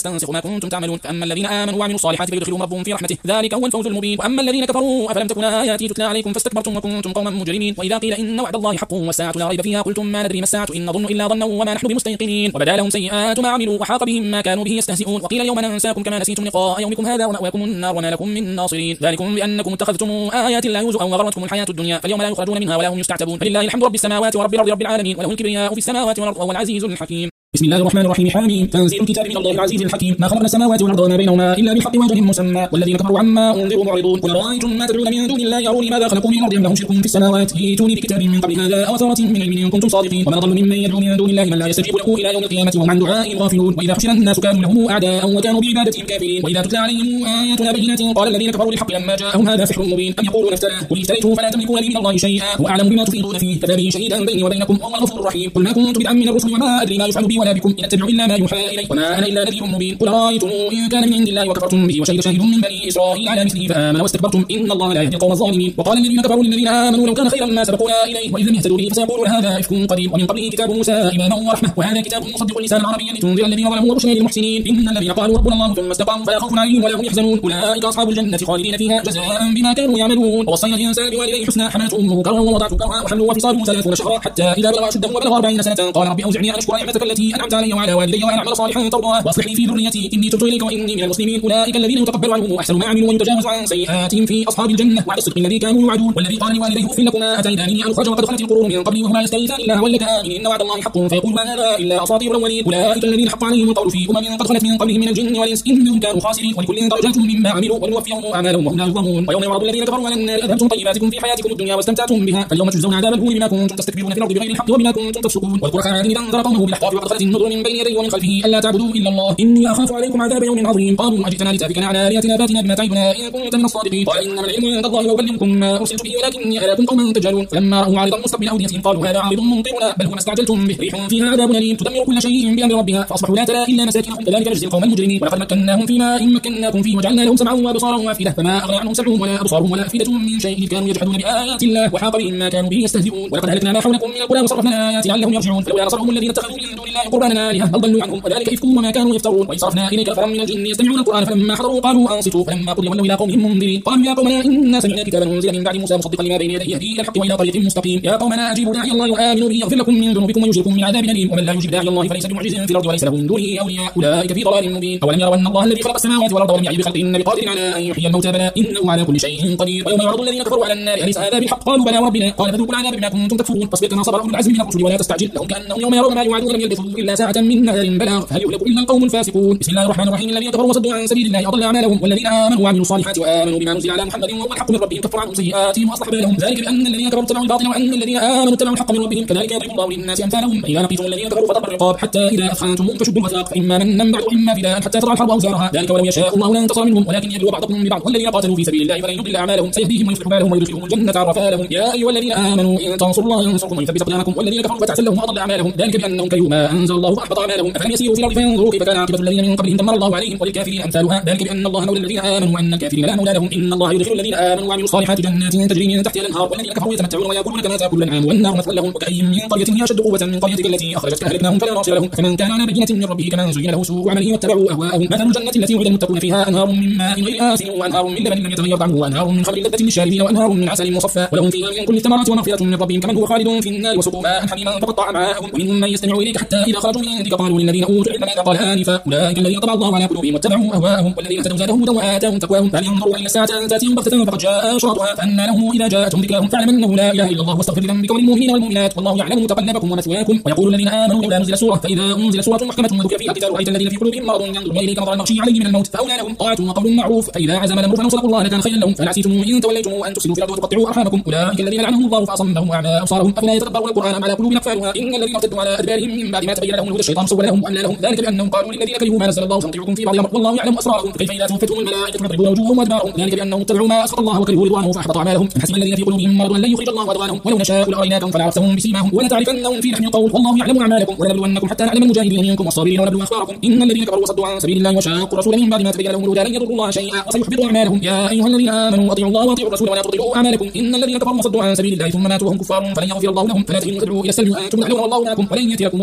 تنسخ ما كنتم تعملون. فأما الذين آمنوا وعملوا الصالحات فيدخلهم ربهم في رحمته ذلك هو الفوز المبين. وأما الذين كفروا أفلم تكن آياتي تتلى عليكم فاستكبرتم وكنتم قوما مجرمين. وإذا قيل إن وعد الله حق والساعة لا ريب فيها قلتم ما ندري ما الساعة إن نظن إلا ظنا وما نحن بمستيقنين. وبدا لهم سيئات ما عملوا وحاق بهم ما كانوا به يستهزئون. وقيل اليوم ننساكم كما نسيتم لقاء يومكم هذا ومأواكم النار وما لكم من ناصرين. ذلكم بأنكم اتخذتم آيات الله هزوا وغرتكم الحياة الدنيا فاليوم لا يخرجون منها ولا هم يستعتبون. فلله الحمد رب السماوات ورب الأرض رب العالمين وله الكبرياء في السماوات والأرض وهو العزيز الحكيم. بسم الله الرحمن الرحيم. حاميم. تنزيل الكتاب من الله العزيز الحكيم. ما خلقنا السماوات والأرض وما بينهما إلا بالحق وأجل مسمى والذين كفروا عما أنذروا معرضون. قل رأيتم ما تدعون من دون الله أروني ماذا خلقوا من الأرض أم لهم شرك في السماوات ائتوني بكتاب من قبل هذا أو أثارة من علم إن كنتم صادقين. ومن أضل ممن يدعو من دون الله من لا يستجيب له إلى يوم القيامة وهم عن دعائهم غافلون. وإذا حشر الناس كانوا لهم أعداء وكانوا بعبادتهم كافرين. وإذا تتلى عليهم آياتنا بينات قال الذين كفروا للحق لما جاءهم هذا سحر مبين أم يقولون افتراه قل افتريته فلا تملكون لي من الله شيئا هو أعلم بما تفيضون فيه كفى به شهيدا بيني وبينكم وهو الغفور الرحيم. قل ما كنت بدعا من الرسل وما أدري ما يفعل بي ولا بكم إن أتبع إلا ما يوحى إلي وما أنا إلا نذير مبين. قل رأيتم إن كان من عند الله وكفرتم به وشهد شاهد من بني إسرائيل على مثله فآمن واستكبرتم إن الله لا يهدي القوم الظالمين. وقال الذين كفروا للذين آمنوا لو كان خيرا ما سبقونا إليه وإذ لم يهتدوا به فسيقولون هذا إفك قديم ومن قبله كتاب موسى إماما ورحمة وهذا كتاب مصدق لسانا عربيا لتنذر الذين ظلموا وبشرى للمحسنين. إن الذين قالوا ربنا الله ثم استقاموا فلا خوف عليهم ولا هم يحزنون أولئك أصحاب الجنة خالدين فيها جزاء بما كانوا يعملون. ووصينا الإنسان بوالديه حسنا حملته أمه كرها ووضعته كرها وحمله وفصاله ثلاثون شهرا حتى إذا بلغ أشده وبلغ أربعين سنة قال رب أوزعني أن أشكر نعمتك التي أنعمت علي وعلى والدي وأن أعمل صالحا ترضاه وأصلح لي في ذريتي إني تبت إليك وإني من المسلمين. أولئك الذين يتقبل عنهم أحسن ما عملوا ويتجاوز عن سيئاتهم في أصحاب الجنة وعد الصدق الذي كانوا يوعدون. والذي قال لوالديه أف لكما أتيتاني أن أخرج وقد خلت القرون من قبلي وهما يستغيثان الله ولك آمن إن وعد الله حق فيقول ما هذا إلا أساطير الأولين. أولئك الذين حق عليهم القول في أمم قد خلت من قبلهم من الجن والإنس إنهم كانوا خاسرين ولكل درجات مما عملوا ولنوفيهم أعمالهم وهم لا يظلمون. ويوم يعرض الذين كفروا على النار أذهبتم طيباتكم في حياتكم الدنيا واستمتعتم بها فاليوم تجزون عذاب الهون بما كنتم تستكبرون في الأرض بغير الحق وبما كنتم تفسقون. واذكر عاد إذ أنذر قومه بالأحقاف وقد خلت النذر من بين يديه ومن خلفه ألا تعبدوا إلا الله إني أخاف عليكم عذاب يوم عظيم. قالوا أجئتنا لتأفكنا عن آلهتنا فاتنا بما تعدنا إن كنت من الصادقين. قال إنما العلم عند الله وأبلغكم ما أرسلت به ولكني أراكم قوما تجهلون. فلما رأوا عارضا مستقبل أوديتهم قالوا هذا عارض ممطرنا بل هو ما استعجلتم به ريح فيها عذاب أليم تدمر كل شيء بأمر ربها فأصبحوا لا ترى إلا مساكنهم كذلك نجزي القوم المجرمين. ولقد مكناهم فيما إن مكناكم فيه وجعلنا لهم سمعا وأبصارا وأفئدة فما أغنى عنهم سمعهم ولا أبصارهم ولا أفئدتهم من شيء إذ كانوا يجحدون بآيات الله وحاق بهم ما كانوا به يستهزئون. ولقد أهلكنا ما حولكم من القرى وصرفنا الآيات لعلهم يرجعون فلولا نصرهم الذين اتخذوا من دون الله قربانا آلهة بل ضلوا عنهم وذلك إفكهم وما كانوا يفترون. وإذ صرفنا إليك نفرا من الجن يستمعون القرآن فلما حضروا قالوا أنصتوا فلما قضي ولوا إلى قومهم منذرين. قالوا يا قومنا إنا سمعنا كتابا أنزل من بعد موسى مصدقا لما بين يديه يهدي إلى الحق وإلى طريق مستقيم. يا قومنا أجيبوا داعي الله وآمنوا به يغفر لكم من ذنوبكم ويجركم من عذاب أليم. ومن لا يجيب داعي الله فليس بمعجز في الأرض وليس له من دونه أولياء أولئك في ضلال مبين. أولم يروا أن الله الذي خلق السماوات والأرض ولم يعي بخلقهن بقادر على أن يحيي الموتى بلى إنه على كل شيء قدير. ويوم يعرض الذين كفروا على النار أليس هذا بالحق قالوا بلى وربنا قال فذوقوا العذاب بما كنتم تكفرون. فاصبر كما صبر أولو العزم من الرسل ولا تستعجل لهم كأنهم يوم يرون ما يوعدون لم يلبثوا إلا ساعة من نهار بلاغ فهل يهلك إلا القوم الفاسقون. بسم الله الرحمن الرحيم. الذين كفروا وصدوا عن سبيل الله أضل أعمالهم والذين آمنوا وعملوا الصالحات وآمنوا بما نزل على محمد وهو الحق من ربهم كفر عنهم سيئاتهم وأصلح بالهم ذلك بأن الذين كفروا اتبعوا الباطل وأن الذين آمنوا اتبعوا الحق من ربهم كذلك يضرب الله للناس أمثالهم. فإذا لقيتم الذين كفروا فضربوا الرقاب حتى إذا أثخنتموهم فشدوا الوثاق فإما منا بعد وإما فداء حتى ترى الحرب أوزارها ذلك ولو يشاء الله لانتصر منهم ولكن يبلو بعضكم ببعض والذين قاتلوا في سبيل الله فلن يضل أعمالهم سيهديهم ويصلح بالهم ويدخلهم الجنة عرفها لهم. يا أيها الذين آمنوا إن تنصروا الله ينصركم ويثبت أقدامكم والذين كفروا فتعسل لهم وأضل أعمالهم ذلك بأنهم كرهوا ما أنزل الله فأحبط أعمالهم. أفلم يسيروا في الأرض فينظروا كيف كان عاقبة الذين من قبلهم دمر الله عليهم وللكافرين أمثالها ذلك بأن الله مولى الذين آمنوا وأن الكافرين لا مولى لهم. إن الله يدخل الذين آمنوا وعملوا الصالحات جنات تجري من تحتها الأنهار والذين كفروا يتمتعون ويأكلون كما تأكل الأنعام والنار مثوى لهم. وكأي من قرية هي أشد قوة من قريتك التي أخرجتك أهلكناهم فلا ناصر لهم. فمن كان على بينة من ربه كمن زين له سوء عمله واتبعوا أهواءهم. مثل الجنة التي وعد المتقون فيها أنهار من ماء غير آسن وأنهار من لبن لم يتغير طعمه وأنهار من خمر لذة للشاربين وأنهار من عسل مصفى ولهم فيها من كل الثمرات ومغفرة من ربهم كمن هو خالد في النار وسقوا ماء حميما فقطع أمعاءهم. ومنهم من يستمع إليك حتى إذا خرجوا من عندك قالوا للذين أوتوا العلم ماذا قال آنفا أولئك الذين طبع الله على قلوبهم واتبعوا أهواءهم والذين اهتدوا زادهم هدى وآتاهم تقواهم. هل ينظرون إلى الساعة أن تأتيهم بغتة فقد جاء أشراطها فأنى لهم إذا جاءتهم ذكراهم فاعلم أنه لا إله إلا الله واستغفر لذنبك وللمؤمنين والمؤمنات والله يعلم متقلبكم ومثواكم. ويقول الذين آمنوا لولا نزل سورة فإذا أنزل سورة محكمة وذكر فيها قتال رأيت الذين في قلوبهم مرض ينظرون إليك نظر المغشي عليه من الموت فأولى لهم طاعة وقول معروف فإذا عزم الأمر فنصروا الله لكان خيرا لهم. فلعسيتم إن توليتم أن تفسدوا في الأرض وتقطعوا أرحامكم أولئك الذين لعنهم الله فأصمهم وأعمى أبصارهم أفلا يتدبرون القرآن أم على قلوب أقفالها. إن الذين ارتدوا على أدبارهم من بعد ما تبين لهم الهدى الشيطان سول لهم وأملى لهم ذلك بأنهم قالوا للذين كرهوا ما نزل الله سنطيعكم في بعض الأمر والله يعلم أسرارهم. فكيف إذا توفتهم الملائكة يضربون وجوههم وأدبارهم ذلك بأنهم اتبعوا ما أسخط الله وكرهوا رضوانه فأحبط أعمالهم. أم حسب الذين في قلوبهم مرض لن يخرج الله أضغانهم ولو نشاء لأريناكم فلعرفتهم بسيماهم ولتعرفنهم في لحن القول والله يعلم أعمالكم ولنبلونكم حتى نعلم المجاهدين منكم والصابرين ونبلو أخباركم. إن الذين كفروا وصدوا عن سبيل الله وشاقوا الرسول من بعد ما تبين لهم الهدى لن يضروا الله شيئا وسيحبط أعمالهم. يا أيها الذين آمنوا أطيعوا الله وأطيعوا الرسول ولا تبطلوا أعمالكم. إن الذين كفروا وصدوا عن سبيل الله ثم ماتوا وهم كفار فلن يغفر الله لهم فلا تهنوا تدعوا إلى السلم وأنتم تعلمون والله معكم ولن يأتيكم أعمالكم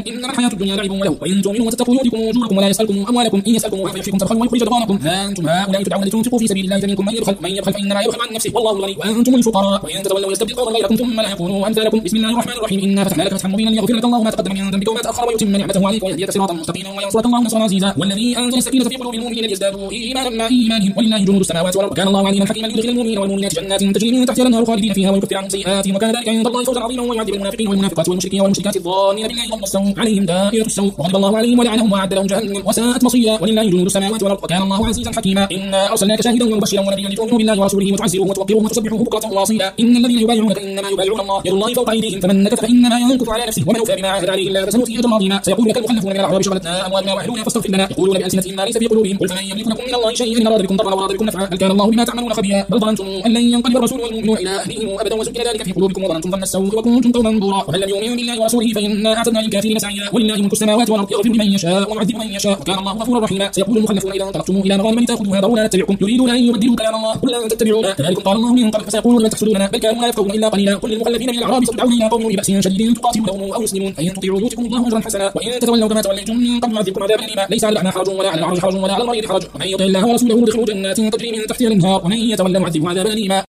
إنما الحياة الدنيا لعب وله وإن تؤمنوا وتتقوا يؤتكم أجوركم ولا يسألكم أموالكم إن يسألكموها فيحفكم تبخلوا ويخرج أضغانكم. ها أنتم هؤلاء تدعون لتنفقوا في سبيل الله فمنكم من يبخل من يبخل فإنما يبخل عن نفسه والله الغني وأنتم الفقراء وإن تتولوا يستبدل قوما غيركم ثم لا يكونوا أمثالكم. بسم الله الرحمن الرحيم. إنا فتحنا لك فتحا مبينا ليغفر لك الله ما تقدم من ذنبك وما تأخر ويتم نعمته عليك ويهديك صراطا مستقيما وينصرك الله نصرا عزيزا. والذي أنزل السكينة في قلوب المؤمنين ليزدادوا إيمانا مع إيمانهم ولله جنود السماوات والأرض وكان الله عليما حكيما. يدخل المؤمنين والمؤمنات جنات تجري من تحتها الأنهار خالدين فيها ويكفر عنهم سيئاتهم وكان ذلك عند الله فوزا عظيما. ويعذب المنافقين والمنافقات والمشركين والمشركات الظانين بالله ظن السوء عليهم دائرة السوء وغضب الله عليهم ولعنهم وأعد لهم جهنم وساءت مصيرا. ولله جنود السماوات والأرض وكان الله عزيزا حكيما. إنا أرسلناك شاهدا ومبشرا ونذيرا لتؤمنوا بالله ورسوله وتعزروه وتوقروه وتسبحوه بكرة وأصيلا. إن الذين يبايعونك إنما يبايعون الله يد الله فوق أيديهم فمن نكث فإنما ينكث على نفسه ومن أوفى بما عاهد عليه الله فسنؤتيه أجرا عظيما. سيقول لك المخلفون من الأعراب شغلتنا أموالنا وأهلنا فاستغفر لنا يقولون بألسنتهم ما ليس في قلوبهم قل فمن يملك لكم من الله شيئا إن أراد بكم ضرا وأراد بكم نفعا بل كان الله بما تعملون خبيرا. بل ظننتم أن لن ينقلب الرسول والمؤمنون إلى أهلهم أبدا وزين ذلك في قلوبكم وظننتم ظن السوء وكنتم قوما بورا. ومن لم يؤمن بالله ورسوله فإنا أعتدنا للكافرين سعيرا. ولله ملك السماوات والأرض يغفر لمن يشاء ويعذب من يشاء وكان الله غفورا رحيما. سيقول المخلفون إذا انطلقتم إلى مغانم لتأخذوها ذرونا نتبعكم يريدون أن يبدلوا كلام الله قل لن تتبعونا كذلك قال الله من قبل فسيقولون بل تحسدوننا بل كانوا لا يفقهون إلا قليلا. قل للمخلفين من الأعراب تدعون إلى قوم بأس شديد تقاتلونهم أو يسلمون فإن تطيعوا يؤتكم الله أجرا حسنا وإن تتولوا كما توليتم من قبل يعذبكم عذابا أليما. ليس على الأعمى حرج ولا على الأعرج حرج ولا على المريض حرج ومن يطع الله ورسوله يدخله جنات تجري من تحتها الأنهار ومن يتولى يعذبه عذابا أليما.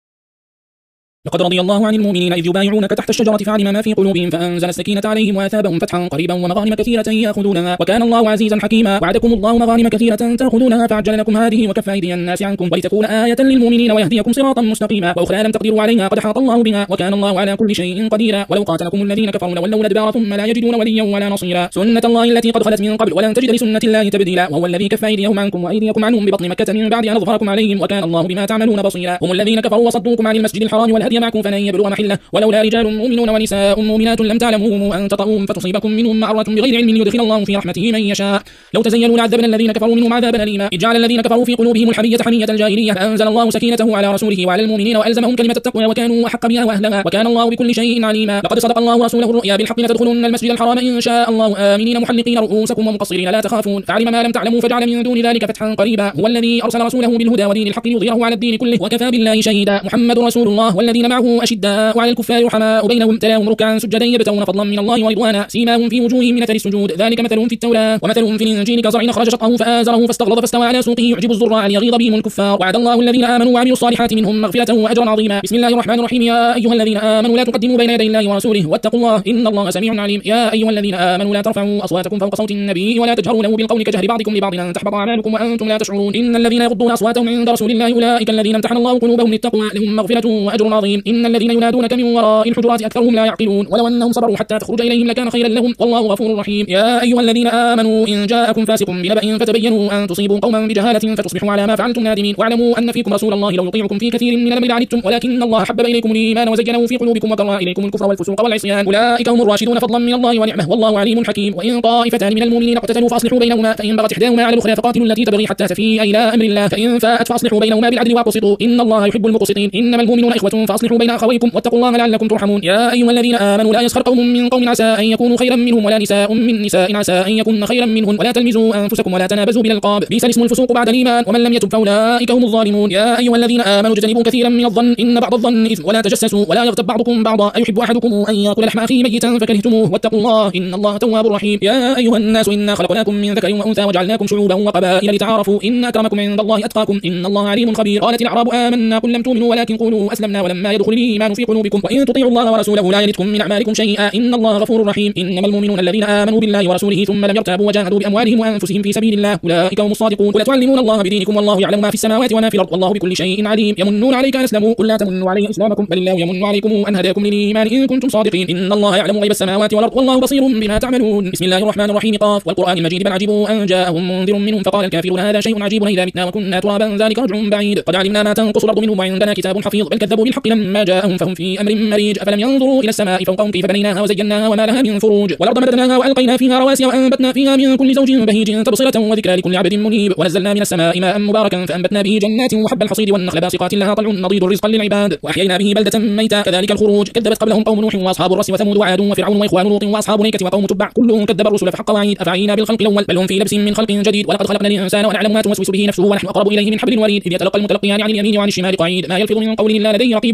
لقد رضي الله عن المؤمنين إذ يبايعونك تحت الشجرة فعلم ما في قلوبهم فأنزل السكينة عليهم وأثابهم فتحا قريبا ومغانم كثيرة يأخذونها وكان الله عزيزا حكيما. وعدكم الله مغانم كثيرة تأخذونها فعجل لكم هذه وكف أيدي الناس عنكم ولتكون آية للمؤمنين ويهديكم صراطا مستقيما وأخرى لم تقدروا عليها قد أحاط الله بها وكان الله على كل شيء قديرا. ولو قاتلكم الذين كفروا لولوا الأدبار ثم لا يجدون وليا ولا نصيرا. سنة الله التي قد خلت من قبل ولن تجد لسنة الله تبديلا. وهو الذي كف أيديهم عنكم وأيديكم عنهم ببطن مكة من بعد أن أظفركم عليهم وكان الله بما تعملون بصيرا. هم الذين كفروا وصدوكم عن المسجد الحرام والهدي معكم فلن يبلغ محله ولولا رجال مؤمنون ونساء مؤمنات لم تعلموهم أن تطؤوهم فتصيبكم منهم معرة بغير علم يدخل الله في رحمته من يشاء. لو تزينوا لعذبنا الذين كفروا منهم عذابا أليما. إذ جعل الذين كفروا في قلوبهم الحمية حمية الجاهلية فأنزل الله سكينته على رسوله وعلى المؤمنين وألزمهم كلمة التقوى وكانوا أحق بها وأهلها وكان الله بكل شيء عليما. لقد صدق الله رسوله الرؤيا بالحق لتدخلن المسجد الحرام إن شاء الله آمنين محلقين رؤوسكم ومقصرين لا تخافون فعلم ما لم تعلموا فجعل من دون ذلك فتحا قريبا. هو الذي أرسل رسوله بالهدى ودين الحق ليظهره على الدين كله وكفى بالله شهيدا. محمد رسول الله والذين معه أشداء وعلى الكفار رحماء بينهم تلاهم ركعا سجدا يبتغون فضلا من الله ورضوانا سيماهم في وجوههم من اثر السجود ذلك مثلهم في التوراة ومثلهم في الإنجيل كزرع أخرج شطأه فآزره فاستغلظ فاستوى على سوقه يعجب الزراع ليغيظ بهم الكفار. وعد الله الذين آمنوا وعملوا الصالحات منهم مغفرة وأجرا عظيما. بسم الله الرحمن الرحيم. يا أيها الذين آمنوا لا تقدموا بين يدي الله ورسوله واتقوا الله إن الله سميع عليم. يا أيها الذين آمنوا لا ترفعوا أصواتكم فوق صوت النبي ولا تجهروا له بالقول كجهر بعضكم لبعض أن تحبط أعمالكم وأنتم لا تشعرون. إن الذين يغضون أصواتهم عند رسول الله أولئك الذين امتحن الله قلوبهم للتقوى لهم مغفرة وأجر عظيم. إن الذين ينادونك من وراء الحجرات أكثرهم لا يعقلون ولو أنهم صبروا حتى تخرج إليهم لكان خيرا لهم والله غفور رحيم. يا أيها الذين آمنوا إن جاءكم فاسق بنبأ فتبينوا أن تصيبوا قوما بجهالة فتصبحوا على ما فعلتم نادمين. واعلموا أن فيكم رسول الله لو يطيعكم في كثير من الأمر لعنتم ولكن الله حبب إليكم الإيمان وزينه في قلوبكم وكره إليكم الكفر والفسوق والعصيان أولئك هم الراشدون فضلا من الله ونعمه والله عليم حكيم. وإن طائفتان من المؤمنين اقتتلوا فأصلحوا بينهما فإن بغت إحداهما على الأخرى فقاتلوا التي تبغي حتى تفيء إلى أمر الله فإن فاءت فأصلحوا بينهما بالعدل وأقسطوا إن الله يحب المقسطين. إنما المؤمنون إخوة فأصلحوا بين أخويكم واتقوا الله لعلكم ترحمون. يا أيها الذين آمنوا لا يسخر قوم من قوم عسى أن يكونوا خيرا منهم ولا نساء من نساء عسى أن يكون خيرا منهن ولا تلمزوا أنفسكم ولا تنابزوا بالألقاب بئس الاسم الفسوق بعد الإيمان ومن لم يتب فأولئك هم الظالمون. يا أيها الذين آمنوا اجتنبوا كثيرا من الظن إن بعض الظن إثم ولا تجسسوا ولا يغتب بعضكم بعضا أيحب أحدكم أن يأكل لحم أخيه ميتا فكرهتموه واتقوا الله إن الله تواب رحيم. يا أيها الناس إنا خلقناكم من ذكر وأنثى وجعلناكم شعوبا وقبائل لتعارفوا إن أكرمكم عند الله أتقاكم إن الله عليم خبير. قالت الأعراب آمنا قل لم تؤمنوا ولكن قولوا أسلمنا ولما يدخل الإيمان في قلوبكم وإن تطيعوا الله ورسوله لا يلدكم من أعمالكم شيئا إن الله غفور رحيم. إنما المؤمنون الذين آمنوا بالله ورسوله ثم لم يرتابوا وجاهدوا بأموالهم وأنفسهم في سبيل الله أولئك هم الصادقون. قل تعلمون الله بدينكم والله يعلم ما في السماوات وما في الأرض والله بكل شيء عليم. يمنون عليك أن أسلموا قل لا تمنوا علي إسلامكم بل الله يمن عليكم أن هداكم للإيمان إن كنتم صادقين إن الله يعلم غيب السماوات والأرض والله بصير بما تعملون. بسم الله الرحمن الرحيم. قاف والقرآن المجيد بل عجبوا أن جاءهم منذر منهم فقال الكافرون هذا شيء عجيب إذا متنا وكنا ترابا ذلك رجع بعيد قد علمنا ما تنقص الأرض منهم وعندنا كتاب حفيظ بل كذبوا بالحق لما جاءهم فهم في أمر مريج أفلم ينظروا إلى السماء فوقهم كيف بنيناها وزيناها وما لها من فروج والأرض مددناها وألقينا فيها رواسي وأنبتنا فيها من كل زوج بهيج تبصرة وذكرى لكل عبد منيب ونزلنا من السماء ماء مباركا فأنبتنا به جنات وحب الحصيد والنخل باسقات لها طلع نضيد رزقا للعباد وأحيينا به بلدة ميتا كذلك الخروج كذبت قبلهم قوم نوح وأصحاب الرس وثمود وعاد وفرعون وإخوان لوط وأصحاب نيكة وقوم تبع كلهم كذب الرسل فحق وعيد أفعينا بالخلق الأول بل هم في لبس من خلق جديد ولقد خلقنا الإنسان ونعلم ما توسوس به نفسه ونحن أقرب إليه من حبل الوريد إذ يتلقى المتلقيان عن اليمين وعن الشمال قعيد ما يلفظ من قول إلا لديه رقيب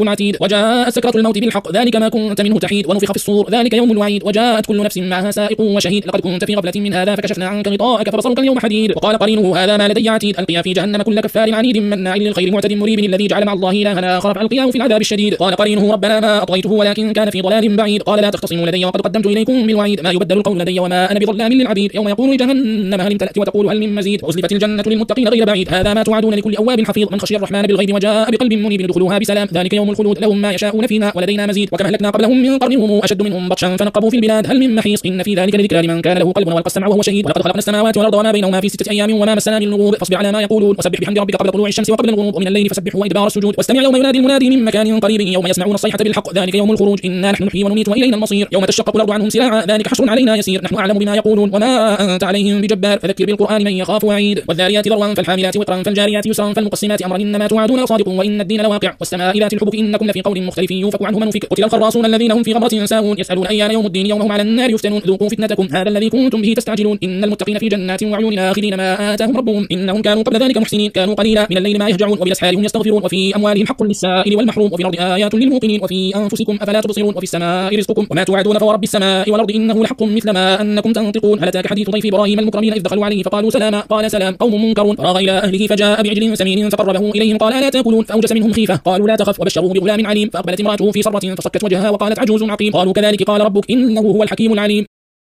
عتيد. وجاءت سكرة الموت بالحق ذلك ما كنت منه تحيد. ونفخ في الصور ذلك يوم الوعيد. وجاءت كل نفس معها سائق وشهيد. لقد كنت في غفلة من هذا فكشفنا عنك غطاءك فبصرك اليوم حديد. وقال قرينه هذا ما لدي عتيد. ألقيا في جهنم كل كفار عنيد مناع للخير معتد مريب الذي جعل مع الله إلها آخر فألقياه في العذاب الشديد. قال قرينه ربنا ما أطغيته ولكن كان في ضلال بعيد. قال لا تختصموا لدي وقد قدمت إليكم بالوعيد. ما يبدل القول لدي وما أنا بظلام للعبيد. يوم يقول لجهنم هل امتلأت وتقول هل من مزيد. وأزلفت الجنة للمتقين غير بعيد. هذا ما توعدون لكل أواب حفيظ من خشي الرحمن بالغيب وجاء بقلب منيب ادخلوها بسلام ذلك يوم الخلود لهم ما يشاءون فيها ولدينا مزيد. وكما أهلكنا قبلهم من قرن هم أشد منهم بطشا فنقبوا في البلاد هل من محيص. إن في ذلك لذكرى لمن كان له قلب والقى السمع وهو شهيد. ولقد خلقنا السماوات والأرض وما بينهما في ستة أيام وما مسنا من لغوب. فاصبر على ما يقولون وسبح بحمد ربك قبل طلوع الشمس وقبل الغروب ومن الليل فسبحه وإدبار السجود. واستمع يوم ينادي المنادي من مكان قريب يوم يسمعون الصيحة بالحق ذلك يوم الخروج. إنا نحن نحيي ونميت وإلينا المصير. يوم تشقق الأرض عنهم سراعا ذلك حشر علينا يسير. نحن أعلم بما يقولون وما أنت عليهم بجبار فذكر بالقرآن من يخاف وعيد. والذاريات ذروا فالحاملات وقرا فالجاريات يسرا فالمقسمات أمرا إنما توعدون لصادق وإن الدين لواقع. والسماء ذات الحبك إنكم لفي قول مختلف يوفك عنه من أفك. قتل الخراصون الذين هم في غمرة ساهون يسألون أيان يوم الدين يوم هم على النار يفتنون ذوقوا فتنتكم هذا الذي كنتم به تستعجلون. إن المتقين في جنات وعيون آخذين ما آتاهم ربهم إنهم كانوا قبل ذلك محسنين. كانوا قليلا من الليل ما يهجعون وبالأسحار هم يستغفرون. وفي أموالهم حق للسائل والمحروم. وفي الأرض آيات للموقنين. وفي أنفسكم أفلا تبصرون. وفي السماء رزقكم وما توعدون فورب السماء والأرض إنه لحق مثل ما أنكم تنطقون. هل أتاك حديث ضيف إبراهيم المكرمين إذ دخلوا عليه فقالوا سلاما قال سلام قوم منكرون. فراغ إلى أهله فجاء بعجل سمين فقربه إليهم قال ألا تأكلون فأوجس منهم خيفة قالوا لا تخف وبشروه بغلام عليم. فأقبلت امرأته في صرة فصكت وجهها وقالت عجوز عقيم. قالوا كذلك قال ربك إنه هو الحكيم العليم.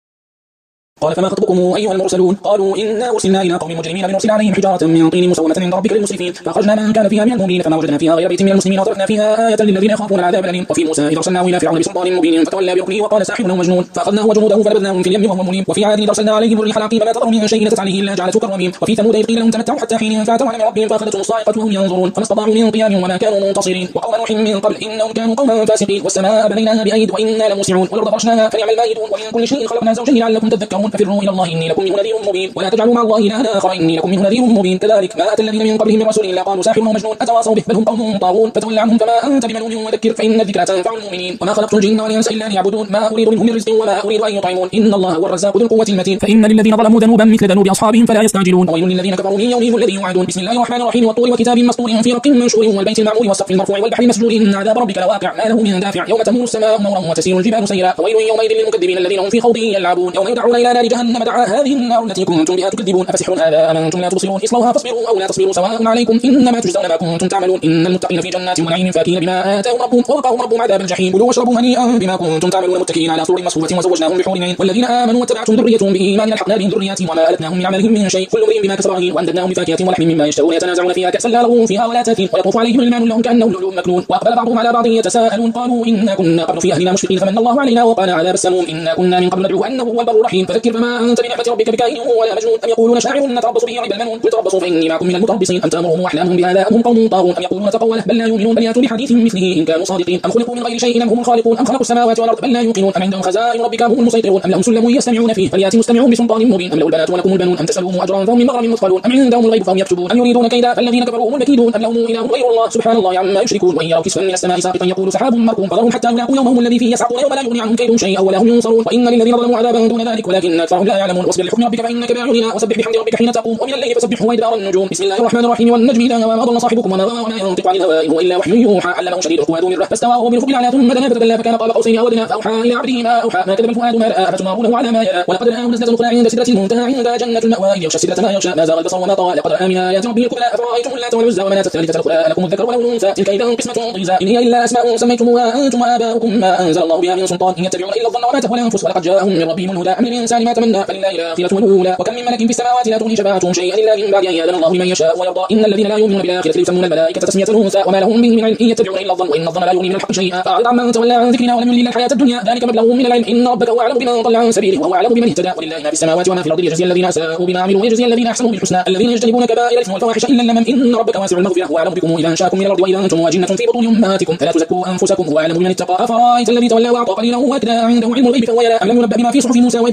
قال فما خطبكم أيها المرسلون قالوا إنا أرسلنا إلى قوم مجرمين لنرسل عليهم حجارة من طين مسومة عند ربك للمسرفين. فأخرجنا من كان فيها من المؤمنين فما وجدنا فيها غير بيت من المسلمين وتركنا فيها آية للذين يخافون العذاب الأليم. وفي موسى إذ أرسلناه إلى فرعون بسلطان مبين فتولى بركنه وقال ساحر أو مجنون فأخذناه وجنوده فنبذناهم في اليم وهو مليم. وفي عاد إذ أرسلنا عليهم الريح العقيم ما تذر من شيء أتت عليه إلا جعلته كالرميم. وفي ثمود إذ قيل لهم تمتعوا حتى حين فأتوا على ربهم فأخذتهم الصاعقة وهم ينظرون فما استطاعوا من قيام وما كانوا منتصرين. وقوم نوح من قبل إنهم كانوا قوما فاسقين. والسماء بنيناها بأيد وإنا لموسعون والأرض فرشناها فنعم الماهدون. ومن كل شيء خلقنا زوجين لعلكم تذكرون. ففروا إلى الله إني لكم منه نذير مبين. ولا تجعلوا مع الله إلها آخر إني لكم منه نذير مبين. كذلك ما أتى الذين من قبلهم من رسول إلا قالوا ساحر ومجنون أتواصوا به بل هم قوم طاغون فتول عنهم فما أنت بملوم وذكر فإن الذكرى تنفع المؤمنين. وما خلقت الجن والإنس إلا ليعبدون ما أريد منهم من رزق وما أريد أن يطعمون إن الله هو الرزاق ذو القوة المتين. فإن للذين ظلموا ذنوبا مثل ذنوب أصحابهم فلا يستعجلون. وويل للذين كفروا من يومهم الذي يوعدون. بسم الله الرحمن الرحيم والطور وكتاب مسطور في رق منشور والبيت المعمور والسقف المرفوع والبحر المسجور إن عذاب ربك لواقع ما له من دافع يوم تمور السماء مورا وتسير الجبال سيرا. فويل يومئذ للمكذبين الذين هم في خوض يلعبون. يوم يدعون إلى نار جهنم دعا هذه النار التي كنتم بها تكذبون أفسحر هذا أم أنتم لا تبصرون اصلوها فاصبروا أو لا تصبروا سواء عليكم إنما تجزون ما كنتم تعملون. إن المتقين في جنات ونعيم فاكهين بما آتاهم ربهم ووقاهم ربهم عذاب الجحيم. كلوا واشربوا هنيئا بما كنتم تعملون متكئين على سرر مصفوفة وزوجناهم بحور عين. والذين آمنوا واتبعتهم ذريتهم بإيمان ألحقنا بهم ذرياتهم وما ألتناهم من عملهم من شيء كل امرئ بما كسب رهين. وأمددناهم بفاكهة ولحم مما يشتهون يتنازعون فيها كأسا لا لغو فيها ولا تأثيم ويطوف عليهم غلمان لهم كأنهم لؤلؤ مكنون. وأقبل بعضهم على بعض يتساءلون قالوا إنا كنا قبل في أهلنا مشفقين فمن الله علينا وقانا عذاب السموم إنا كنا من قبل ندعوه أنه هو البر الرحيم. فذكر فما أنت بنعمة ربك بكائن ولا مجنون. أم يقولون شاعر نتربص به ريب المنون قل تربصوا فإني معكم من المتربصين. أم تأمرهم أحلامهم بهذا أم هم قوم طاغون أم يقولون تقوله بل لا يؤمنون بل يأتوا بحديث مثله إن كانوا صادقين. أم خلقوا من غير شيء أم هم الخالقون أم خلقوا السماوات والأرض بل لا يوقنون. أم عندهم خزائن ربك هم المسيطرون أم لهم سلم يستمعون فيه فليأتي مستمعون بسلطان مبين. أم له البنات ولكم البنون أم تسألوهم أجرا فهم من مغرم مثقلون. أم عندهم الغيب فهم يكتبون أم يريدون كيدا فالذين كفروا هم المكيدون. أم لهم إله غير الله سبحان الله عما يشركون. وإن يروا كسفا من السماء ساقطا يقول سحاب مركوم فذرهم حتى يلاقوا يومهم الذي فيه يسعقون يوم لا يغني عنهم كيدهم شيئا ولا هم ينصرون. وإن للذين ظلموا عذابا دون ذلك ولكن أكثرهم لا يعلمون. واصبر لحكم ربك فإنك بأعيننا وسبح بحمد ربك حين تقوم ومن الليل فسبحه وإدبار النجوم. بسم الله الرحمن الرحيم والنجم إذا هوى ما ضل صاحبكم وما غوى وما ينطق عن الهوى إن هو إلا وحي يوحى علمه شديد القوى ذو مرة فاستوى وهو بالأفق الأعلى ثم دنا فتدلى فكان قاب قوسين أو أدنى فأوحى إلى عبده ما أوحى ما كذب الفؤاد ما رأى أفتمارونه على ما يرى. ولقد رآه نزلة أخرى عند سدرة المنتهى عند جنة المأوى إذ يغشى السدرة ما يغشى ما زاغ البصر وما طغى لقد رأى من آيات ربه الكبرى أفرأيتم اللات والعزى ومناة الثالثة الأخرى ألكم الذكر وله الأنثى تلك إذا قسمة ضيزى إن هي إلا أسماء سميتموها أنتم وآباؤكم ما أنزل الله بها من سلطان إن يتبعون إلا الظن وما تهوى الأنفس ولقد جاءهم من ربهم الهدى أم للإنسان ما تمنى فلله الآخرة والأولى. وكم من ملك في السماوات لا تغني شفاعتهم شيئا إلا من بعد أن يأذن الله لمن يشاء ويرضى. إن الذين لا يؤمنون بالآخرة يسمون الملائكة تسمية الأنثى وما لهم به من علم إن يتبعون إلا الظن وإن الظن لا يغني من الحق شيئا. فأعرض عمن تولى عن ذكرنا ولم يرد الحياة الدنيا ذلك مبلغهم من العلم إن ربك هو أعلم بمن ضل عن سبيله وهو أعلم بمن اهتدى. ولله ما في السماوات وما في الأرض ليجزي الذين أساءوا بما عملوا ويجزي الذين أحسنوا بالحسنى الذين يجتنبون كبائر الإثم والفواحش إلا اللمم إن ربك واسع المغفرة هو أعلم بكم إذا أنشأكم من الأرض وإذا أنتم وجنة في بطون أمهاتكم فلا تزكوا أنفسكم هو أعلم بمن اتقى. أفرأيت الذي تولى وأعطى قليلا وأكدى عنده علم الغيب فهو يرى أم لم ينبأ بما في صحف موسى وإبراهيم الذي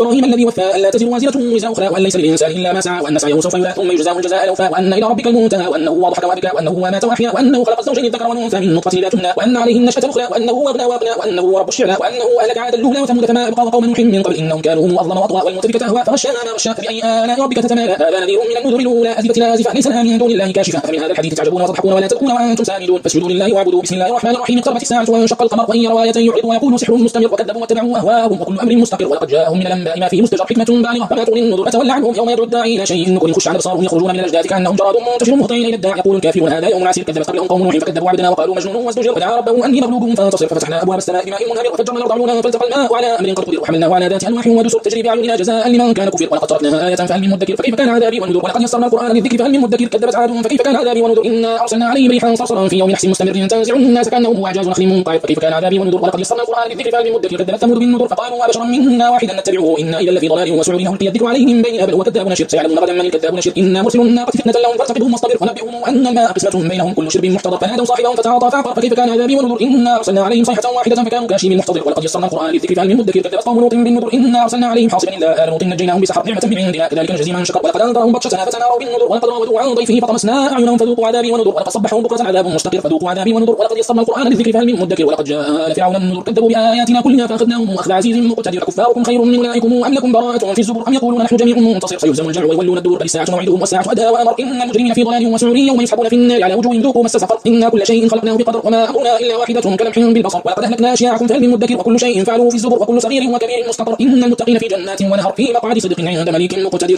يوفى ألا تزر وازرة وزر أخرى وأن ليس للإنسان إلا ما سعى وأن سعيه سوف يرى ثم يجزاه الجزاء الأوفى وأن إلى ربك المنتهى وأنه هو ضحك وبكى وأنه هو مات وأحيا وأنه خلق الزوجين الذكر والأنثى من نطفة لا تمنى وأن عليه النشأة الأخرى وأنه هو أغنى وأقنى وأنه هو رب الشعلى وأنه أهلك عادا الأولى وثمود فما أبقى وقوم نوح من قبل إنهم كانوا هم أظلم وأطغى والمؤتفكة أهوى فغشاها ما غشى فبأي آلاء ربك تتمارى هذا نذير من النذر الأولى أزفت الآزفة ليس لها من دون الله كاشفة فمن هذا الحديث تعجبون وتضحكون ولا تبكون وأنتم سامدون فاسجدوا لله واعبدوا بسم الله الرحمن الرحيم اقتربت الساعة وانشق القمر وإن يروا آية يعرضوا ويقولوا سحر مستمر وكذبوا واتبعوا أهواءهم وكل أمر مستقر ولقد جاءهم من الأنباء ما فيه مستجر حكمة بالغة فما تغني النذر فتول عنهم يوم يدعو الداعي إلى شيء نكر خش على أبصارهم يخرجون من الأجداث كأنهم جراد منتشر مهطعين إلى الداع يقول الكافرون هذا يوم عسير كذبت قبلهم قوم نوح فكذبوا عبدنا وقالوا مجنون وازدجر ودعا ربه أني مغلوب فانتصر ففتحنا أبواب السماء بماء منهمر وفجرنا الأرض عيونا فالتقى الماء على أمر قد قدر وحملناه على ذات ألواح ودسر تجري بأعيننا جزاء لمن كان كفر ولقد تركناها آية فهل من مدكر فكيف كان عذابي ونذر ولقد يسرنا القرآن للذكر فهل من مدكر كذبت عاد فكيف كان عذابي ونذر إنا أرسلنا عليهم ريحا صرصرا في يوم نحس مستمر تنزع الناس كأنهم أعجاز نخل منقعر فكيف كان عذابي ونذر ولقد يسرنا القرآن للذكر فهل من مدكر كذبت ثمود بالنذر فقالوا أبشرا منا واحدا نتبعه إنا إذا لفي ضلال وسعر ألقي الذكر عليهم بين أبل وكذاب نشر سيعلمون غدا من الكذاب نشر إنا مرسل الناقة فتنة لهم فارتقبهم واصطبر ونبئهم أن الماء قسمة بينهم كل شرب محتضر فنادوا صاحبهم فتعاطى فعقر فكيف كان عذابي ونذر إنا أرسلنا عليهم صيحة واحدة فكانوا كهشيم محتضر ولقد يسرنا القرآن للذكر فهل من مدكر كذبت قوم لوط بالنذر إنا أرسلنا عليهم حاصبا إلا آل لوط نجيناهم بسحر نعمة من عندنا كذلك نجزي من شكر ولقد أنذرهم بطشتنا فتناوروا بالنذر ولقد راودوا عن ضيفه فطمسنا أعينهم فذوقوا عذابي ونذر ولقد صبحهم بكرة عذاب مستقر فذوقوا عذابي ونذر ولقد يسرنا القرآن للذكر فهل من مدكر ولقد جاء آل فرعون النذر كذبوا بآياتنا كلها فأخذناهم أخذ عزيز مقتدر كفاركم خير من أولئكم أم لكم براءة في الزبر أم يقولون نحن جميع منتصر سيهزم الجمع ويولون الدبر بل الساعة موعدهم والساعة أدهى وأمر إن المجرمين في ضلال وسعر يوم يسحبون في النار على وجوههم ذوقوا مس سقر إنا كل شيء خلقناه بقدر وما أمرنا إلا واحدة كلمح بالبصر ولقد أهلكنا أشياعكم فهل من مدكر وكل شيء فعلوه في الزبر وكل صغير وكبير مستقر إن المتقين في جنات ونهر في مقعد صدق عند مليك مقتدر.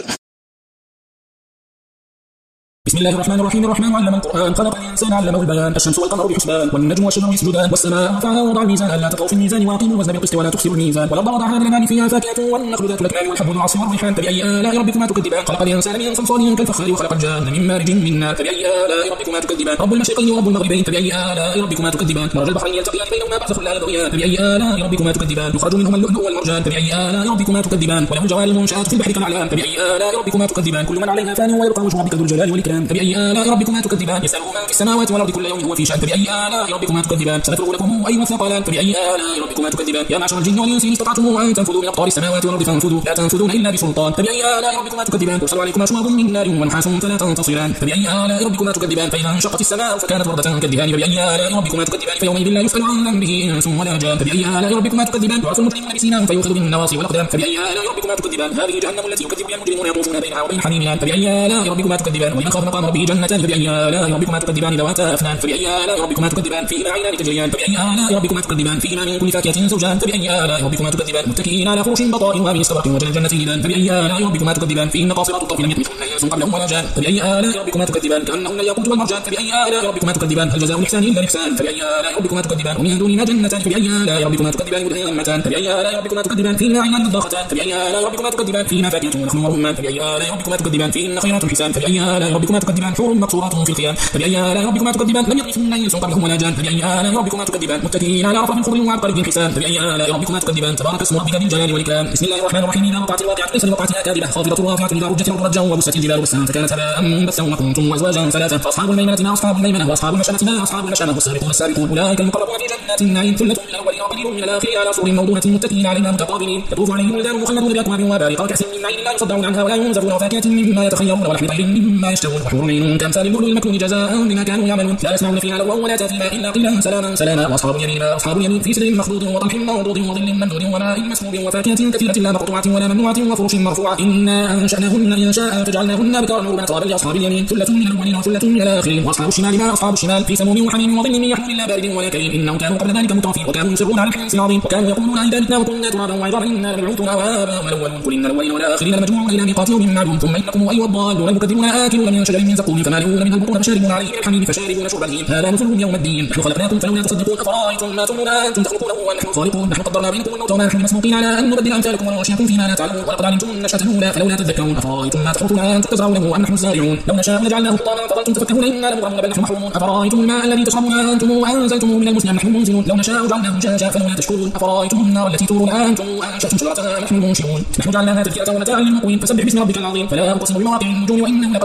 بسم الله الرحمن الرحيم الرحمن علم القرآن خلق الإنسان علمه البيان الشمس والقمر بحسبان والنجم والشجر يسجدان والسماء رفعها ووضع الميزان ألا تطغوا في الميزان وأقيموا الوزن بالقسط ولا تخسروا الميزان والأرض وضعها للأنام فيها فاكهة والنخل ذات الأكمام والحب ذو العصف والريحان فبأي آلاء ربكما تكذبان خلق الإنسان من صلصال كالفخار وخلق الجان من مارج من نار فبأي آلاء ربكما تكذبان رب المشرقين ورب المغربين فبأي آلاء ربكما تكذبان مرج البحرين يلتقيان بينهما برزخ لا يبغيان فبأي آلاء ربكما تكذبان يخرج منهما اللؤلؤ والمرجان فبأي آلاء ربكما تكذبان وله الجوار المنشآت في البحر كالأعلام فبأي آلاء ربكما تكذبان كل من عليها فان ويبقى وجه ربك ذو الجلال والإكرام فبأي آلاء ربكما تكذبان يسأله من في السماوات والأرض كل يوم هو في شأن فبأي آلاء ربكما تكذبان سنفرغ لكم أيها الثقلان فبأي آلاء ربكما تكذبان يا معشر الجن والإنس إن استطعتم أن تنفذوا من أقطار السماوات والأرض فانفذوا لا تنفذون إلا بسلطان فبأي آلاء ربكما تكذبان ترسل عليكم أشواظ من نار ونحاس فلا تنتصران فبأي آلاء ربكما تكذبان فإذا انشقت السماء فكانت وردة كالدهان فبأي آلاء ربكما تكذبان فيومئذ لا يسأل عن ذنبه إنس ولا جان فبأي آلاء ربكما تكذبان يعرف المجرمون بسيماهم فيؤخذ بالنواصي والأقدام فبأي آلاء ربكما تكذبان هذه جهنم التي يكذب بها المجرمون يطوفون بينها وبين حميم فبأي آلاء ربكما تكذبان ولمن خاف مقام ربه جنتان فبأي آلاء ربكما تكذبان ذواتا أفنان فبأي آلاء ربكما تكذبان فيهما عينان تجريان فبأي آلاء ربكما تكذبان فيهما من كل فاكهة زوجان فبأي آلاء ربكما تكذبان متكئين على فرش بطائن ومن استبرق وجنى الجنة دان فبأي آلاء ربكما تكذبان فيهن قاصرات الطرف لم يطمثهن إنس قبلهم ولا جان فبأي آلاء ربكما تكذبان كأنهن الياقوت والمرجان فبأي آلاء ربكما تكذبان هل جزاء الإحسان إلا الإحسان فبأي آلاء ربكما تكذبان ومن دونهما جنتان فبأي آلاء ربكما تكذبان مدهامتان فبأي آلاء ربكما تكذبان فيهما عينان نضاختان فبأي آلاء ربكما تكذبان فيهما فاكهة ونخل ورمان فبأي آلاء ربكما تكذبان فيهن خيرات حسان فبأي آلاء ربكما تكذبان حور مقصورات في الخيام فبأي آلاء ربكما تكذبان لم يطمثهن إنس قبلهم ولا جان فبأي آلاء ربكما تكذبان متكئين على رفرف خضر وعبقري حسان فبأي آلاء ربكما تكذبان تبارك اسم ربك ذي الجلال والإكرام بسم الله الرحمن الرحيم إذا وقعت الواقعة ليس لوقعتها كاذبة خافضة رافعة إذا رجت الأرض رجا وبست الجبال بسا فكانت هباء منبثا وكنتم أزواجا ثلاثا فأصحاب الميمنة ما أصحاب الميمنة وأصحاب المشأمة ما أصحاب المشأمة والسابقون السابقون أولئك المقربون في جنات النعيم ثلة من الأولين وقليل من الآخرين على سرر موضونة متكئين عليها متقابلين يطوف عليهم ولدان مخلدون بأكواب وأباريق وكأس من معين لا يصدعون عنها ولا ينزفون وفاكهة مما يتخيرون ولحم طير مما يشتهون وحور عين كأمثال اللؤلؤ المكنون جزاء بما كانوا يعملون لا يسمعون فيها لغوا ولا تأثيما إلا قيلا سلاما سلاما وأصحاب اليمين ما أصحاب اليمين في سدر مخضود وطلح منضود وظل ممدود وماء مسكوب وفاكهة كثيرة لا مقطوعة ولا ممنوعة وفرش مرفوعة إنا أنشأناهن إنشاء فجعلناهن بكرا عربا طرابا لأصحاب اليمين ثلة من الأولين وثلة من الآخرين وأصحاب الشمال ما أصحاب الشمال في سموم وحميم وظل من يحمل لا بارد ولا كريم إنهم كانوا قبل ذلك مترفين وكانوا يصرون على الحنس العظيم وكانوا يقولون إذا متنا وكنا ترابا وعظاما إنا لمبعوثون وآباؤنا الأولون قل إن الأولين والآخرين لمجموعون إلى ميقات يوم معلوم ثم إنكم أيها الضالون المكذبون آكلون من شجر من زقوم فمالئون منها البطون فشاربون عليه من الحميم فشاربون شرب الهيم هذا نزلهم يوم الدين نحن خلقناكم فلولا تصدقون أفرأيتم ما تمنون أنتم تخلقونه ونحن الخالقون نحن قدرنا بينكم الموت وما نحن مسبوقين على أن نبدل أمثالكم ونغشيكم فيما لا تعلمون ولقد علمتم النشأة الأولى فلولا تذكرون أفرأيتم ما تحرثون أنتم تزرعونه أم نحن الزارعون لو نشاء لجعلناه حطاما فظلتم تفكهون إنا لمغرمون بل نحن محرومون أفرأيتم الماء الذي تشربون أنتم وأنزلتم من المزن أم نحن المنزلون لو نشاء جعلناه جاجا فلولا تشكرون أفرأيتم النار التي تورون أنتم وأنشأتم شجرتها أم نحن المنشئون نحن جعلناها تذكرة ومتاعا للمقوين فسبح باسم ربك العظيم فلا أقسم بمواقع النجوم وإنه لقسم لو تعلمون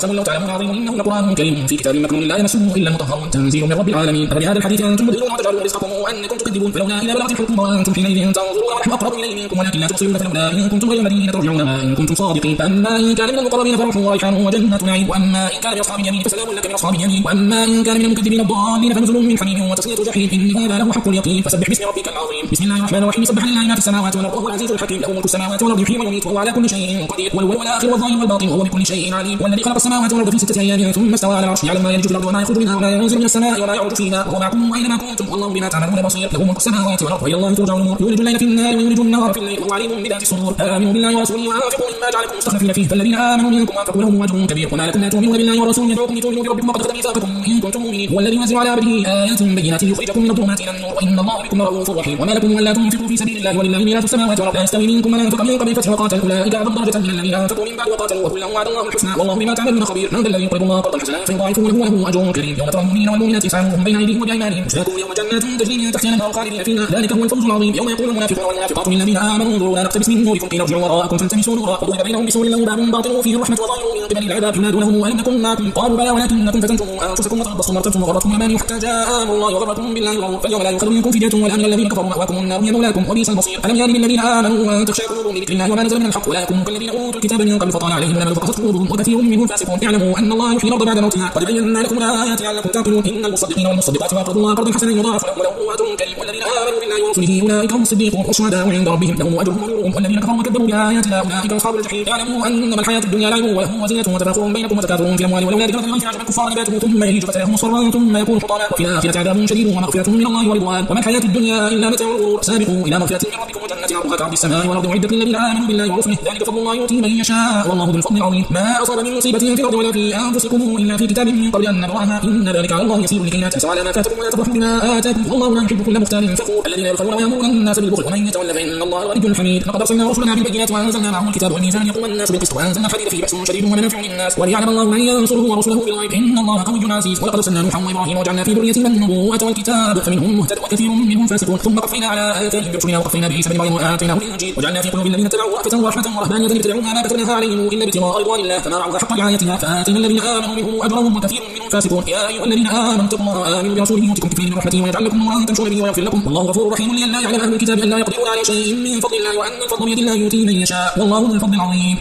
عظيم إنه لقرآن كريم في كتاب مكنون لا يمسه إلا المطهرون تنزيل من رب العالمين. أفبهذا الحديث أنتم مدهنون وتجعلون رزقكم أنكم تكذبون فلولا إذا بلغت الحلقوم وأنتم حينئذ تنظرون ونحن أقرب إليه منكم ولكن لا تبصرون فلولا إن كنتم غير مدينين ترجعونها إن كنتم صادقين. فأما إن كان من المقربين فروح وريحان وجنة نعيم وأما إن كان من أصحاب اليمين فسلام لك من أصحاب اليمين وأما إن كان من المكذبين الضالين فنزل من حميم وتصلية جحيم إن هذا له حق اليقين. فسبح باسم ربك العظيم. بسم الله الرحمن الرحيم. سبح لله ما في السماوات والأرض وهو العزيز الحكيم له ملك السماوات والأرض يحيي ويميت وهو على كل شيء قدير والأول والآخر والظاهر والباطن وهو بكل شيء عليم. والذي خلق السماوات والأرض في ستة أيام ثم استوى على العرش يعلم ما يلج في الأرض وما يخرج منها وما ينزل من السماء وما يعرج فيها وهو معكم أينما كنتم والله بما تعملون بصير. له ملك السماوات والأرض وإلى الله ترجع الأمور. يولج الليل في النهار ويولج النهار في الليل وهو عليم بذات الصدور. آمنوا بالله ورسوله وأنفقوا مما جعلكم مستخلفين فيه فالذين آمنوا منكم وأنفقوا لهم أجر كبير وما لكم لا تؤمنون بالله ورسوله يدعوكم لتؤمنوا بربكم وقد أخذ ميثاقكم إن كنتم مؤمنين. هو الذي ينزل على عبده آيات بينات ليخرجكم من الظلمات إلى النور وإن الله بكم رؤوف رحيم. وما لكم ألا تنفقوا في سبيل الله ولله ميراث السماوات والأرض لا يستوي منكم من أنفق من قبل الفتح وقاتل أولئك أعظم درجة من الذين أنفقوا من بعد وقاتلوا وكلا وعد الله الحسنى والله بما تعملون خبير. من ذا الذي يقرض الله قرضا حسنا فيضاعفه له وله أجر كريم. يوم ترى المؤمنين والمؤمنات يسعى بين أيديهم وبأيمانهم بشراكم يوم جنات تجري من تحتها الأنهار خالدين فيها ذلك هو الفوز العظيم. يوم يقول المنافقون والمنافقات للذين آمنوا انظرونا نقتبس من نوركم قيل ارجعوا وراءكم فالتمسوا نورا وضرب بينهم بسور له باب باطنه فيه الرحمة وظاهره من قبل العذاب ينادونهم ألم نكن معكم قالوا بلى ولكنكم فتنتم أنفسكم وتربصتم وارتبتم وغرتكم الأماني حتى جاء أمر الله وغركم بالله الغرور فاليوم لا يؤخذ منكم فدية ولا من الذين كفروا مأواكم النار هي مولاكم وبئس المصير. ألم يأن للذين آمنوا أن تخشع قلوبهم لذكر الله وما نزل من الحق ولا يكونوا كالذين أوتوا الكتاب من قبل فطال عليهم الأمد فقست قلوبهم وكثير منهم فاسقون. اعلموا أن الله يحيي الأرض بعد موتها قد بينا لكم الآيات لعلكم تعقلون. إن المصدقين والمصدقات وأقرضوا الله قرضا حسنا يضاعف لهم وله أجر كريم. والذين آمنوا بالله ورسله أولئك هم الصديقون والشهداء عند ربهم لهم أجرهم ونورهم والذين كفروا وكذبوا بآياتنا أولئك أصحاب الجحيم. اعلموا أنما الحياة الدنيا لعب ولهو وزينة وتفاخر بينكم وتكاثر في الأموال والأولاد كمثل غيث أعجب الكفار نباته ثم يهيج فتراه مصفرا ثم يكون حطاما وفي الآخرة عذاب شديد ومغفرة من الله ورضوان وما الحياة الدنيا إلا متاع الغرور. سابقوا إلى مغفرة من ربكم وجنة عرضها كعرض السماء والأرض أعدت للذين آمنوا بالله ورسله ذلك فضل الله يؤتيه من يشاء والله ذو الفضل العظيم. ما أصاب من مصيبة في الأرض ولا في أنفسكم إلا في كتاب من قبل أن نبرأها إن ذلك على الله يسير لكي لا تأسوا على ما فاتكم ولا تفرحوا بما آتاكم والله لا يحب كل مختال فخور. الذين يبخلون ويأمرون الناس بالبخل ومن يتولى فإن الله غني حميد. لقد أرسلنا رسلنا بالبينات وأنزلنا معهم الكتاب والميزان يقوم الناس بالقسط وأنزلنا الحديد فيه بأس شديد ومنافع للناس وليعلم الله من ينصره ورسله بالغيب إن الله قوي عزيز. ولقد أرسلنا نوحا وإبراهيم وجعلنا في ذريتهما النبوة والكتاب فمنهم مهتد وكثير منهم فاسقون ثم قفينا على آثارهم برسلنا وقفينا بعيسى بن مريم وآتيناه الإنجيل وجعلنا في قلوب الذين اتبعوه رأفة ورحمة ورهبانية يبتدعونها ما كتبناها عليهم إلا ابتغاء رضوان الله فما رعوها حق رعايتها فآتينا الذين آمنوا منهم أجرهم وكثير منهم فاسقون. يا أيها الذين آمنوا اتقوا الله وآمنوا برسوله يؤتكم كفيل من رحمته ويجعل لكم نورا تمشون به ويغفر لكم والله غفور رحيم. لئلا يعلم أهل الكتاب أن لا يقدرون على شيء من فضل الله وأن الفضل بيد الله يؤتيه من يشاء والله ذو الفضل العظيم.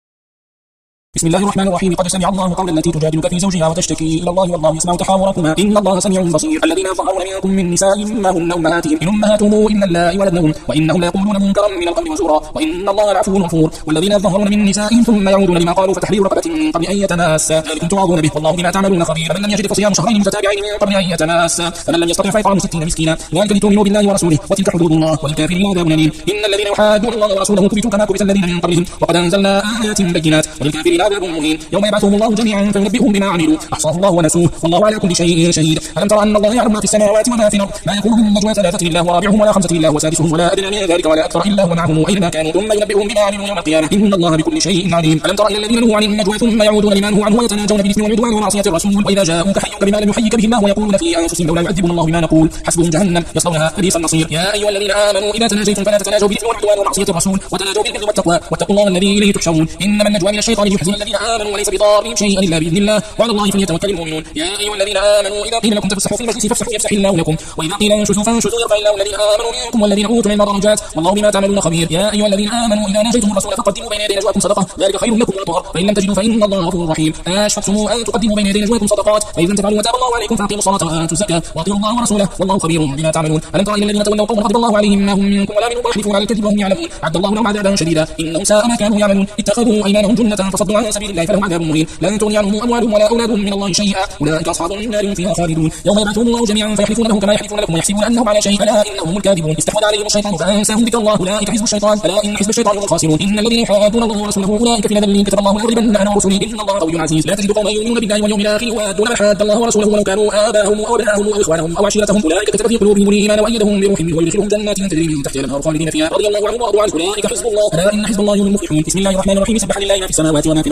بسم الله الرحمن الرحيم. قد سمع الله قول التي تجادلك في زوجها وتشتكي إلى الله والله يسمع تحاوركما إن الله سميع بصير. الذين يظهرون منكم من نسائهم ما هن أمهاتهم إن أمهاتهم إلا اللائي ولدنهم وإنهم ليقولون منكرا من القول وزورا وإن الله لعفو غفور. والذين يظهرون من نسائهم ثم يعودون لما قالوا فتحرير رقبة من قبل أن يتماسا ذلكم توعظون به والله بما تعملون خبير. فمن لم يجد فصيام شهرين متتابعين من قبل أن يتماسا فمن لم يستطع فإطعام ستين مسكينا ذلك لتؤمنوا بالله ورسوله وتلك حدود الله وللكافرين عذاب أليم. إن الذين يحادون الله ورسوله كبتوا كما كبت الذين من قبلهم وقد أنزلنا آيات بينات وللكافرين عذاب مهين. يوم يبعثهم الله جميعا فينبئهم بما عملوا أحصاه الله ونسوه والله على كل شيء شهيد. ألم ترى أن الله يعلم ما في السماوات وما في الأرض ما يكون من نجوى ثلاثة إلا هو رابعهم ولا خمسة إلا هو سادسهم ولا أدنى من ذلك ولا أكثر إلا هو معهم أينما كانوا ثم ينبئهم بما عملوا يوم القيامة إن الله بكل شيء عليم. ألم ترى إلى الذين نهوا عن النجوى ثم يعودون لما نهوا عنه ويتناجون بالإثم والعدوان ومعصية الرسول وإذا جاءوك حيوك بما لم يحيك به الله ويقولون في أنفسهم لولا يعذبنا الله بما نقول حسبهم جهنم يصلونها فبئس المصير. يا أيها الذين آمنوا إذا تناجيتم فلا تتناجوا بالإثم والعدوان ومعصية الرسول وتناجوا بالبر والتقوى واتقوا الله الذي إليه تحشرون. إنما النجوى من الشيطان ليحزن الذين آمنوا وليس بضارهم شيئا إلا بإذن الله وعلى الله فليتوكل المؤمنون. يا أيها الذين آمنوا إذا قيل لكم تفسحوا في المجلس فافسحوا يفسح الله لكم وإذا قيل انشزوا فانشزوا يرفع الله الذين آمنوا منكم والذين أوتوا العلم درجات والله بما تعملون خبير. يا أيها الذين آمنوا إذا ناجيتم الرسول فقدموا بين يدي نجواكم صدقة ذلك خير لكم وأطهر فإن لم تجدوا فإن الله غفور رحيم. أشفقتم أن تقدموا بين يدي نجواكم صدقات فإذا لم تفعلوا وتاب الله عليكم فأقيموا الصلاة وآتوا الزكاة وأطيعوا الله ورسوله والله خبير بما تعملون. ألم ترى إلى الذين تولوا قوما غضب الله عليهم ما هم منكم ولا منكم يحلفون على الكذب وهم يعلمون أعد الله لهم عذابا شديدا إنهم ساء ما كانوا يعملون اتخذوا أيمانهم جنة فصدوا عن سبيل الله فلهم عذاب مهين لن تغني عنهم أموالهم ولا أولادهم من الله شيئا أولئك أصحاب النار فيها خالدون. يوم يبعثهم الله جميعا فيحلفون له كما يحلفون لكم ويحسبون أنهم على شيء ألا إنهم الكاذبون استحوذ عليهم الشيطان فأنساهم ذكر الله أولئك حزب الشيطان ألا إن حزب الشيطان هم الخاسرون. إن الذين يحادون الله ورسوله أولئك في الذين كتب الله ليغلبن أنا ورسلي إن الله قوي عزيز. لا تجد قوما يؤمنون بالله واليوم الآخر يوادون من حاد الله ورسوله ولو كانوا آباءهم أو أبناءهم أو إخوانهم أو عشيرتهم أولئك كتب في قلوبهم الإيمان وأيدهم بروح منه ويدخلهم جنات تجري من تحتها الأنهار خالدين فيها رضي الله عنهم ورضوا عنه أولئك حزب الله ألا إن حزب الله هم المفلحون. بسم الله الرحمن الرحيم. سبح لله ما في السماوات وما في الأرض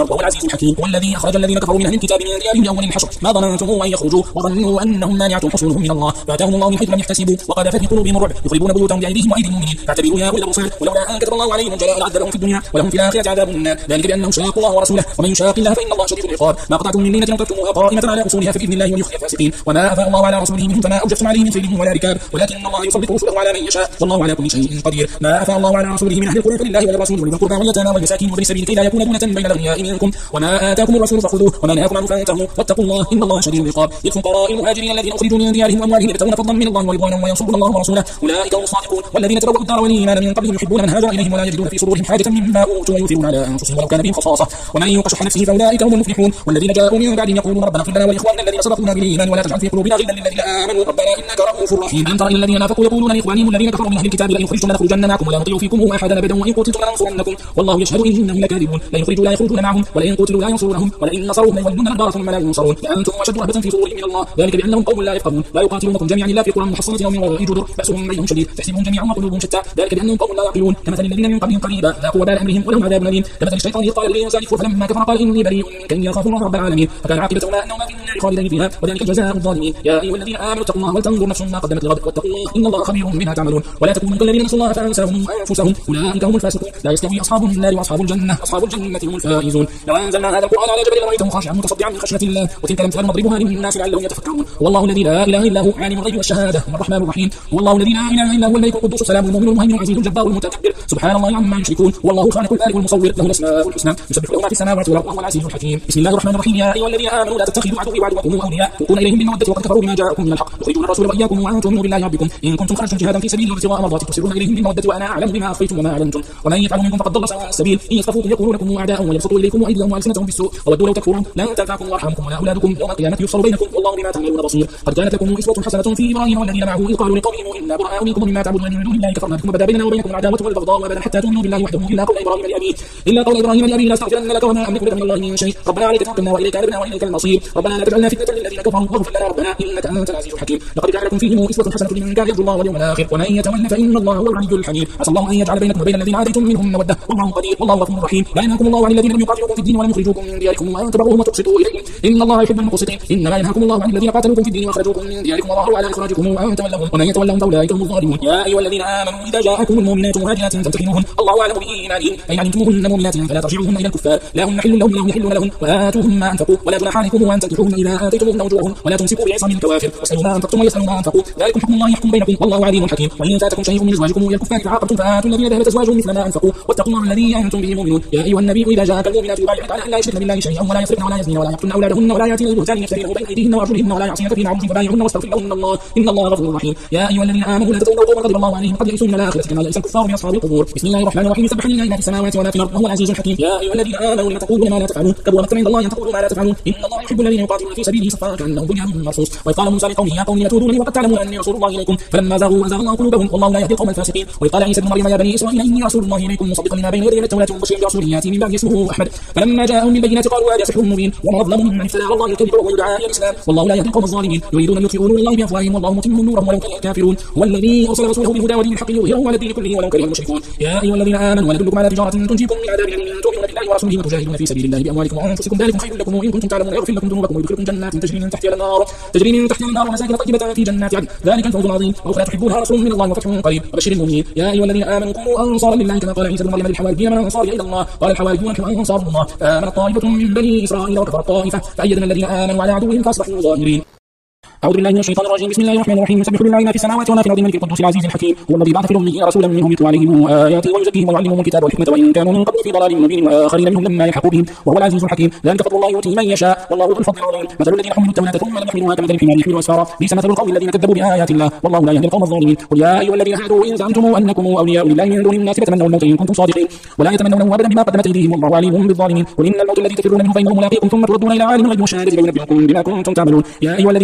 وهو العزيز الحكيم. هو الذي أخرج الذين كفروا من أهل الكتاب من ديارهم لأول الحشر ما ظننتم أن يخرجوا وظنوا أنهم مانعتهم حصونهم من الله فأتاهم الله من حيث لم يحتسبوا وقذف في قلوبهم الرعب يخربون بيوتهم بأيديهم وأيدي المؤمنين فاعتبروا يا أولي الأبصار ولولا أن كتب الله عليهم الجلاء لعذبهم في الدنيا ولهم في الآخرة عذاب النار ذلك بأنهم شاقوا الله ورسوله ومن يشاق الله فإن الله شديد العقاب. ما قطعتم من لينة تركتموها قائمة على أصولها فبإذن الله وليخزي الفاسقين. وما أفاء الله على رسوله منهم فما أوجفتم عليه من خيل ولا ركاب ولكن الله يسلط رسله على من يشاء والله على كل شيء قدير. ما أفاء الله على رسوله من أهل القرى فلله وللرسول ولذي القربى واليتامى والمساكين وابن السبيل كي لا يكون دونة بين الأغنياء منكم وما آتاكم الرسول فخذوه وما نهاكم عنه فانتهوا واتقوا الله إن الله شديد العقاب. للفقراء المهاجرين الذين أخرجوا من ديارهم وأموالهم يبتغون فضلا من الله ورضوانا وينصرون الله ورسوله أولئك هم الصادقون. والذين تبوأوا الدار والإيمان من قبلهم يحبون من هاجر إليهم ولا يجدون في صدورهم حاجة مما أوتوا ويؤثرون على أنفسهم ولو كان بهم خصاصة ومن يوق شح نفسه فأولئك هم المفلحون. والذين جاءوا من بعدهم يقولون ربنا اغفر لنا ولإخواننا الذين سبقونا بالإيمان ولا تجعل في قلوبنا غلا للذين آمنوا ربنا إنك رؤوف رحيم. ألم تر إلى الذين نافقوا يقولون لإخوانهم الذين كفروا من أهل الكتاب لئن أخرجتم لنخرجن معكم ولا نطيع فيكم أحدا أبدا وإن قتلتم لننصرنكم والله يشهد إنهم لكاذبون. لا يخرجوا لا يخرجون معهم ولئن قتلوا لا ينصرونهم ولئن نصروهم ليولون الأدبار ثم لا ينصرون لأنتم أشد رهبة في صدورهم من الله ذلك بأنهم قوم لا يفقهون لا يقاتلونكم جميعا إلا في قرى محصنة أو من وراء جدر بأسهم بينهم شديد تحسبهم جميعا وقلوبهم شتى ذلك بأنهم قوم لا يعقلون كمثل الذين من قبلهم قريبا ذاقوا وبال أمرهم ولهم عذاب أليم كمثل الشيطان إذ قال للإنسان كفر فلما كفر قال إني بريء منك إني أخاف الله رب العالمين فكان عاقبتهما أنهما في النار خالدين فيها وذلك جزاء الظالمين. يا أيها الذين آمنوا اتقوا الله ولتنظر نفس ما قدمت لغد واتقوا الله إن الله خبير بما تعملون. ولا تكونوا كالذين نسوا الله فأنساهم أنفسهم أولئك هم الفاسقون. لا يستوي أصحاب النار وأصحاب الجنة أصحاب الجنة هم الفائزون. لو أنزلنا هذا القرآن على جبل لرأيته خاشعا متصدعا من خشية الله وتلك الأمثال نضربها للناس لعلهم يتفكرون. والله الذي لا إله إلا هو عالم الغيب والشهادة الرحمن الرحيم. والله الذي لا إله إلا هو الملك القدوس السلام المؤمن المهيمن العزيز الجبار المتكبر سبحان الله عما يشركون. والله خالق البارئ والمصور له الأسماء الحسنى يسبح له ما في السماوات والأرض وهو العزيز الحكيم. بسم الله الرحمن الرحيم. يا أيها الذين آمنوا لا تتخذوا عدوي وعدوكم أولياء تلقون إليهم بالمودة وقد كفروا بما جاءكم من الحق يخرجون الرسول وإياكم وأن تؤمنوا بالله ربكم إن كنتم خرجتم جهادا في سبيلي وابتغاء مرضاتي تسرون إليهم بالمودة وأنا أعلم بما أخفيتم وما أعلنتم ومن يفعل منكم فقد ضل سواء السبيل إن يثقفوكم يكونوا لكم أعداء ويبسطوا إليكم أيديهم وألسنتهم بالسوء وودوا لو تكفرون لن تنفعكم وأرحامكم ولا أولادكم يوم القيامة يفصل بينكم والله بما تعملون بصير. قد كانت لكم أسوة حسنة في إبراهيم والذين معه إذ قالوا لقومهم إنا براء منكم ومما تعبدون من دون الله كفرنا بكم وبدا بيننا وبينكم العداوة والبغضاء أبدا حتى تؤمنوا بالله وحده إلا قول إبراهيم لأبيه إلا قول إبراهيم لأبيه لاستغفرن لك وما أملك لك من الله من شيء ربنا عليك توكلنا وإليك أنبنا وإليك المصير ربنا لا تجعلنا فتنة للذين كفروا واغفر لنا ربنا إنك أنت العزيز الحكيم. لقد جعل لكم فيهم أسوة حسنة لمن كان يرجو الله واليوم الآخر ومن يتولى فإن الله هو الغني الحميد. عسى الله أن يجعل بينكم وبين الذين عاديتم منهم مودة والله قدير والله غفور رحيم. لا ينهاكم الله عن الذين لم يقاتلوكم في الدين ولم يخرجوكم من دياركم وأن تبروهم وتقسطوا إليهم إن الله يحب المقسطين. إنما ينهاكم الله عن الذين قاتلوكم في الدين وأخرجوكم من دياركم وظاهروا على إخراجكم وأن تولوهم ومن يتولهم فأولئك هم الظالمون. يا أيها الذين آمنوا إذا جاءكم المؤمنات مهاجرات فامتحنوهن الله أعلم بإيمانهن فإن علمتموهن مؤمنات فلا ترجعوهن إلى الكفار لا هم حل لهم ولا هم يحلون لهم وآتوهم ما أنفقوا ولا جناح عليكم أن تنكحوهن إذا آتيتموهن أجورهن ولا تمسكوا بعصام الكوافر واسألوا ما أنفقتم ويسألوا ما أنفقوا ذلكم حكم الله يحكم بينكم والله عليم حكيم. وإن فاتكم شيء من أزواجكم إلى الكفار فعاقبتم فآتوا الذين ذهبت أزواجهم مثل ما أنفقوا واتقوا الله الذي أنتم به مؤمنون. يا أيها النبي إذا جاءك المؤمنات يبايعنك على أن لا يشركن بالله شيئا ولا يسرقن ولا يزنين ولا يقتلن أولادهن ولا يأتين ببهتان يفترينه بين أيديهن وأرجلهن ولا يعصينك في معروف فبايعهن واستغفر لهن الله إن الله غفور رحيم. يا أيها الذين آمنوا لا تتولوا قوما غضب الله عليهم قد يئسوا من الآخرة كما يئس الكفار من أصحاب القبور. بسم الله الرحمن الرحيم. سبح لله ما في السماوات وما في الأرض وهو العزيز الحكيم. يا أيها الذين آمنوا لم تقولوا ما لا تفعلون كبر مقتا عند الله أن تقولوا ما لا تفعلون إن الله يحب الذين يقاتلون في سبيله صفا كأنهم بنيان مرصوص. وإذ قال موسى لقومه يا قوم لم تؤذونني وقد تعلمون أني رسول الله إليكم فلما زاغوا أزاغ الله قلوبهم والله لا يهدي القوم الفاسقين. وإذ قال عيسى ابن مريم يا بني إسرائيل إني رسول الله إليكم مصدقا لما بين يدي التوراة ومبشرا برسول يأتي من بعد اسمه أحمد فلما جاءهم بالبينات قالوا هذا سحر مبين ومن أظلم ممن افترى على الله الكذب وهو يدعى إلى الإسلام والله لا يهدي القوم الظالمين. يريدون أن يطفئوا نور الله بأفواههم والله متم نورهم ولو كره الكافرون. هو الذي أرسل رسوله بالهدى ودين الحق ليظهره على الدين كله ولو كره المشركون. يا أيها الذين آمنوا وندلكم على تجارة تنجيكم من عذاب أليم تؤمنون بالله ورسوله وتجاهدون في سبيل الله بأموالكم وأنفسكم ذلكم خير لكم وإن كنتم تعلمون يغفر لكم ذنوبكم ويدخلكم جنات تجري من تحتها الأنهار تجري من تحتها الأنهار ومساكن طيبة في جنات عدن ذلك الفوز العظيم. وأخرى تحبونها رسول من الله وفتح قريب وبشر المؤمنين. يا أيها الذين آمنوا كونوا أنصارا لله كما قال عيسى ابن مريم للحواريين من أنصاري إلى الله قال الحواريون نحن أنصار الله فآمنت طائفة من بني إسرائيل وكفرت طائفة فأيدنا الذين آمنوا على عدوهم فأصبحوا ظاهرين. أعوذ بالله من الشيطان الرجيم. بسم الله الرحمن الرحيم. يسبح لله ما في السماوات وما في الأرض الملك القدوس العزيز الحكيم. هو الذي بعث في الأميين رسولا منهم يتلو عليهم آياته ويزكيهم ويعلمهم الكتاب والحكمة وإن كانوا من قبل في ضلال مبين وآخرين منهم لما يلحقوا بهم وهو العزيز الحكيم. ذلك فضل الله يؤتيه من يشاء والله ذو الفضل العظيم. مثل الذين حملوا التوراة ثم لم يحملوها كمثل الحمار يحمل أسفارا بئس مثل القوم الذين كذبوا بآيات الله والله لا يهدي القوم الظالمين. قل يا أيها الذين هادوا إن زعمتم أنكم أولياء لله من دون الناس فتمنوا الموت إن كنتم صادقين ولا يتمنونه أبدا بما قدمت أيديهم والله عليم بالظالمين. قل إن الموت الذي تفرون منه فإنه ملاقيكم ثم تردون إلى عالم الغيب والشهادة فينبئكم بما كنتم تعملون. يا أيها الذين آمنوا إذا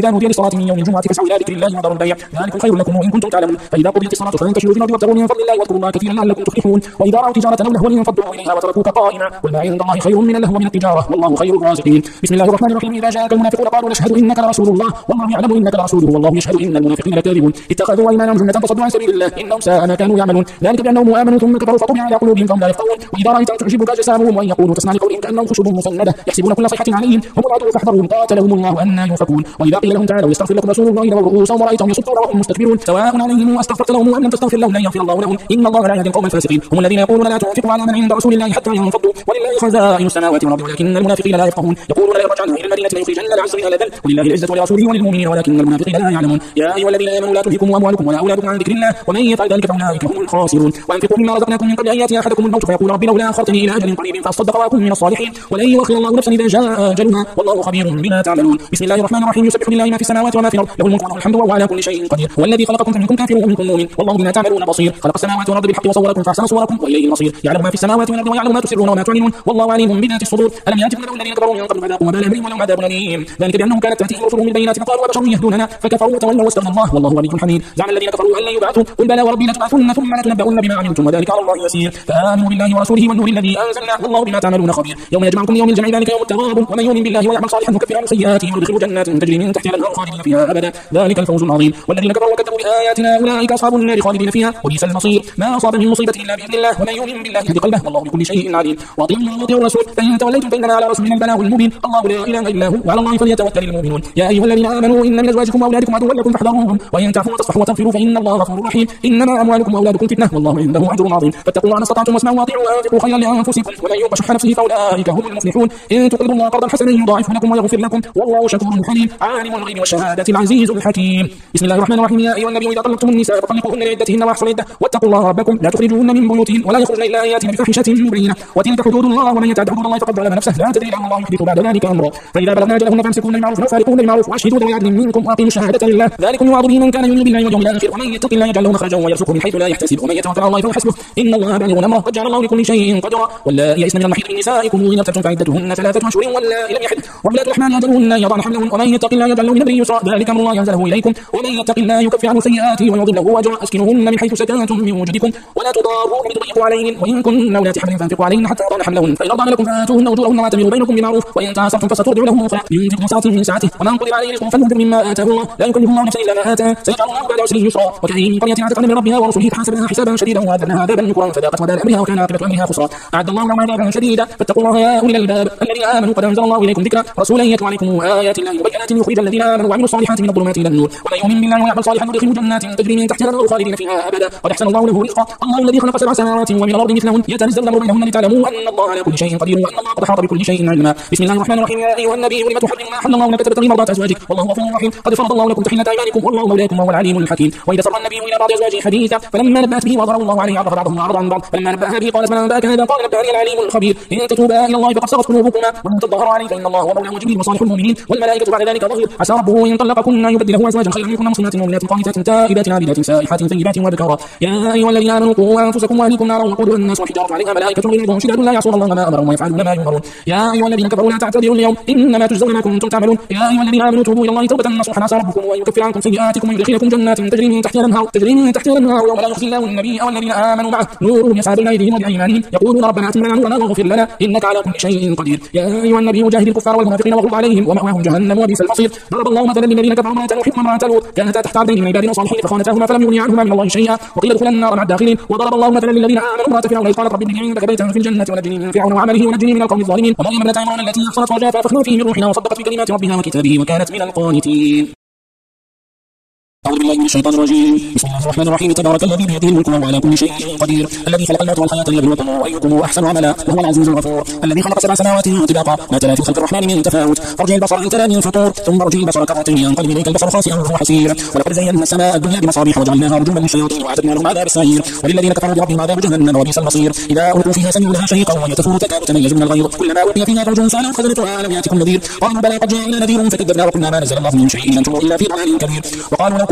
فإذا نودي للصلاة من يوم الجمعة فاسعوا إلى ذكر الله وذروا البيع ذلكم خير لكم إن كنتم تعلمون فإذا قضيت الصلاة فانتشروا في الأرض وابتغوا من فضل الله واذكروا الله كثيرا لعلكم تفلحون وإذا رأوا تجارة أو لهوا انفضوا إليها وتركوك قائما قل ما عند الله خير من اللهو ومن التجارة والله خير الرازقين. بسم الله الرحمن الرحيم. إذا جاءك المنافقون قالوا نشهد إنك لرسول الله والله يعلم إنك لرسوله والله يشهد إن المنافقين لكاذبون اتخذوا أيمانهم جنة فصدوا عن سبيل الله إنهم ساء ما كانوا يعملون ذلك بأنهم آمنوا ثم كفروا فطبع على قلوبهم فهم لا يفقهون. وإذا رأيت تعجبك أجسامهم وإن يقولوا تسمع لقولهم كأنهم خشب مسندة يحسبون كل صيحة عليهم هم العدو فاحذرهم قاتلهم الله أنى يؤفكون. وإذا قيل لهم تعالوا يستغفر لكم رسول الله لووا رؤوسهم ورأيتهم يصدون وهم مستكبرون سواء عليهم أستغفرت لهم أم لم تستغفر لهم لن يغفر الله لهم إن الله لا يهدي القوم الفاسقين. هم الذين يقولون لا تنفقوا على من عند رسول الله حتى ينفضوا ولله خزائن السماوات والأرض ولكن المنافقين لا يفقهون يقولون لا يرجعن إلى المدينة ليخرجن الأعز منها الأذل ولله العزة ولرسوله وللمؤمنين ولكن المنافقين لا يعلمون. يا أيها الذين آمنوا لا تلهكم أموالكم ولا أولادكم عن ذكر الله ومن يفعل ذلك فأولئك هم الخاسرون. وأنفقوا مما رزقناكم من قبل أن يأتي أحدكم الموت فيقول رب لولا أخرتني إلى أجل قريب فأصدق وأكن من الصالحين ولن يؤخر الله نفسا إذا جاء أجلها والله خبير بما تعملون. بسم الله الرحمن الرحيم. يسبح لله ما في السماوات وما في الأرض له الملك وله الحمد وهو على كل شيء قدير. هو الذي خلقكم فمنكم كافر ومنكم مؤمن والله بما تعملون بصير. خلق السماوات والأرض بالحق وصوركم فأحسن صوركم وإليه المصير. يعلم ما في السماوات والأرض ويعلم ما تسرون وما تعلنون والله عليم بذات الصدور. ألم يأتكم نبأ الذين كفروا من قبل فذاقوا وبال أمرهم ولهم عذاب أليم ذلك بأنهم كانت تأتيهم رسلهم بالبينات فقالوا وبشر يهدوننا فكفروا وتولوا واستغنى الله والله ولي حميد. زعم الذين كفروا أن لن يبعثوا قل بلى وربي لتبعثن ثم لتنبؤن بما عملتم وذلك على الله يسير. فآمنوا بالله ورسوله والنور الذي أنزلنا والله بما تعملون خبير. يوم يجمعكم يوم الجمع ذلك يوم التغابن ومن يؤمن بالله ويعمل صالحا نكفر عنه سيئاته وندخله جنات تجري من تحتها الأنهار خالدين فيها أبدا ذلك الفوز العظيم. والذين كفروا وكذبوا بآياتنا أولئك أصحاب النار خالدين فيها وبئس المصير. ما أصاب من مصيبة إلا بإذن الله ومن يؤمن بالله يهدي قلبه والله بكل شيء عليم. وأطيعوا الله وأطيعوا الرسول فإن توليتم فإنما على رسولنا البلاغ المبين الله لا إله إلا هو وعلى الله فليتوكل المؤمنون. يا أيها الذين آمنوا إن من أزواجكم وأولادكم عدوا لكم فاحذروهم وإن تعفوا وتصفحوا وتغفروا فإن الله غفور رحيم. إنما أموالكم وأولادكم فتنة والله عنده أجر عظيم. فاتقوا الله ما استطعتم واسمعوا وأطيعوا وأنفقوا خيرا لأنفسكم ومن يوق شح نفسه فأولئك هم المفلحون. إن تقرضوا الله قرضا حسنا يضاعفه لكم ويغفر لكم والله شكور حليم عالم الغيب والشهادة العزيز الحكيم. بسم الله الرحمن الرحيم. يا أيها النبي إذا طلقتم النساء فطلقوهن لعدتهن وأحصوا العدة واتقوا الله ربكم لا تخرجوهن من بيوتهن ولا يخرجن إلا أن يأتين بفاحشة مبينة وتلك حدود الله ومن يتعد حدود الله فقد ظلم نفسه لا تدري لعل الله يحدث بعد ذلك أمرا. فإذا بلغن أجلهن فامسكوهن بالمعروف أو فارقوهن بالمعروف وأشهدوا ذوي عدل منكم وأقيموا الشهادة لله ذلكم يوعظ به من كان يؤمن بالله واليوم الآخر ومن يتق الله يجعل له مخرجا ويرزقه من حيث لا يحتسب ومن يتوكل على الله فهو حسبه إن الله بالغ أمره قد جعل الله لكل شيء قدرا. واللائي يئسن من المحيض من نسائكم إن ارتبتم فعدتهن ثلاثة أشهر واللائي لم يحضن وأولاة الأحمال أجلهن أن يضعن حملهن ومن يتق الله يجعل له من أمره يسرا ذلك أمر الله أنزله إليكم ومن يتق الله يكفر عنه سيئاته ويعظم له أجرا. أسكنوهن من حيث سكنتم من وجدكم ولا تضاروهن لتضيقوا عليهن وإن كن أولات حمل فانفقوا عليهن حتى يضعن حملهن فإن أرضعن لكم فآتوهن أجورهن واعتمروا بينكم بمعروف وإن تعاصرتم فسترضع له أخرى ينفق ذو سعة من سعته ومن قدر عليه رزقه فلينفق مما آتاه الله لا يكلف الله نفسا إلا ما آتاه سيجعل الله بعد عسره يسرا. وكأين من قرية عتت عن ربها ورسله فحاسبناها حسابا شديدا وأذقناها عذابا نكرا فذاقت وبال أمرها وكان عاقبة أمرها خسرا. أعد الله لهم عذابا شديدا فاتقوا الله يا أولي الألباب الذين آمنوا قد أنزل الله إليكم ذكرا رسولا يتلو عليكم آيات الله مبينات يخرج الذين آمنوا وعملوا الصالحات من الظلمات إلى النور ومن يؤمن بالله ويعمل صالحا ندخله جنات تجري من تحتها الأنهار خالدين فيها أبدا قد أحسن الله له رزقا. الله الذي خلق سبع سماوات ومن الأرض مثلهن يتنزل الأمر بينهن لتعلموا أن الله على كل شيء قدير وأن الله قد أحاط بكل شيء علما. بسم الله الرحمن الرحيم. يا أيها النبي لم تحرم ما أحل الله لك تبتغي مرضات أزواجك والله غفور رحيم. قد فرض الله لكم تحلة أيمانكم والله مولاكم وهو العليم الحكيم. وإذا سر النبي إلى بعض أزواجه حديثا فلما نبأت به وضرب الله عليه عرض بعضهم عرضا عن بعض فلما نبأها به قالت من أنبأك هذا قال نبأني العليم الخبير. إن تتوبا إلى الله فقد صغت قلوبكما وإن تظاهرا عليه فإن الله هو مولاه وجبريل وصالح المؤمنين والملائكة بعد ذلك ظهير. عسى ربه إن طلقكن أن يبدله أزواجا خيرا منكن مسلمات مؤمنات قانتات تائبات عابدات سائحات ثيبات وأبكارا. يا أيها الذين آمنوا قوا أنفسكم وأهليكم نارا وقودها الناس وحجارة عليها ملائكة غلظ شداد لا يعصون الله ما أمرهم ويفعلون ما يؤمرون. يا أيها الذين كفروا لا تعتذروا اليوم إنما تجزون ما كنتم تعملون. يا أيها الذين آمنوا توبوا إلى الله توبة نصوحا عسى ربكم وأن يكفر عنكم سيئاتكم ويدخلكم جنات تجري من تحتها الأنهار تجري من تحتها الأنهار يوم لا يخزي الله النبي والذين آمنوا معه نورهم يسعى بين أيديهم وبأيمانهم يقولون ربنا أتم لنا نورنا واغفر لنا إنك على كل شيء قدير. يا أيها النبي جاهد الكفار والمنافقين واغلظ عليهم ومأواهم جهنم وبئس المصير. ضرب الله مثلا للذين كفروا امرأة نوح وامرأة لوط كانتا تحت عبدين من عبادنا صالحين فخانتاهما فلم يغنيا عنهما من الله شيئا وقيل ادخلا النار مع الداخلين. وضرب الله مثلا للذين آمنوا امرأة فرعون إذ قالت رب ابن لي عندك بيتا في الجنة ونجني من فرعون وعمله ونجني من القوم الظالمين. ومريم ابنة عمران التي أحصنت فرجها فنفخنا فيه من روحنا وصدقت بكلمات ربها وكتابه وكانت من القانتين. أعوذ بالله من الشيطان الرجيم. بسم الله الرحمن الرحيم. تبارك الذي بيده الملك وهو على كل شيء قدير الذي خلق الموت والحياة ليبلوكم أيكم أحسن عملا وهو العزيز الغفور الذي خلق سبع سماوات طباقا ما تلا في خلق الرحمن من تفاوت فارجع البصر إن تلا من فطور ثم ارجع البصر كرتين ينقلب إليك البصر خاسئا وهو حسير. ولقد زينا السماء الدنيا بمصابيح وجعلناها رجوما للشياطين وأعتدنا لهم عذاب السعير وللذين كفروا بربهم عذاب جهنم وبئس المصير. إذا ألقوا فيها سمعوا لها شهيقا وهي تفور تكاد تميز من الغيظ كلما ألقي فيها فوج سألوا خزنتها ألم يأتكم نذير قالوا بلى قد جاءنا نذير فكذبنا وقلنا ما نزل الله من شيء إن أنتم إلا في ضلال كبير. وقالوا لو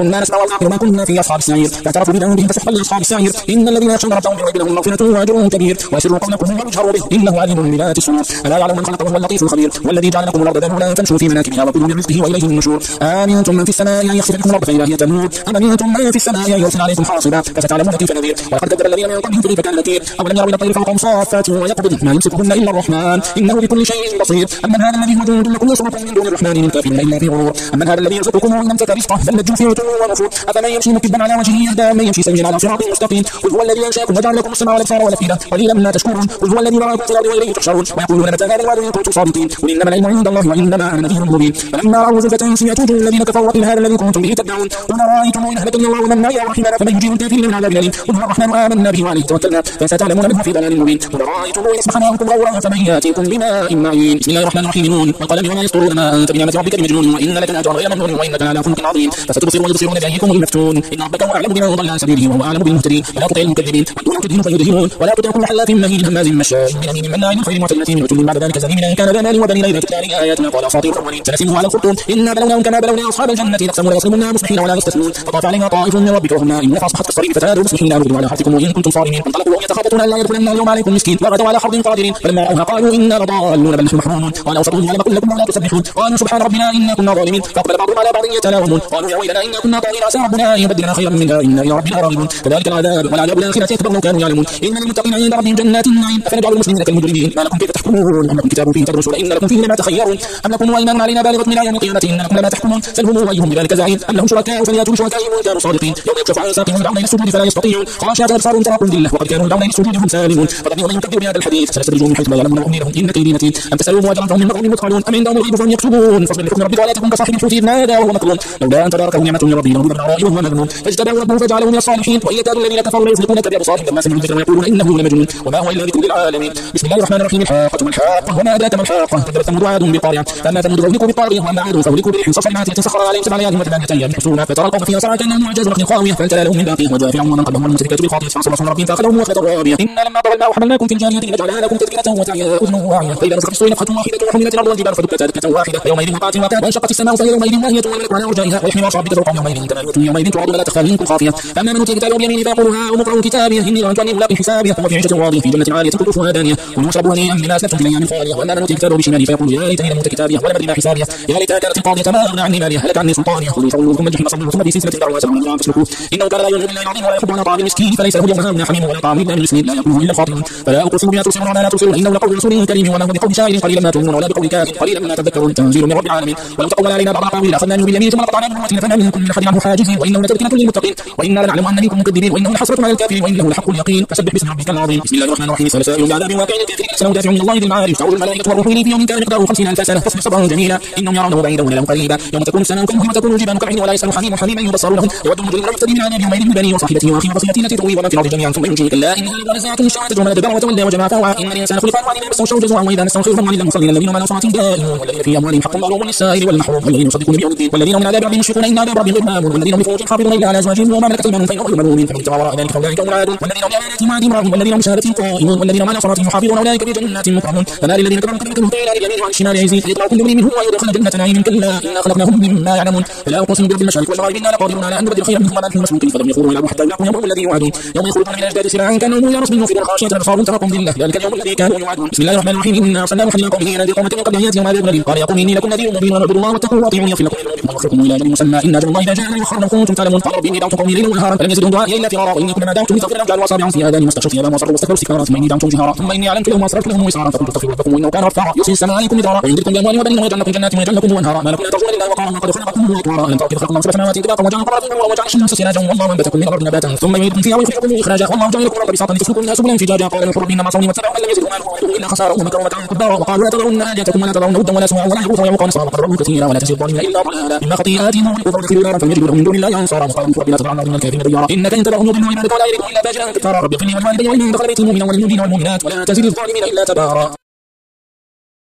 كنا نسمع ونعقل ما كنا في أصحاب السعير فاعترفوا بذنبهم فسحقا لأصحاب السعير إن الذين يخشون ربهم بالغيب لهم مغفرة وأجر كبير وأسروا قولكم واجهروا به إنه عليم بذات الصدور ألا يعلم من خلق وهو اللطيف الخبير والذي جعل لكم الأرض ذلولا فامشوا في مناكبها وكلوا من رزقه وإليه النشور آمنتم من في السماء أن يخسف بكم الأرض فإذا هي تمور أم أمنتم من في السماء أن يرسل عليكم حاصبا فستعلمون كيف نذير ولقد كذب الذين من قبلهم فكيف كان نكير أولم يروا إلى الطير فوقهم صافات ويقبضن ما يمسكهن إلا الرحمن إنه بكل شيء بصير أمن هذا الذي هو جند لكم يصرفكم من دون الرحمن إن الكافرون إلا في غرور أمن هذا الذي يرزقكم وإن أمسك رزقه بل لجوا في عتو ونفور أفمن يمشي مكبا على وجهه يهدى من يمشي سويا على صراط مستقيم قل هو الذي أنشأكم وجعل لكم السماء والأبصار والأفئدة قليلا ما تشكرون قل هو الذي ذراكم في الأرض وإليه تحشرون ويقولون متى هذا الوعد إن كنتم صادقين قل إنما العلم عند الله وإنما أنا نذير مبين فلما رأوا زلفة سيئت وجوه الذين كفروا وقيل هذا الذي كنتم به تدعون قل أرأيتم إن أهلكني الله ومن معي ورحمنا فمن يجيب الكافرين من عذاب أليم قل هو الرحمن آمنا به وعليه توكلنا فستعلمون منه في ضلال مبين قل أرأيتم إن أصبح ماؤكم غورا فمن يأتيكم بماء معين بسم الله الرحمن الرحيم نون والقلم وما يسطرون ما أنت بنعمة ربك بمجنون وإن لك لأجرا غير ممنون وإنك على خلق عظيم فستبصر ويبصرون بأيكم المفتون إن ربك هو أعلم بمن ضل عن سبيله وهو أعلم بالمهتدين ولا تطع المكذبين وإن تدهنوا فيدهنون ولا تطع كل حلاف مهين هماز مشاء بنميم مناع للخير معتد أثيم عتل بعد ذلك زنيم إن كان ذا مال وبنين إذا تتلى عليه آياتنا قال أساطير الأولين سنسمه على الخرطوم إنا بلوناهم كما بلونا أصحاب الجنة نقسم ويصرمنا مصبحين ولا يستثنون فطاف عليها طائف من ربك وهم نائمون فأصبحت كالصريم فتنادوا مصبحين لا نرد على حرثكم وإن كنتم صارمين فانطلقوا وهم يتخافتون ألا يدخلن اليوم عليكم مسكين وغدوا على حرب قادرين فلما رأوها قالوا إنا لضالون بل نحن محرومون قال أوسطهم ولم أقل لكم ولا تسبحون قالوا سبحان ربنا إنا كنا ظالمين فأقبل بعضهم على بعض يتلاومون قالوا يا ويلنا إنا كنا طاغين عسى ربنا أن يبدلنا خيرا منها إنا إلى ربنا راغبون كذلك العذاب والعذاب الآخرة أكبر لو كانوا يعلمون إن للمتقين عند ربهم جنات النعيم أفنجعل المسلمين كالمجرمين ما لكم كيف تحكمون أم لكم كتاب فيه تدرسون إن لكم فيه لما تخيرون أم لكم أيمان علينا بالغة من يوم القيامة إن لكم لما تحكمون سلهم أيهم بذلك زعيم أم لهم شركاء فليأتوا بشركائهم إن كانوا صادقين يوم يكشف عن ساق ويدعون إلى السجود فلا يستطيعون خاشعة أبصارهم تراقب ذلة وقد كانوا يدعون إلى السجود هم سالمون فذرني ومن يكذب بهذا الحديث سنستدرجهم من حيث لا يعلمون وأملي لهم إن كيدي متين أم تسألهم أجرا فهم من مغرم مثقلون أم عندهم الغيب فهم يكتبون فاصبر لحكم ربك ولا تكن كصاحب الحوت إذ نادى وهو مكظوم لولا أن تداركه نعمة من ربه لنبذ بالعراء وهو مذموم فاجتباه ربه فجعله من الصالحين وإن يكاد الذين كفروا ليزلقونك بأبصارهم لما سمعوا الذكر ويقولون إنه لمجنون وما هو إلا ذكر للعالمين بسم الله الرحمن الرحيم الحاقة ما الحاقة وما أدراك ما الحاقة كذبت ثمود وعاد بالقارعة فأما ثمود فأهلكوا بالطاغية وأما عاد فأهلكوا بريح صرصر عاتية سخر عليهم سبع ليال وثمانية أيام حسوما فترى القوم فيها صرعى كأنهم أعجاز نخل خاوية فانتلى لهم من باقيه ودافع ومن قبلهم والمؤتفكات بالخاطئة فعصوا رسول ربهم فأخذهم أخذة رابية إن لما طغى الماء حملناكم في الجارية لنجعلها لكم تذكرة وتعيها أذن واعية فإذا نفخت في الصور نفخة واحدة وحملت الأرض والجبال فدكتا دكة واحدة فيومئذ وقعت الواقعة وانشقت السماء فهي يومئذ واهية والملك على أرجائها ويحمل عرش ربك فوق يومئذ كما يوتون يومئذ تعرض ولا تخفى منكم خافية فأما من أوتي كتابه بيمينه فيقول هاؤم اقرءوا كتابيه إني ظننت أني ملاق حسابيه وهو في عيشة راضية في جنة عالية قطوفها دانية كلوا واشربوا هنيئا بما أسلفتم في الأيام الخالية وأما من أوتي كتابه بشماله فيقول يا ليتني لم أوت كتابيه ولم أدري ما حسابيه يا ليتها كانت القاضية ما أغنى عني ماليه هلك عني سلطانيه خذوا فغلوه ثم الجحيم صلوه ثم في سلسلة ذرعها سبعون ذراعا فاسلكوه إنه كان لا يؤمن بالله العظيم ولا يحب على طعام المسكين فليس له اليوم هاهنا حميم ولا طعام إلا من المسكين لا يأكله إلا الخاطئون فلا أقسم بما تبصرون وما لا تبصرون إنه لقول رسول كريم وما هو بقول شاعر قليلا ما تؤمنون ولا بقول كافر قليلا ما تذكرون تنزيل من رب العالمين ولو تقول علينا بعض الأقاويل أخذنا منه باليمين ثم لقطعنا منه الوتين فما منكم من أحد عنه حاجزين وإنه لتذكرة للمتقين وإنا لنعلم أن منكم مكذبين وإنه لحسرة على الكافرين وإنه لحق اليقين فسبح باسم ربك العظيم بسم الله الرحمن الرحيم سلسال بعذاب واقع الكافرين سنودافع من الله ذي المعارف تعود الملائكة والروح إليه في يوم كان مقداره خمسين ألف سنة فاصبر صبرا جميلا إنهم يرونه بعيدا ونراه قريبا يوم تكون السماء كالمهل وتكون الجبال كالعهن ولا يسأل حميم حميما يبصرونهم يود المجرم يفتدي من عذاب يومئذ ببنيه وصاحبته وأخيه وفصيلته التي تؤوي ومن في الأرض جميعا ثم ينجيه كلا إنه لنزاعة للشيطان تدعو من أدبر وتولى وجمع فأوعى إن الإنسان خلق هلوعا إذا مسه الشر جزوعا وإذا مسه خير فمن المصلين الذين هم على صلاتهم دائمون والذين في أموالهم حق معلوم للسائل والمحروم والذين يصدقون بيوم الدين والذين من عذاب ربهم مشفقون إن عذاب ربهم غير مآمون والذين هم لفروجهم حافظون إلا على أزواجهم وما ملكت أيمانهم فإنهم غير ملومين فمن ابتغى وراء ذلك فأولئك هم العادون والذين هم لآياتهم عادين راعون والذين هم بشهادتهم قائمون والذين هم على صلاتهم يحافظون أولئك في جنات مكرمون فما للذين كفروا قبلكم هدى إلى اليمين وعن الشمال عزيز يطلع كل امرئ منهم ويدخل جنة نعيم كلا إنا خلقناهم مما يعلمون فلا أقسم برب المشارق والمغارب إنا لقادرون على أن نبدل خيرا منهم وما نحن مسبوقين فلم يخرجوا يلعبوا حتى يلاقوا يومهم الذي يوعدون يوم يخرجون من الأجداد سراعا كأنهم إلى رسل يوفدون خاشية أبصارهم تراقب ذلة ذلك اليوم الذي كانوا يوعدون بسم الله الرحمن الرحيم إنا أرسلنا نوحا إلى قومه أن أنذر قومك من قبل أن يأتيهم عذاب أليم قال يا قوم إني لكم نذير مبين واعبدوا الله واتقوا وأطيعون يغفر لكم من ذنوبكم ويغفركم إلى أجل مسمى إن أجل الله إذا جاء لا يؤخر لو كنتم تعلمون قال رب إني دعوت قومي ليلا ونهارا فلم يزدهم دعائي إلا فرارا وإني كلما دعوتهم لتغفر لهم جعلوا أصابعهم في آذانهم واستغشوا ثيابهم وأصروا واستكبروا استكبارا ثم إني دعوتهم جهارا ثم إني أعلنت لهم وأسررت لهم إسرارا فقلت استغفروا ربكم إنه كان غفارا يرسل السماء عليكم مدرارا ويمددكم بأموال وبنين ويجعل لكم جنات ويجعل لكم أنهارا ما لكم لا ترجون لله وقارا وقد خلقكم أطوارا ألم تروا كيف خلق الله سبع سماوات طباقا وجعل القمر فيهما وجعل الشمس سراجا والله أنبتكم من الأرض نباتا ثم يعيدكم فيها ويخرجكم إخراجا والله جعل لكم الأرض بساطا لتسلكوا منها سبلا فجاجا قال نوح رب إنما عصوني واتبعوا من لم يزدوا ماله وولده إلا خسارا ومكروا مكرا كبارا وقالوا لا تذرن آلهتكم ولا تذرن ودا ولا سواعا ولا يغوث ويعوق ونسرا وقد ضلوا كثيرا ولا تزد الظالمين إلا ضلالا مما خطيئاتهم أغرقوا فأدخلوا نارا فلم يجدوا لهم من دون الله أنصارا وقالوا رب لا تذر على الأرض من الكافرين ديارا إنك إن تذرهم يضلوا عبادك ولا يلدوا إلا فاجرا كفارا رب اغفر لي ولوالدي ولمن دخل بيتي مؤمنا وللمؤمنين والمؤمنات ولا تزد الظالمين إلا تبارا.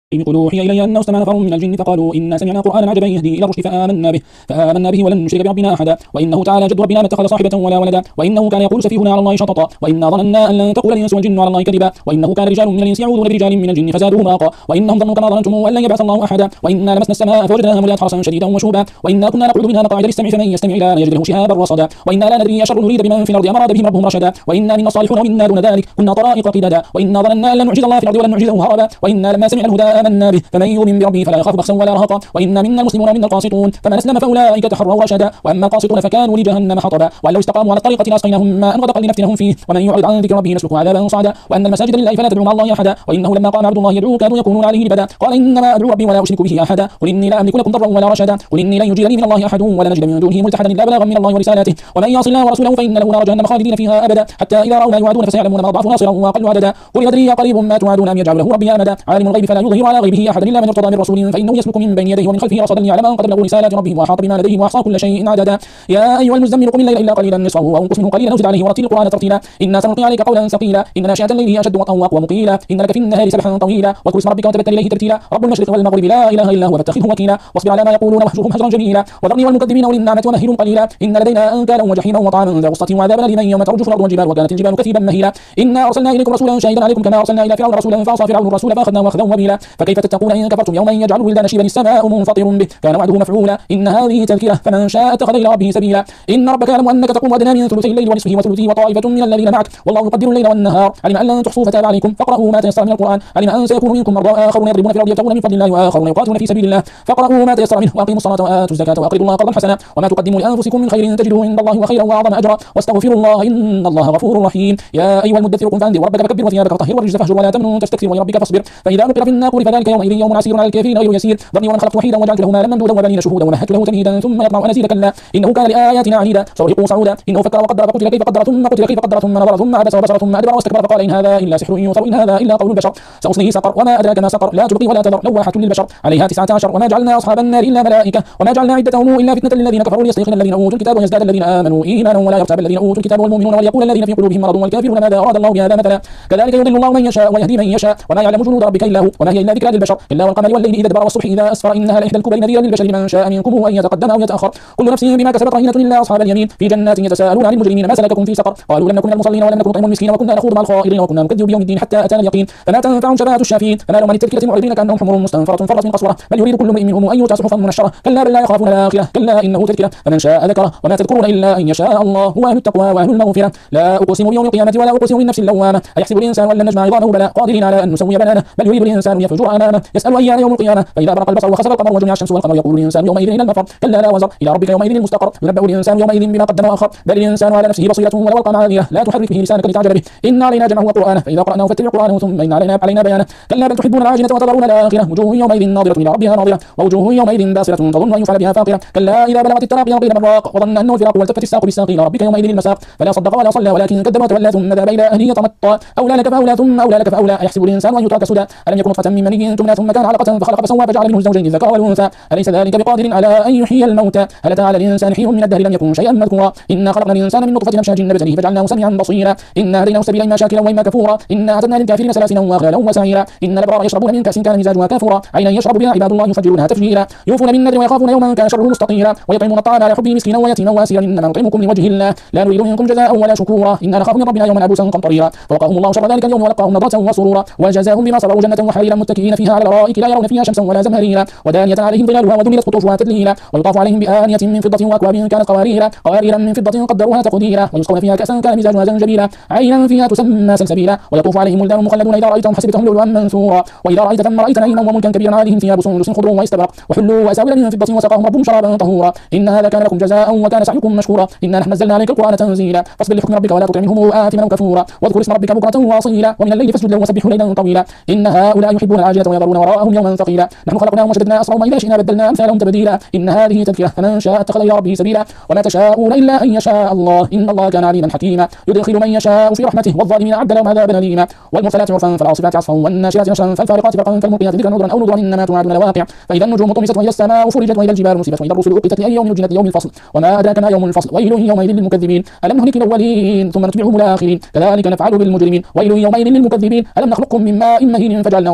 قل أوحي إلي أنه استمع نفر من الجن فقالوا إنا سمعنا قرآنا عجبا يهدي إلى الرشد فآمنا به فآمنا به ولن نشرك بربنا أحدا وإنه تعالى جد ربنا ما اتخذ صاحبة ولا ولدا وإنه كان يقول سفيهنا على الله شططا وإنا ظننا أن لن تقول الإنس والجن على الله كذبا وإنه كان رجال من الإنس يعوذون برجال من الجن فزادوهم رهقا وإنهم ظنوا كما ظننتم أن لن يبعث الله أحدا وإنا لمسنا السماء فوجدناها مليئة حرسا شديدا وشهبا وإنا كنا نقعد منها مقاعد للسمع فمن يستمع لا يجد له شهابا رصدا وإنا لا ندري أشر نريد بمن في الأرض أم أراد بهم ربهم رشدا وإنا منا الصالحون ومنا دون ذلك كنا طرائق قددا وإنا ظننا أن لن نعجز الله في الأرض ولن نعجزه هربا وإنا لما سمعنا الهدى آمنا به فمن يؤمن بربه فلا يخاف بخسا ولا رهقا وإنا منا المسلمون ومنا القاسطون فمن أسلم فأولئك تحروا رشدا وأما القاسطون فكانوا لجهنم حطبا وأن لو استقاموا على الطريقة لأسقيناهم ماء غدقا لنفتنهم فيه ومن يعرض عن ذكر ربه نسلكه عذابا صعدا وأن المساجد لله فلا تدعوا مع الله أحدا وإنه لما قام عبد الله يدعو كانوا يكونون عليه لبدا قال إنما أدعو ربي ولا أشرك به أحدا قل إني لا أملك لكم ضرا ولا رشدا قل إني لن يجيرني من الله أحد ولا نجد من دونه ملتحدا إلا بلاغا من الله ورسالاته ومن يعص الله ورسوله فإن له نار جهنم خالدين فيها أبدا حتى إذا رأوا ما يوعدون فسيعلمون ما ضعف ناصرا وأقل عددا قل يدري قريب ما توعدون أم يجعل له ربي أمدا عالم الغيب فلا يظهر على غيبه أحدا إلا من ارتضى من رسول فإنه يسلك من بين يديه ومن خلفه رصدا ليعلم أن قد بلغوا رسالات ربهم وأحاط بما لديهم وأحصى كل شيء عددا يا أيها المزمل قم الليل إلا قليلا نصفه أو انقص منه قليلا أو زد عليه ورتل القرآن ترتيلا إنا سنلقي عليك قولا ثقيلا إن ناشئة الليل هي أشد وطئا وأقوم قيلا إن لك في النهار سبحا طويلا واذكر اسم ربك وتبتل إليه تبتيلا رب المشرق والمغرب لا إله إلا هو فاتخذه وكيلا واصبر على ما يقولون واهجرهم هجرا جميلا وذرني والمكذبين أولي النعمة ومهلهم قليلا إن لدينا أنكالا وجحيما وطعاما ذا غصة وعذابا أليما يوم ترجف الأرض والجبال وكانت الجبال كثيبا مهيلا إنا أرسلنا إليكم رسولا شاهدا عليكم كما أرسلنا إلى فرعون رسولا فعصى فرعون الرسول فأخذناه أخذا وبيلا فكيف تتقون إن كفرتم يوما يجعل الولدان شيبا السماء منفطر به كان وعده مفعولا إن هذه تذكرة فمن شاء اتخذ إلى ربه سبيلا إن ربك يعلم أنك تقوم أدنى من ثلثي الليل ونصفه وثلثه وطائفة من الذين معك والله يقدر الليل والنهار علم أن لن تحصوا فتاب عليكم فاقرؤوا ما تيسر من القرآن علم أن سيكون منكم مرضى آخرون يضربون في الأرض يبتغون من فضل الله وآخرون يقاتلون في سبيل الله فاقرؤوا ما تيسر منه وأقيموا الصلاة وآتوا الزكاة وأقرضوا الله قرضا حسنا وما تقدموا لأنفسكم من خير تجدوه عند الله وخيرا وأعظم أجرا واستغفروا الله إن الله غفور رحيم يا أيها المدثر قم فأنذر وربك فكبر وثيابك فطهر والرجز فاهجر ولا تمنن تستكثر ولربك فاصبر فإذا نقر في الناقور فذلك يومئذ يوم عسير على الكافرين غير يسير ذرني ومن خلقت وحيدا وجعلت له مالا ممدودا وبنين شهودا ومهدت له تمهيدا ثم يطمع أن أزيد كلا إنه كان لآياتنا عنيدا سأرهقه صعودا إنه فكر وقدر فقتل كيف قدر ثم قتل كيف قدر ثم نظر ثم عبس وبصر ثم أدبر واستكبر فقال إن هذا إلا سحر يوثر إن هذا إلا قول البشر سأصليه سقر وما أدراك ما سقر لا تبقي ولا تذر لواحة للبشر عليها تسعة عشر وما جعلنا أصحاب النار إلا ملائكة وما جعلنا عدتهم إلا فتنة للذين كفروا ليستيقن الذين أوتوا الكتاب ويزداد الذين آمنوا إيمانا ولا يرتاب الذين أوتوا الكتاب والمؤمنون وليقول الذين في قلوبهم مرض والكافرون ماذا أراد الله بهذا مثلا كذلك يضل الله من يشاء ويهدي من يشاء وما يعلم جنود ربك إلا هو وما هي إلا ذكرى للبشر إلا والقمر والليل إذا أدبر والصبح إذا أسفر إنها لإحدى الكبر نذيرا للبشر من شاء منكم أن يتقدم أو يتأخر كل نفس بما كسبت رهينة إلا أصحاب اليمين في جنات يتساءلون عن المجرمين ما سلككم في سقر قالوا لم نكن من المصلين ولم نكن نطعم المسكين وكنا نخوض مع الخائضين وكنا نكذب بيوم الدين حتى أتانا اليقين فلا تنفعهم شفاعة الشافعين فنالوا من التذكرة معرضين كأنهم حمر مستنفرة فرت من قسورة بل يريد كل امرئ منهم أن يؤتى صحفا منشرة كلا بل لا يخافون الآخرة كلا إنه تذكرة فمن شاء ذكره وما تذكرون إلا أن يشاء الله هو أهل التقوى وأهل المغفرة لا أقسم بيوم القيامة ولا أقسم بالنفس اللوامة أيحسب الإنسان أن لن نجمع عظامه بلى قادرين على أن نسوي بنانه بل يريد الإنسان يفجر أمامه يسأل أيان يوم القيامة فإذا برق البصر وخسف القمر وجمع الشمس والقمر يقول الإنسان يومئذ إلى المفر كلا لا وزر إلى ربك يومئذ المستقر ينبأ الإنسان يومئذ بما قدم وأخر بل الإنسان على نفسه بصيرة ولو ألقى معاذيره لا تحرك به لسانك لتعجل به إن علينا جمعه وقرآنه فإذا قرأناه فاتبع قرآنه ثم إن علينا علينا بيانه كلا بل تحبون العاجلة وتذرون الآخرة وجوه يومئذ ناظرة إلى ربها ناظرة ووجوه يومئذ باسرة تظن أن يفعل بها فاقرة كلا إذا بلغت التراقي وقيل من راق وظن أنه الفراق والتفت الساق بالساق إلى ربك يومئذ المساق فلا صدق ولا صلى ولكن كذب وتولى ثم ذهب إلى أهله يتمطى أولى لك فأولى ثم أولى لك فأولى أيحسب الإنسان أن يترك سدى ألم يكن نطفة من مني تمنى ثم كان علقة فخلق فسوى فجعل منه الزوجين الذكر والأنثى أليس ذلك بقادر على أن يحيي الموتى هل أتى على الإنسان حين من الدهر لم يكن شيئا مذكورا إنا خلقنا الإنسان من نطفة أمشاج نبتليه فجعلناه سميعا بصيرا إنا هديناه السبيل إما شاكرا وإما كفورا إنا أعتدنا للكافرين سلاسلا وأغلالا وسعيرا إن الأبرار يشربون من كأس كان مزاجها كافورا عينا يشرب بها عباد الله يفجرونها تفجيرا يوفون بالنذر ويخافون يوما كان شره مستطيرا ويطعمون الطعام على حبه مسكينا ويتيما واسيرا إنما نطعمكم لوجه الله لا نريد منكم جزاء ولا شكورا إنا نخاف من ربنا يوما عبوسا قمطريرا فوقاهم الله شر ذلك اليوم ولقاهم نضرة وسرورا وجزاهم بما صبروا جنة وحريرا متكئين فيها على الارائك لا يرون فيها شمسا ولا زمهريرا ودانية عليهم ظلالها وذللت قطوفها تذليلا ويطاف عليهم بآنية من فضة وأكواب كانت قواريرا قواريرا من فضة قدروها تقديرا ويسقون فيها كأسا كان مزاجها زنجبيلا عينا فيها تسمى سلسبيلا ويطوف عليهم ولدان مخلدون إذا رأيتهم حسبتهم لؤلؤا منثورا وإذا رأيت ثم رأيت نعيما وملكا كبيرا عليهم ثياب سندس خضر واستبرق وحلوا وأساور من فضة وسقاهم ربهم شرابا طهورا إن هذا كان لكم جزاء وكان سعيكم مشكورا إنا نحن نزلنا عليك القرآن تنزيلا فاصبر لحكم ربك ولا تطع منهم آثما كفورا واذكر اسم ربك بكرة واصيلا ومن الليل فاسجد له وسبحه ليلا طويلا إن هؤلاء يحبون العاجلة ويذرون وراءهم يوما ثقيلا نحن خلقناهم وشددنا أسرهم إذا شئنا بدلنا أمثالهم تبديلا إن هذه تذكرة فمن شاء اتخذ إلى ربه سبيلا وما تشاءون إلا أن يشاء الله إن الله كان عليما حكيما يدخل من يشاء في رحمته والظالمين أعد لهم عذابا أليما والمرسلات عرفا فالعاصفات عصفا والناشرات نشرا فالفارقات فرقا فالملقيات ذكرا نذرا أو نذرا إنما توعدون لواقع فإذا النجوم طمست وإذا السماء فرجت وإذا الجبال نسفت وإذا الرسل أقتت لأي يوم أجلت يوم الفصل وما أدراك ما يوم الفصل ويل يومئذ للمكذبين ألم نهلك الأولين ثم نتبعهم الآخرين كذلك نفعل بالمجرمين ويل يومئذ للمكذبين ألم نخلقكم من ماء مهين فجعلناه في قرار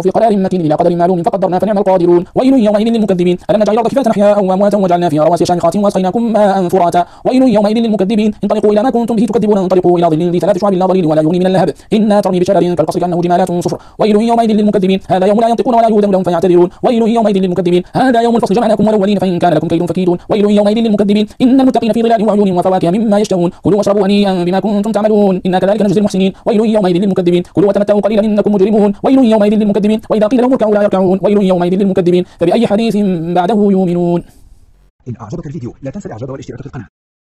مسمى إلى قدر معلوم فقدرنا فنعم القادرون. ويل يومئذ للمكذبين ألم نجعل الأرض كفاة أحياء وأمواتا وجعلنا فيها رواسي شامخات وأسقيناكم ماء فراتا. ويل يومئذ للمكذبين انطلقوا إلى ما كنتم به تكذبون انطلقوا إلى ظل ذي ثلاث شعب لا ظليل ولا يغني من اللهب إنها ترمي بشرر كالقصر كأنه جمالات صفر. ويل يومئذ للمكذبين هذا يوم لا ينطقون ولا يؤذن لهم فيعتذرون. ويل يومئذ للمكذبين هذا يوم الفصل جمعناكم والأولين فإن كان لكم كيد فكيدون. ويل يومئذ للمكذبين إن المتقين في ظلال وعيون وفواكه مما يشتهون كلوا واشربوا هنيئا بما كنتم تعملون إنا كذلك نجزي المحسنين. ويل يومئذ للمكذبين كلوا وتمتعوا قليلا إنكم مجرمون. ويل يومئذ للمكذبين وإذا قيل لهم اركعوا لا يركعون. ويل يومئذ للمكذبين فبأي حديث بعده يؤمنون. إن أعجبك الفيديو لا تنسى الإعجاب والاشتراك في القناة.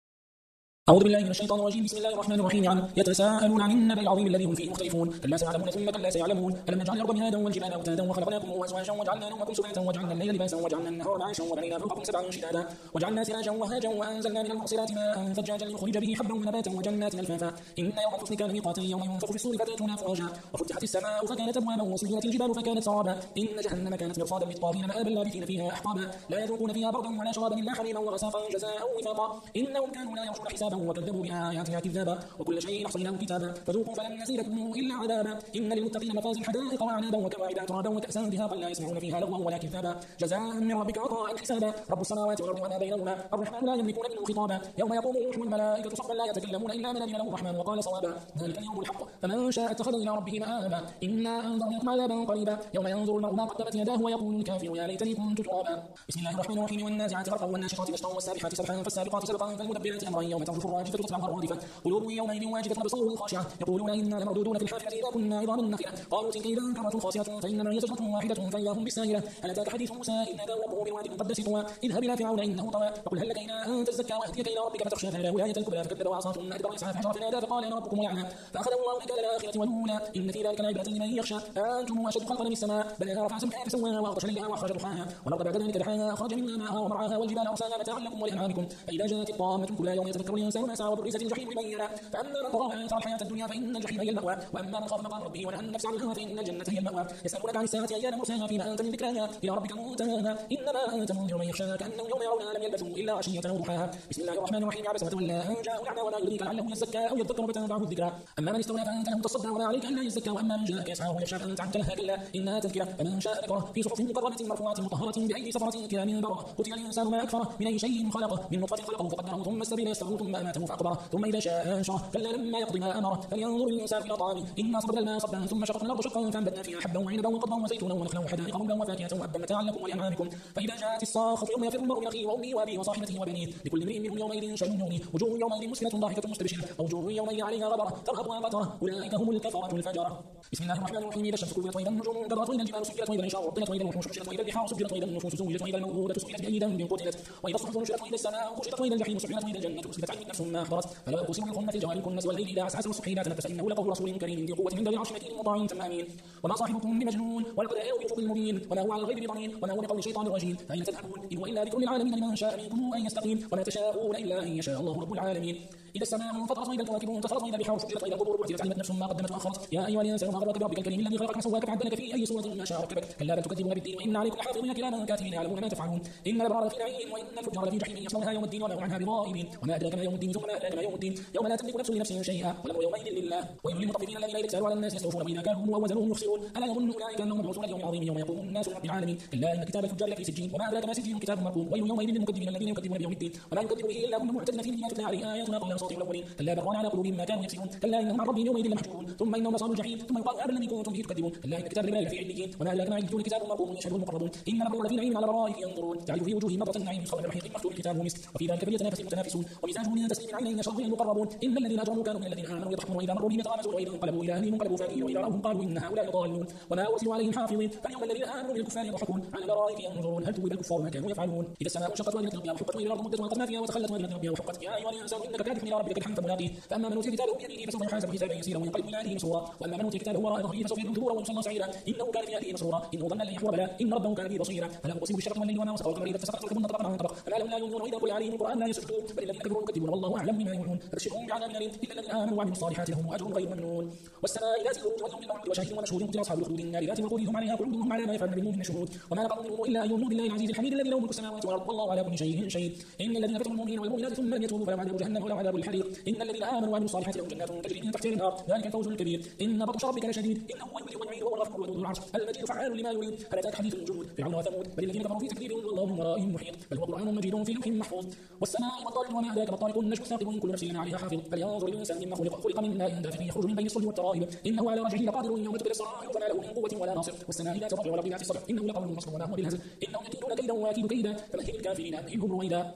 أعوذ بالله من الشيطان الرجيم بسم الله الرحمن الرحيم عن يتساءلون عن النبأ العظيم الذي هم فيه مختلفون كلا سيعلمون ثم كلا سيعلمون ألم نجعل الأرض مهادا والجبال أوتادا وخلقناكم أزواجا وجعلنا نومكم سباتا وجعلنا الليل لباسا وجعلنا النهار معاشا وبنينا فوقكم سبعا شدادا وجعلنا سراجا وهاجا وأنزلنا من المعصرات ماء ثجاجا لنخرج به حبا ونباتا وجنات ألفافا إن يوم الفصل كان ميقاتا يوم ينفخ في الصور فتأتون أفواجا وفتحت السماء فكانت أبوابا وسيرت الجبال فكانت سرابا إن جهنم كانت مرصادا للطاغين مآبا لابثين فيها أحقابا لا يذوقون فيها بردا ولا شرابا إلا حميما وغساقا جزاء وفاقا إنهم كانوا لا يرجون حسابا وكذبوا بآياتنا كذابا وكل شيء أحصيناه كتابا فذوقوا فلن نزيدكم إلا عذابا إن للمتقين مفازا حدائق وأعنابا وكواعب أترابا وكأسا دهاقا لا يسمعون فيها لغوا ولا كذابا جزاء من ربك عطاء حسابا رب السماوات والأرض وما بينهما الرحمن لا يملكون منه خطابا يوم يقوم الروح والملائكة صفا لا يتكلمون إلا من أذن له الرحمن وقال صوابا ذلك اليوم الحق فمن شاء اتخذ إلى ربه مآبا إنا أنذرناكم عذابا قريبا يوم ينظر المرء ما قدمت يداه ويقول الكافر يا ليتني كنت ترابا. بسم الله الرحمن الرحيم والنازعات غرقا والناشطات نشطا والسابحات سبحا فالسابقات سبقا فالمدبرات أمرا يوم ترجف الراجفة تتبعها الرادفة قلوب يومئذ واجفة أبصارهم خاشعة يقولون إنا لمردودون في الحافرة إذا كنا عظاما نخرة قالوا تلك إذا كرة خاسرة فإنما هي زجرة واحدة فإذا هم بالساهرة هل أتاك حديث موسى إذ ناداه ربه بالوادي المقدس طوى اذهب إلى فرعون إنه طغى فقل هل لك إلى أن تزكى وأهديك إلى ربك فتخشى فلا ولاية الكبرى فكذب وعصى ثم أدبر يسعى فحشر فنادى فقال أنا ربكم الأعلى فأخذه الله نكال الآخرة والأولى إن في ذلك لعبرة لمن يخشى أنتم أشد خلقا من السماء بناها رفع سمكها فسواها وأغطش ليلها وأخرج ضحاها والأرض بعد ذلك دحاها أخرج منها ماءها ومرعاها والجبال أرساها متاعا لكم ولأنعامكم فإذا جاءت الطامة كل يوم يتذكر الإنسان ما سعى وبرزت الجحيم لمن يرى فأما من طغى وآثر الحياة الدنيا فإن الجحيم هي المأوى وأما من خاف مقام ربه ونهى النفس عن الهوى فإن الجنة هي المأوى يسألونك عن الساعة أيان مرساها فيما أنت من ذكراها إلى ربك منتهاها إنما أنت منذر من يخشاها كأنهم يوم يرونها لم يلبثوا إلا عشية أو ضحاها. بسم الله الرحمن الرحيم عبس وتولى أن جاءه الأعمى ولا يدريك لعله يزكى أو يذكر فتنفعه الذكرى أما من استغنى فأنت له تصدى ولا عليك ألا يزكى وأما من جاءك يسعى ويخشى فأنت عنك لها كلا إنها تذكرة فمن شاء ذكره في صحف مكرمة مرفوعة مطهرة بأيدي سفرة كرام بررة قتل الإنسان ما أكفره من أي شيء خلقه من نطفة خلقه فقدره ثم السبيل يسره ثم أماته فأقبره ثم إذا شاء أنشره كلا لما يقضي ما أمره فلينظر الإنسان إلى طعامه إنا صببنا الماء صبا ثم شققنا الأرض شقا فأنبتنا فيها حبا وعنبا وقضبا وزيتونا ونخلا وحدائق غلبا وفاكهة وأبا متاعا لكم ولأنعامكم فإذا جاءت الصاخة يوم يفر المرء من أخيه وأمه وأبيه وصاحبته وبنيه لكل امرئ منهم يومئذ شأن يغنيه وجوه يومئذ مسفرة ضاحكة مستبشرة ووجوه يومئذ عليها غبرة ترهقها قترة أولئك هم الكفرة الفجرة. بسم الله الرحمن الرحيم إذا الشمس كورت وإذا النجوم انكدرت وإذا الجبال سجلت وإذا العشار عطلت وإذا الوحوش حشرت وإذا البحار سجلت وإذا النفوس زوجت وإذا الموءودة سئلت بأي ذنب قتلت وإذا الصحف نشرت وإذا السماء كشطت وإذا الجحيم سعرت وإذا الجنة أزلفت عليهم نفس ما أحضرت فلا أقسم بالخنس الجوار الكنس والليل إذا عسعس والصبح إذا تنفس إنه لقول رسول كريم ذي قوة عند ذي العرش مكين مطاع ثم أمين وما صاحبكم بمجنون ولقد آوى بأفق مبين وما هو على الغيب بضنين وما هو بقول شيطان رجيم فأين تذهبون إن هو إلا ذكر للعالمين لمن شاء منكم أن يستقيم وما تشاءون إلا أن يشاء الله رب العالمين. إذا السماء انفطرت وإذا الكواكب انتثرت وإذا البحار سجرت وإذا القبور بعثرت علمت نفس ما قدمت وأخرت يا أيها الإنسان ما غرك بربك الكريم الذي خلقك فسواك فعدلك في أي صورة ما شاء ركبك كلا بل تكذبون بالدين وإن عليكم لحافظين كراما كاتبين يعلمون ما تفعلون إن الأبرار في نعيم وإن الفجار لفي جحيم يصلونها يوم الدين وما هم عنها بغائبين وما أدراك ما يوم الدين ثم ما أدراك ما يوم الدين يوم لا تملك نفس لنفس شيئا والأمر يومئذ لله ويل للمطففين الذين إذا اكتالوا على الناس يستوفون وإذا كانوا ووزنوهم يخسرون ألا يظن أولئك أنهم مبعوثون ليوم عظيم يوم يقوم الناس لرب العالمين كلا إن كتاب الفجار لفي سجين وما أدراك ما سجين كتاب مرقوم ويل يومئذ للمكذبين الذين يكذبون بيوم الدين وما يكذب به إلا كل معتد فيه ما تتلى عليه آياتنا قبل أساطير الأولين كلا بل على قلوبهم ما كانوا يكسبون كلا إنهم عن ربهم يومئذ لمحجوبون ثم إنهم لصالوا الجحيم ثم يقال هذا الذي كنتم به تكذبون كلا إن كتاب الإبراهيم لفي عليين وما أدراك ما عليون كتاب مرقوم يشهده المقربون إن الأبرار لفي نعيم على الأرائك ينظرون تعرف في وجوههم نظرة النعيم من خلق الرحيق مكتوب كتابه مسك وفي ذلك فليتنافس المتنافسون ومزاجه من تسليم عينين يشرب به المقربون إن الذين أجرموا كانوا من الذين آمنوا يضحكون وإذا مروا بهم يتغامزون وإذا انقلبوا إلى أهلهم انقلبوا فاكهين وإذا رأوهم قالوا إن هؤلاء ضالون وما أرسلوا عليهم حافظين فاليوم الذين آمنوا بالكفار يضحكون على الأرائك ينظرون هل ثوب الكفار ما كانوا يفعلون إذا السماء انشقت وإذا الأرض وحقت وإذا الأرض مدت وألقت فيها وتخلت وإذا الأرض وحقت يا أيها الإنسان إنك كادح إلى ربك كدحا فملاقيه فأما من أوتي كتابه بيمينه فسوف يحاسب حسابا يسيرا وينقلب إلى أهله مسرورا وأما من أوتي كتابه وراء ظهره فسوف يدعو ثبورا ويصلى سعيرا إنه كان في أهله مسرورا إنه ظن أن لن يحور بلى إن ربه كان به بصيرا فلا أقسم بالشفق والليل وما وسط والقمر إذا اتسقت والكبن طبقا عن طبق فما لهم لا يؤمنون وإذا قرئ عليهم القرآن لا يسجدون بل الذين كفروا يكذبون والله أعلم بما يوعون فبشرهم بعذاب أليم إلا الذين آمنوا وعملوا الصالحات لهم أجر غير ممنون والسماء ذات البروج واليوم الموعود وشاهد ومشهود قتل أصحاب الخلود النار ذات الوقود هم عليها قعود هم على ما يفعلون بالمؤمنين شهود وما نقموا منهم إلا أن يؤمنوا بالله العزيز الحميد الذي له ملك السماوات والأرض والله على كل شيء شهيد إن الذين فتنوا المؤمنين والمؤمنات ثم لم يتوبوا فلهم عذاب جهنم ولهم عذاب كل حريق. إن الذين آمنوا وعملوا الصالحات لهم جنات تجري من تحتها الأنهار ذلك الفوز الكبير. إن بطش ربك لشديد إنه هو يبدئ ويعيد وهو الغفور الودود العرش المجيد فعال لما يريد. هل أتاك حديث الجنود فرعون وثمود بل الذين كفروا في تكذيب والله من ورائهم محيط بل هو قرآن مجيد في لوح محفوظ. والسماء والطارق وما أدراك ما الطارق النجم الثاقب كل نفس لما عليها حافظ. فلينظر الإنسان مما خلق خلق من ماء دافق يخرج من بين الصلب والترائب إنه على رجعه لقادر يوم تبلى السرائر فما له من قوة ولا ناصر. والسماء ذات الرجع والأرض ذات الصدع إنه لقول مسلم ولا هو بالهزل إنهم يكيدون كيدا وأكيد كيدا فمهل الكافرين أمهلهم رويدا.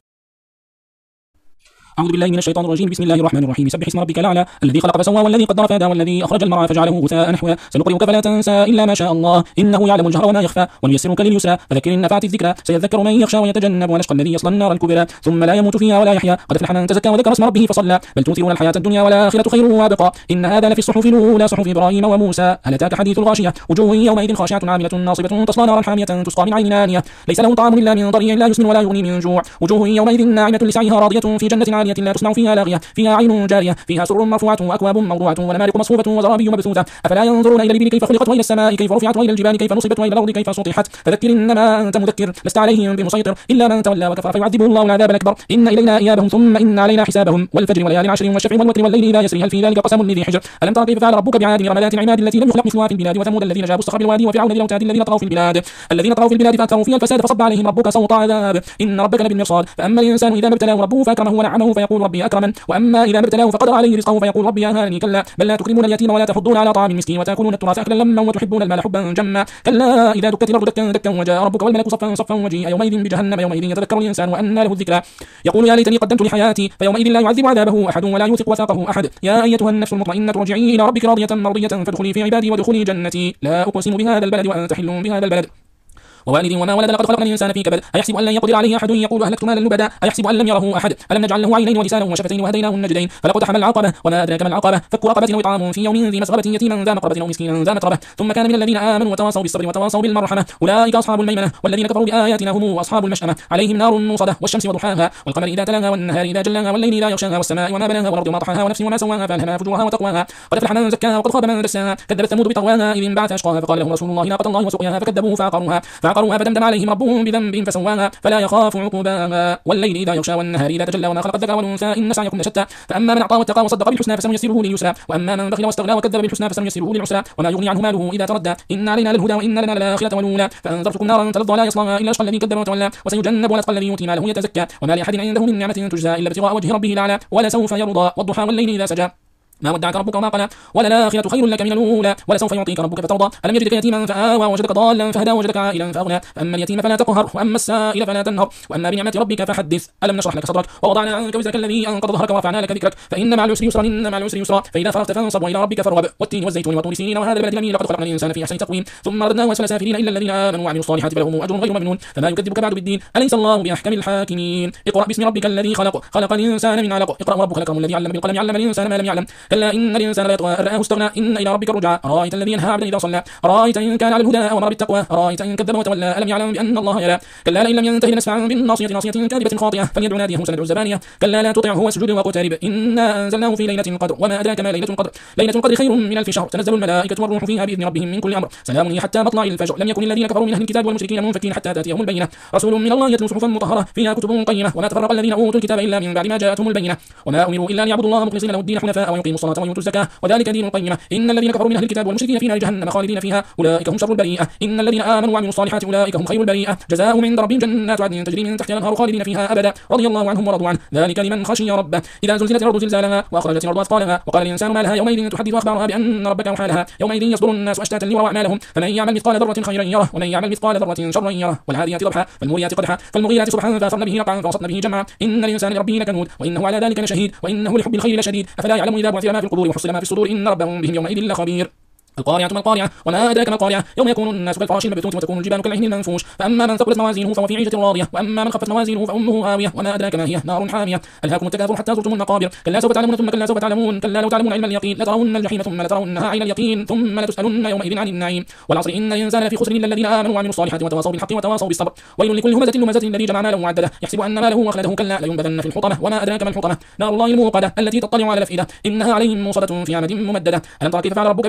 أعوذ بالله من الشيطان الرجيم بسم الله الرحمن الرحيم سبح اسم ربك الأعلى الذي خلق فسوى والذي قدر فهدى والذي أخرج المرعى فجعله غثاء نحوا سنقرئك فلا تنسى إلا ما شاء الله إنه يعلم الجهر وما يخفى ونيسرك لليسرى فذكر إن نفعت الذكرى سيذكر من يخشى ويتجنب ونشقى الذي يصلى النار الكبرى ثم لا يموت فيها ولا يحيا قد أفلح من تزكى وذكر اسم ربه فصلى بل تؤثرون الحياة الدنيا والآخرة خير وأبقى إن هذا لفي الصحف الأولى صحف إبراهيم وموسى هل أتاك حديث الغاشية وجوه يومئذ خاشعة عاملة ناصبة تصلى نارا حامية تسقى من عين آنية ليس لهم طعام إلا من ضريع لا يسمن ولا يغني من جوع وجوه يومئذ ناعمة لسعيها راضية في جنة عالية لا تسمع فيها لاغية فيها عين جارية فيها سرر مرفوعة وأكواب موضوعة ونمارق مصفوفة وزرابي مبثوثة أفلا ينظرون إلى الإبل كيف خلقت وإلى السماء كيف رفعت وإلى الجبال كيف نصبت وإلى الأرض كيف سطحت فذكر إنما أنت مذكر لست عليهم بمسيطر إلا من تولى وكفر فيعذبه الله العذاب الأكبر إن إلينا إيابهم ثم إن علينا حسابهم والفجر وليال عشر والشفع والوتر والليل إذا يسري هل في ذلك قسم لذي حجر ألم تر كيف فعل ربك بعاد رملات العماد التي لم يخلق مثلها في البلاد وثمود الذين جابوا الصخر بالوادي وفرعون ذي الأوتاد الذين طغوا في البلاد الذين طغوا في البلاد فأكثروا فيها الفساد فصب عليهم ربك سوط عذاب إن ربك لبالمرصاد فأما الإنسان إذا ما ابتلاه ربه فأكرمه ونعمه فيقول ربي أكرمن وأما إذا ما ابتلاه فقدر عليه رزقه فيقول ربي أهانني كلا بل لا تكرمون اليتيم ولا تحضون على طعام المسكين وتأكلون التراث أكلا لما وتحبون المال حبا جما كلا إذا دكت الأرض دكا دكا وجاء ربك والملك صفا صفا وجيء يومئذ بجهنم يومئذ يتذكر الإنسان وأنى له الذكرى يقول يا ليتني قدمت لحياتي فيومئذ لا يعذب عذابه أحد ولا يوثق وثاقه أحد يا أيتها النفس المطمئنة ارجعي إلى ربك راضية مرضية فادخلي في عبادي وادخلي جنتي لا أقسم بهذا البلد وأنت حل بهذا البلد ووالد وما ولد لقد خلقنا الإنسان في كبد أيحسب أن لن يقدر عليه أحد يقول أهلكت مالا لبدا أيحسب أن لم يره أحد ألم نجعل له عينين ولسانا وشفتين وهديناه النجدين فلقد حمل العقبة وما أدراك ما العقبة فك رقبة أو إطعام في يوم ذي مسغبة يتيما ذا مقربة أو مسكينا ذا متربة ثم كان من الذين آمنوا وتواصوا بالصبر وتواصوا بالمرحمة أولئك أصحاب الميمنة والذين كفروا بآياتنا هم أصحاب المشأمة عليهم نار موصدة والشمس وضحاها والقمر إذا تلاها والنهار إذا جلاها والليل إذا يغشاها والسماء وما بناها والأرض وما طحاها ونفس وما سواها فألهمها فجورها وتقواها قد أفلح من زكاها وقد خاب من دساها كذبت ثمود بطغواها إذ انبعث أشقاها فقال لهم رسول الله ناقة الله وسقياها فكذبوه فعقروها فعقروها فدمدم عليهم ربهم بذنب فسواها فلا يخاف عقباها والليل إذا يغشى والنهار إذا تجلى وما خلق الذكر والأنثى إن سعيكم لشتى فأما من أعطى واتقى وصدق بالحسنى فسنيسره لليسرى وأما من بخل واستغنى وكذب بالحسنى فسنيسره للعسرى وما يغني عنه ماله إذا تردى إن علينا للهدى وإن لنا للآخرة والأولى فأنذرتكم نارا تلظى لا يصلاها إلا الأشقى الذي كذب وتولى وسيجنب الأتقى الذي يؤتي ماله يتزكى وما لأحد عنده من نعمة تجزى إلا ابتغاء وجه ربه الأعلى ولسوف يرضى والضحى والليل إذا سجى ما ودعك ربك وما قلى وللآخرة خير لك من الأولى ولسوف يعطيك ربك فترضى ألم يجدك يتيما فآوى ووجدك ضالا فهدى ووجدك عائلا فأغنى فأما اليتيم فلا تقهر وأما السائل فلا تنهر وأما بنعمة ربك فحدث ألم نشرح لك صدرك ووضعنا عنك وزرك الذي أنقض ظهرك ورفعنا لك ذكرك فإن مع العسر يسرا إن مع العسر يسرا فإذا فرغت فانصب وإلى ربك فارغب والتين والزيتون وطور سينين وهذا البلد الأمين لقد خلقنا الإنسان في أحسن تقويم ثم ردناه أسفل سافلين إلا الذين آمنوا وعملوا الصالحات فلهم أجر غير ممنون فما يكذبك بعد بالدين أليس الله بأحكم الحاكمين اقرأ باسم ربك الذي خلق خلق الإنسان من علق اقرأ وربك الأكرم الذي علم بالقلم علم الإنسان ما لم يعلم كلا إن الإنسان لا يطغى أن رآه استغنى إن إلى ربك الرجعى أرأيت الذي ينهى عبدا إذا صلى أرأيت إن كان على الهدى أو أمر بالتقوى أرأيت إن كذب وتولى ألم يعلم بأن الله يرى كلا لئن لم ينتهي لنسفعا بالناصية ناصية كاذبة خاطئة فليدع ناديه سندع الزبانية كلا لا تطعه واسجد واقترب إنا أنزلناه في ليلة القدر وما أدراك ما ليلة القدر ليلة القدر خير من ألف شهر تنزل الملائكة والروح فيها بإذن ربهم من كل أمر سلام هي حتى مطلع الفجر لم يكن الذين كفروا من أهل الكتاب والمشركين منفكين حتى تأتيهم البينة رسول من الله يتلو صحفا مطهرة فيها كتب قيمة وما تفرق الذين أوتوا الكتاب إلا من بعد ما جاءتهم البينة وما أمروا إلا ليعبدوا الله مخلصين له الدين حنفاء ويقيموا الصلاة ويؤتوا الزكاة وذلك دين القيمة إن الذين كفروا من أهل الكتاب والمشركين في نار جهنم خالدين فيها أولئك هم شر البريئة إن الذين آمنوا وعملوا الصالحات أولئك هم خير البريئة جزاؤهم عند ربهم جنات عدن تجري من تحتها الأنهار خالدين فيها أبدا رضي الله عنهم ورضوا عنه ذلك لمن خشي ربه إذا زلزلت الأرض زلزالها وأخرجت الأرض أثقالها وقال الإنسان ما لها يومئذ تحدث أخبارها بأن ربك أوحى لها يومئذ يصدر الناس أشتاتا ليروا أعمالهم فمن يعمل مثقال ذرة خيرا يره ومن يعمل مثقال ذرة شرا يره والعاديات ضبحا فالموريات قدحا فالمغيرات صبحا فأثرن به نقعا فوسطن به جمعا إن الإنسان لربه لكنود وإنه على ذلك لشهيد وإنه لحب الخير لشديد أفلا يعلم إذا بعثر ما في القبور وحصل ما في الصدور إن ربهم بهم يومئذ لخبير القارعة ما القارعة وما أدراك ما القارعة يوم يكون الناس كالفراش المبثوث وتكون الجبال كالعهن المنفوش فأما من ثقلت موازينه فهو في عيشة راضية وأما من خفت موازينه فأمه هاوية وما أدراك ما هي نار حامية ألهاكم التكاثر حتى زرتم المقابر كلا سوف تعلمون ثم كلا سوف تعلمون كلا لو تعلمون علم اليقين لترون الجحيم ثم لترونها عين اليقين ثم لتسألن يومئذ عن النعيم والعصر إن الإنسان لفي خسر إلا الذين آمنوا وعملوا الصالحات وتواصوا بالحق وتواصوا بالصبر ويل لكل همزة لمزة الذي جمع ماله وعدده يحسب أن ماله أخلده كلا لينبذن في الحطمة وما أدراك ما الحطمة نار الله الموقدة التي تطلع على الأفئدة إنها عليهم موصدة في عمد ممددة ألم تر كيف فعل ربك بأصحاب الفيل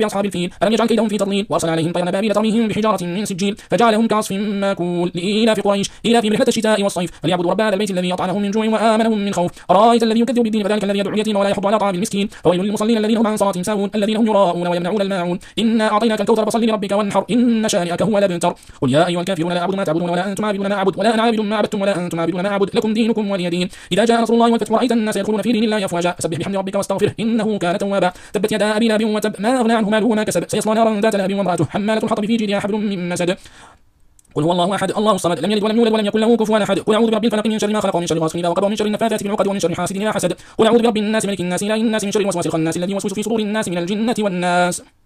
ألم يجعل كيدهم في تضليل وأرسل عليهم طيرا أبابيل ترميهم بحجارة من سجيل فجعلهم كعصف مأكول لإيلاف قريش إيلافهم رحلة الشتاء والصيف فليعبدوا رب هذا البيت الذي أطعمهم من جوع وآمنهم من خوف أرأيت الذي يكذب بالدين فذلك الذي يدعو اليتيم ولا يحض على طعام المسكين فويل للمصلين الذين هم عن صلاتهم ساهون الذين هم يراءون ويمنعون الماعون إنا أعطيناك الكوثر فصل لربك وانحر إن شانئك هو الأبتر قل يا أيها الكافرون لا أعبد ما تعبدون ولا أنتم عابدون ما أعبد ولا أنا عابد ما عبدتم ولا أنتم عابدون ما أعبد لكم دينكم ولي دين إذا جاء نصر الله والفتح ورأيت الناس يدخلون في دين الله أفواجا فسبح بحمد ربك واستغفره إنه كان توابا تبت يدا أبي لهب وتب ما أغنى عنه ماله وما كسب سيصلى نارا ذات لهب وامرأته حمالة الحطب في جيدها حبل من مسد قل هو الله احد الله الصمد لم يلد ولم يولد ولم يكن له كفوا احد قل اعوذ برب الفلق من شر ما خلق ومن شر غاسق اذا وقب ومن شر النفاثات في العقد ومن شر حاسد اذا حسد قل اعوذ برب الناس ملك الناس اله الناس من شر الوسواس الخناس الذي يوسوس في صدور الناس من الجنة والناس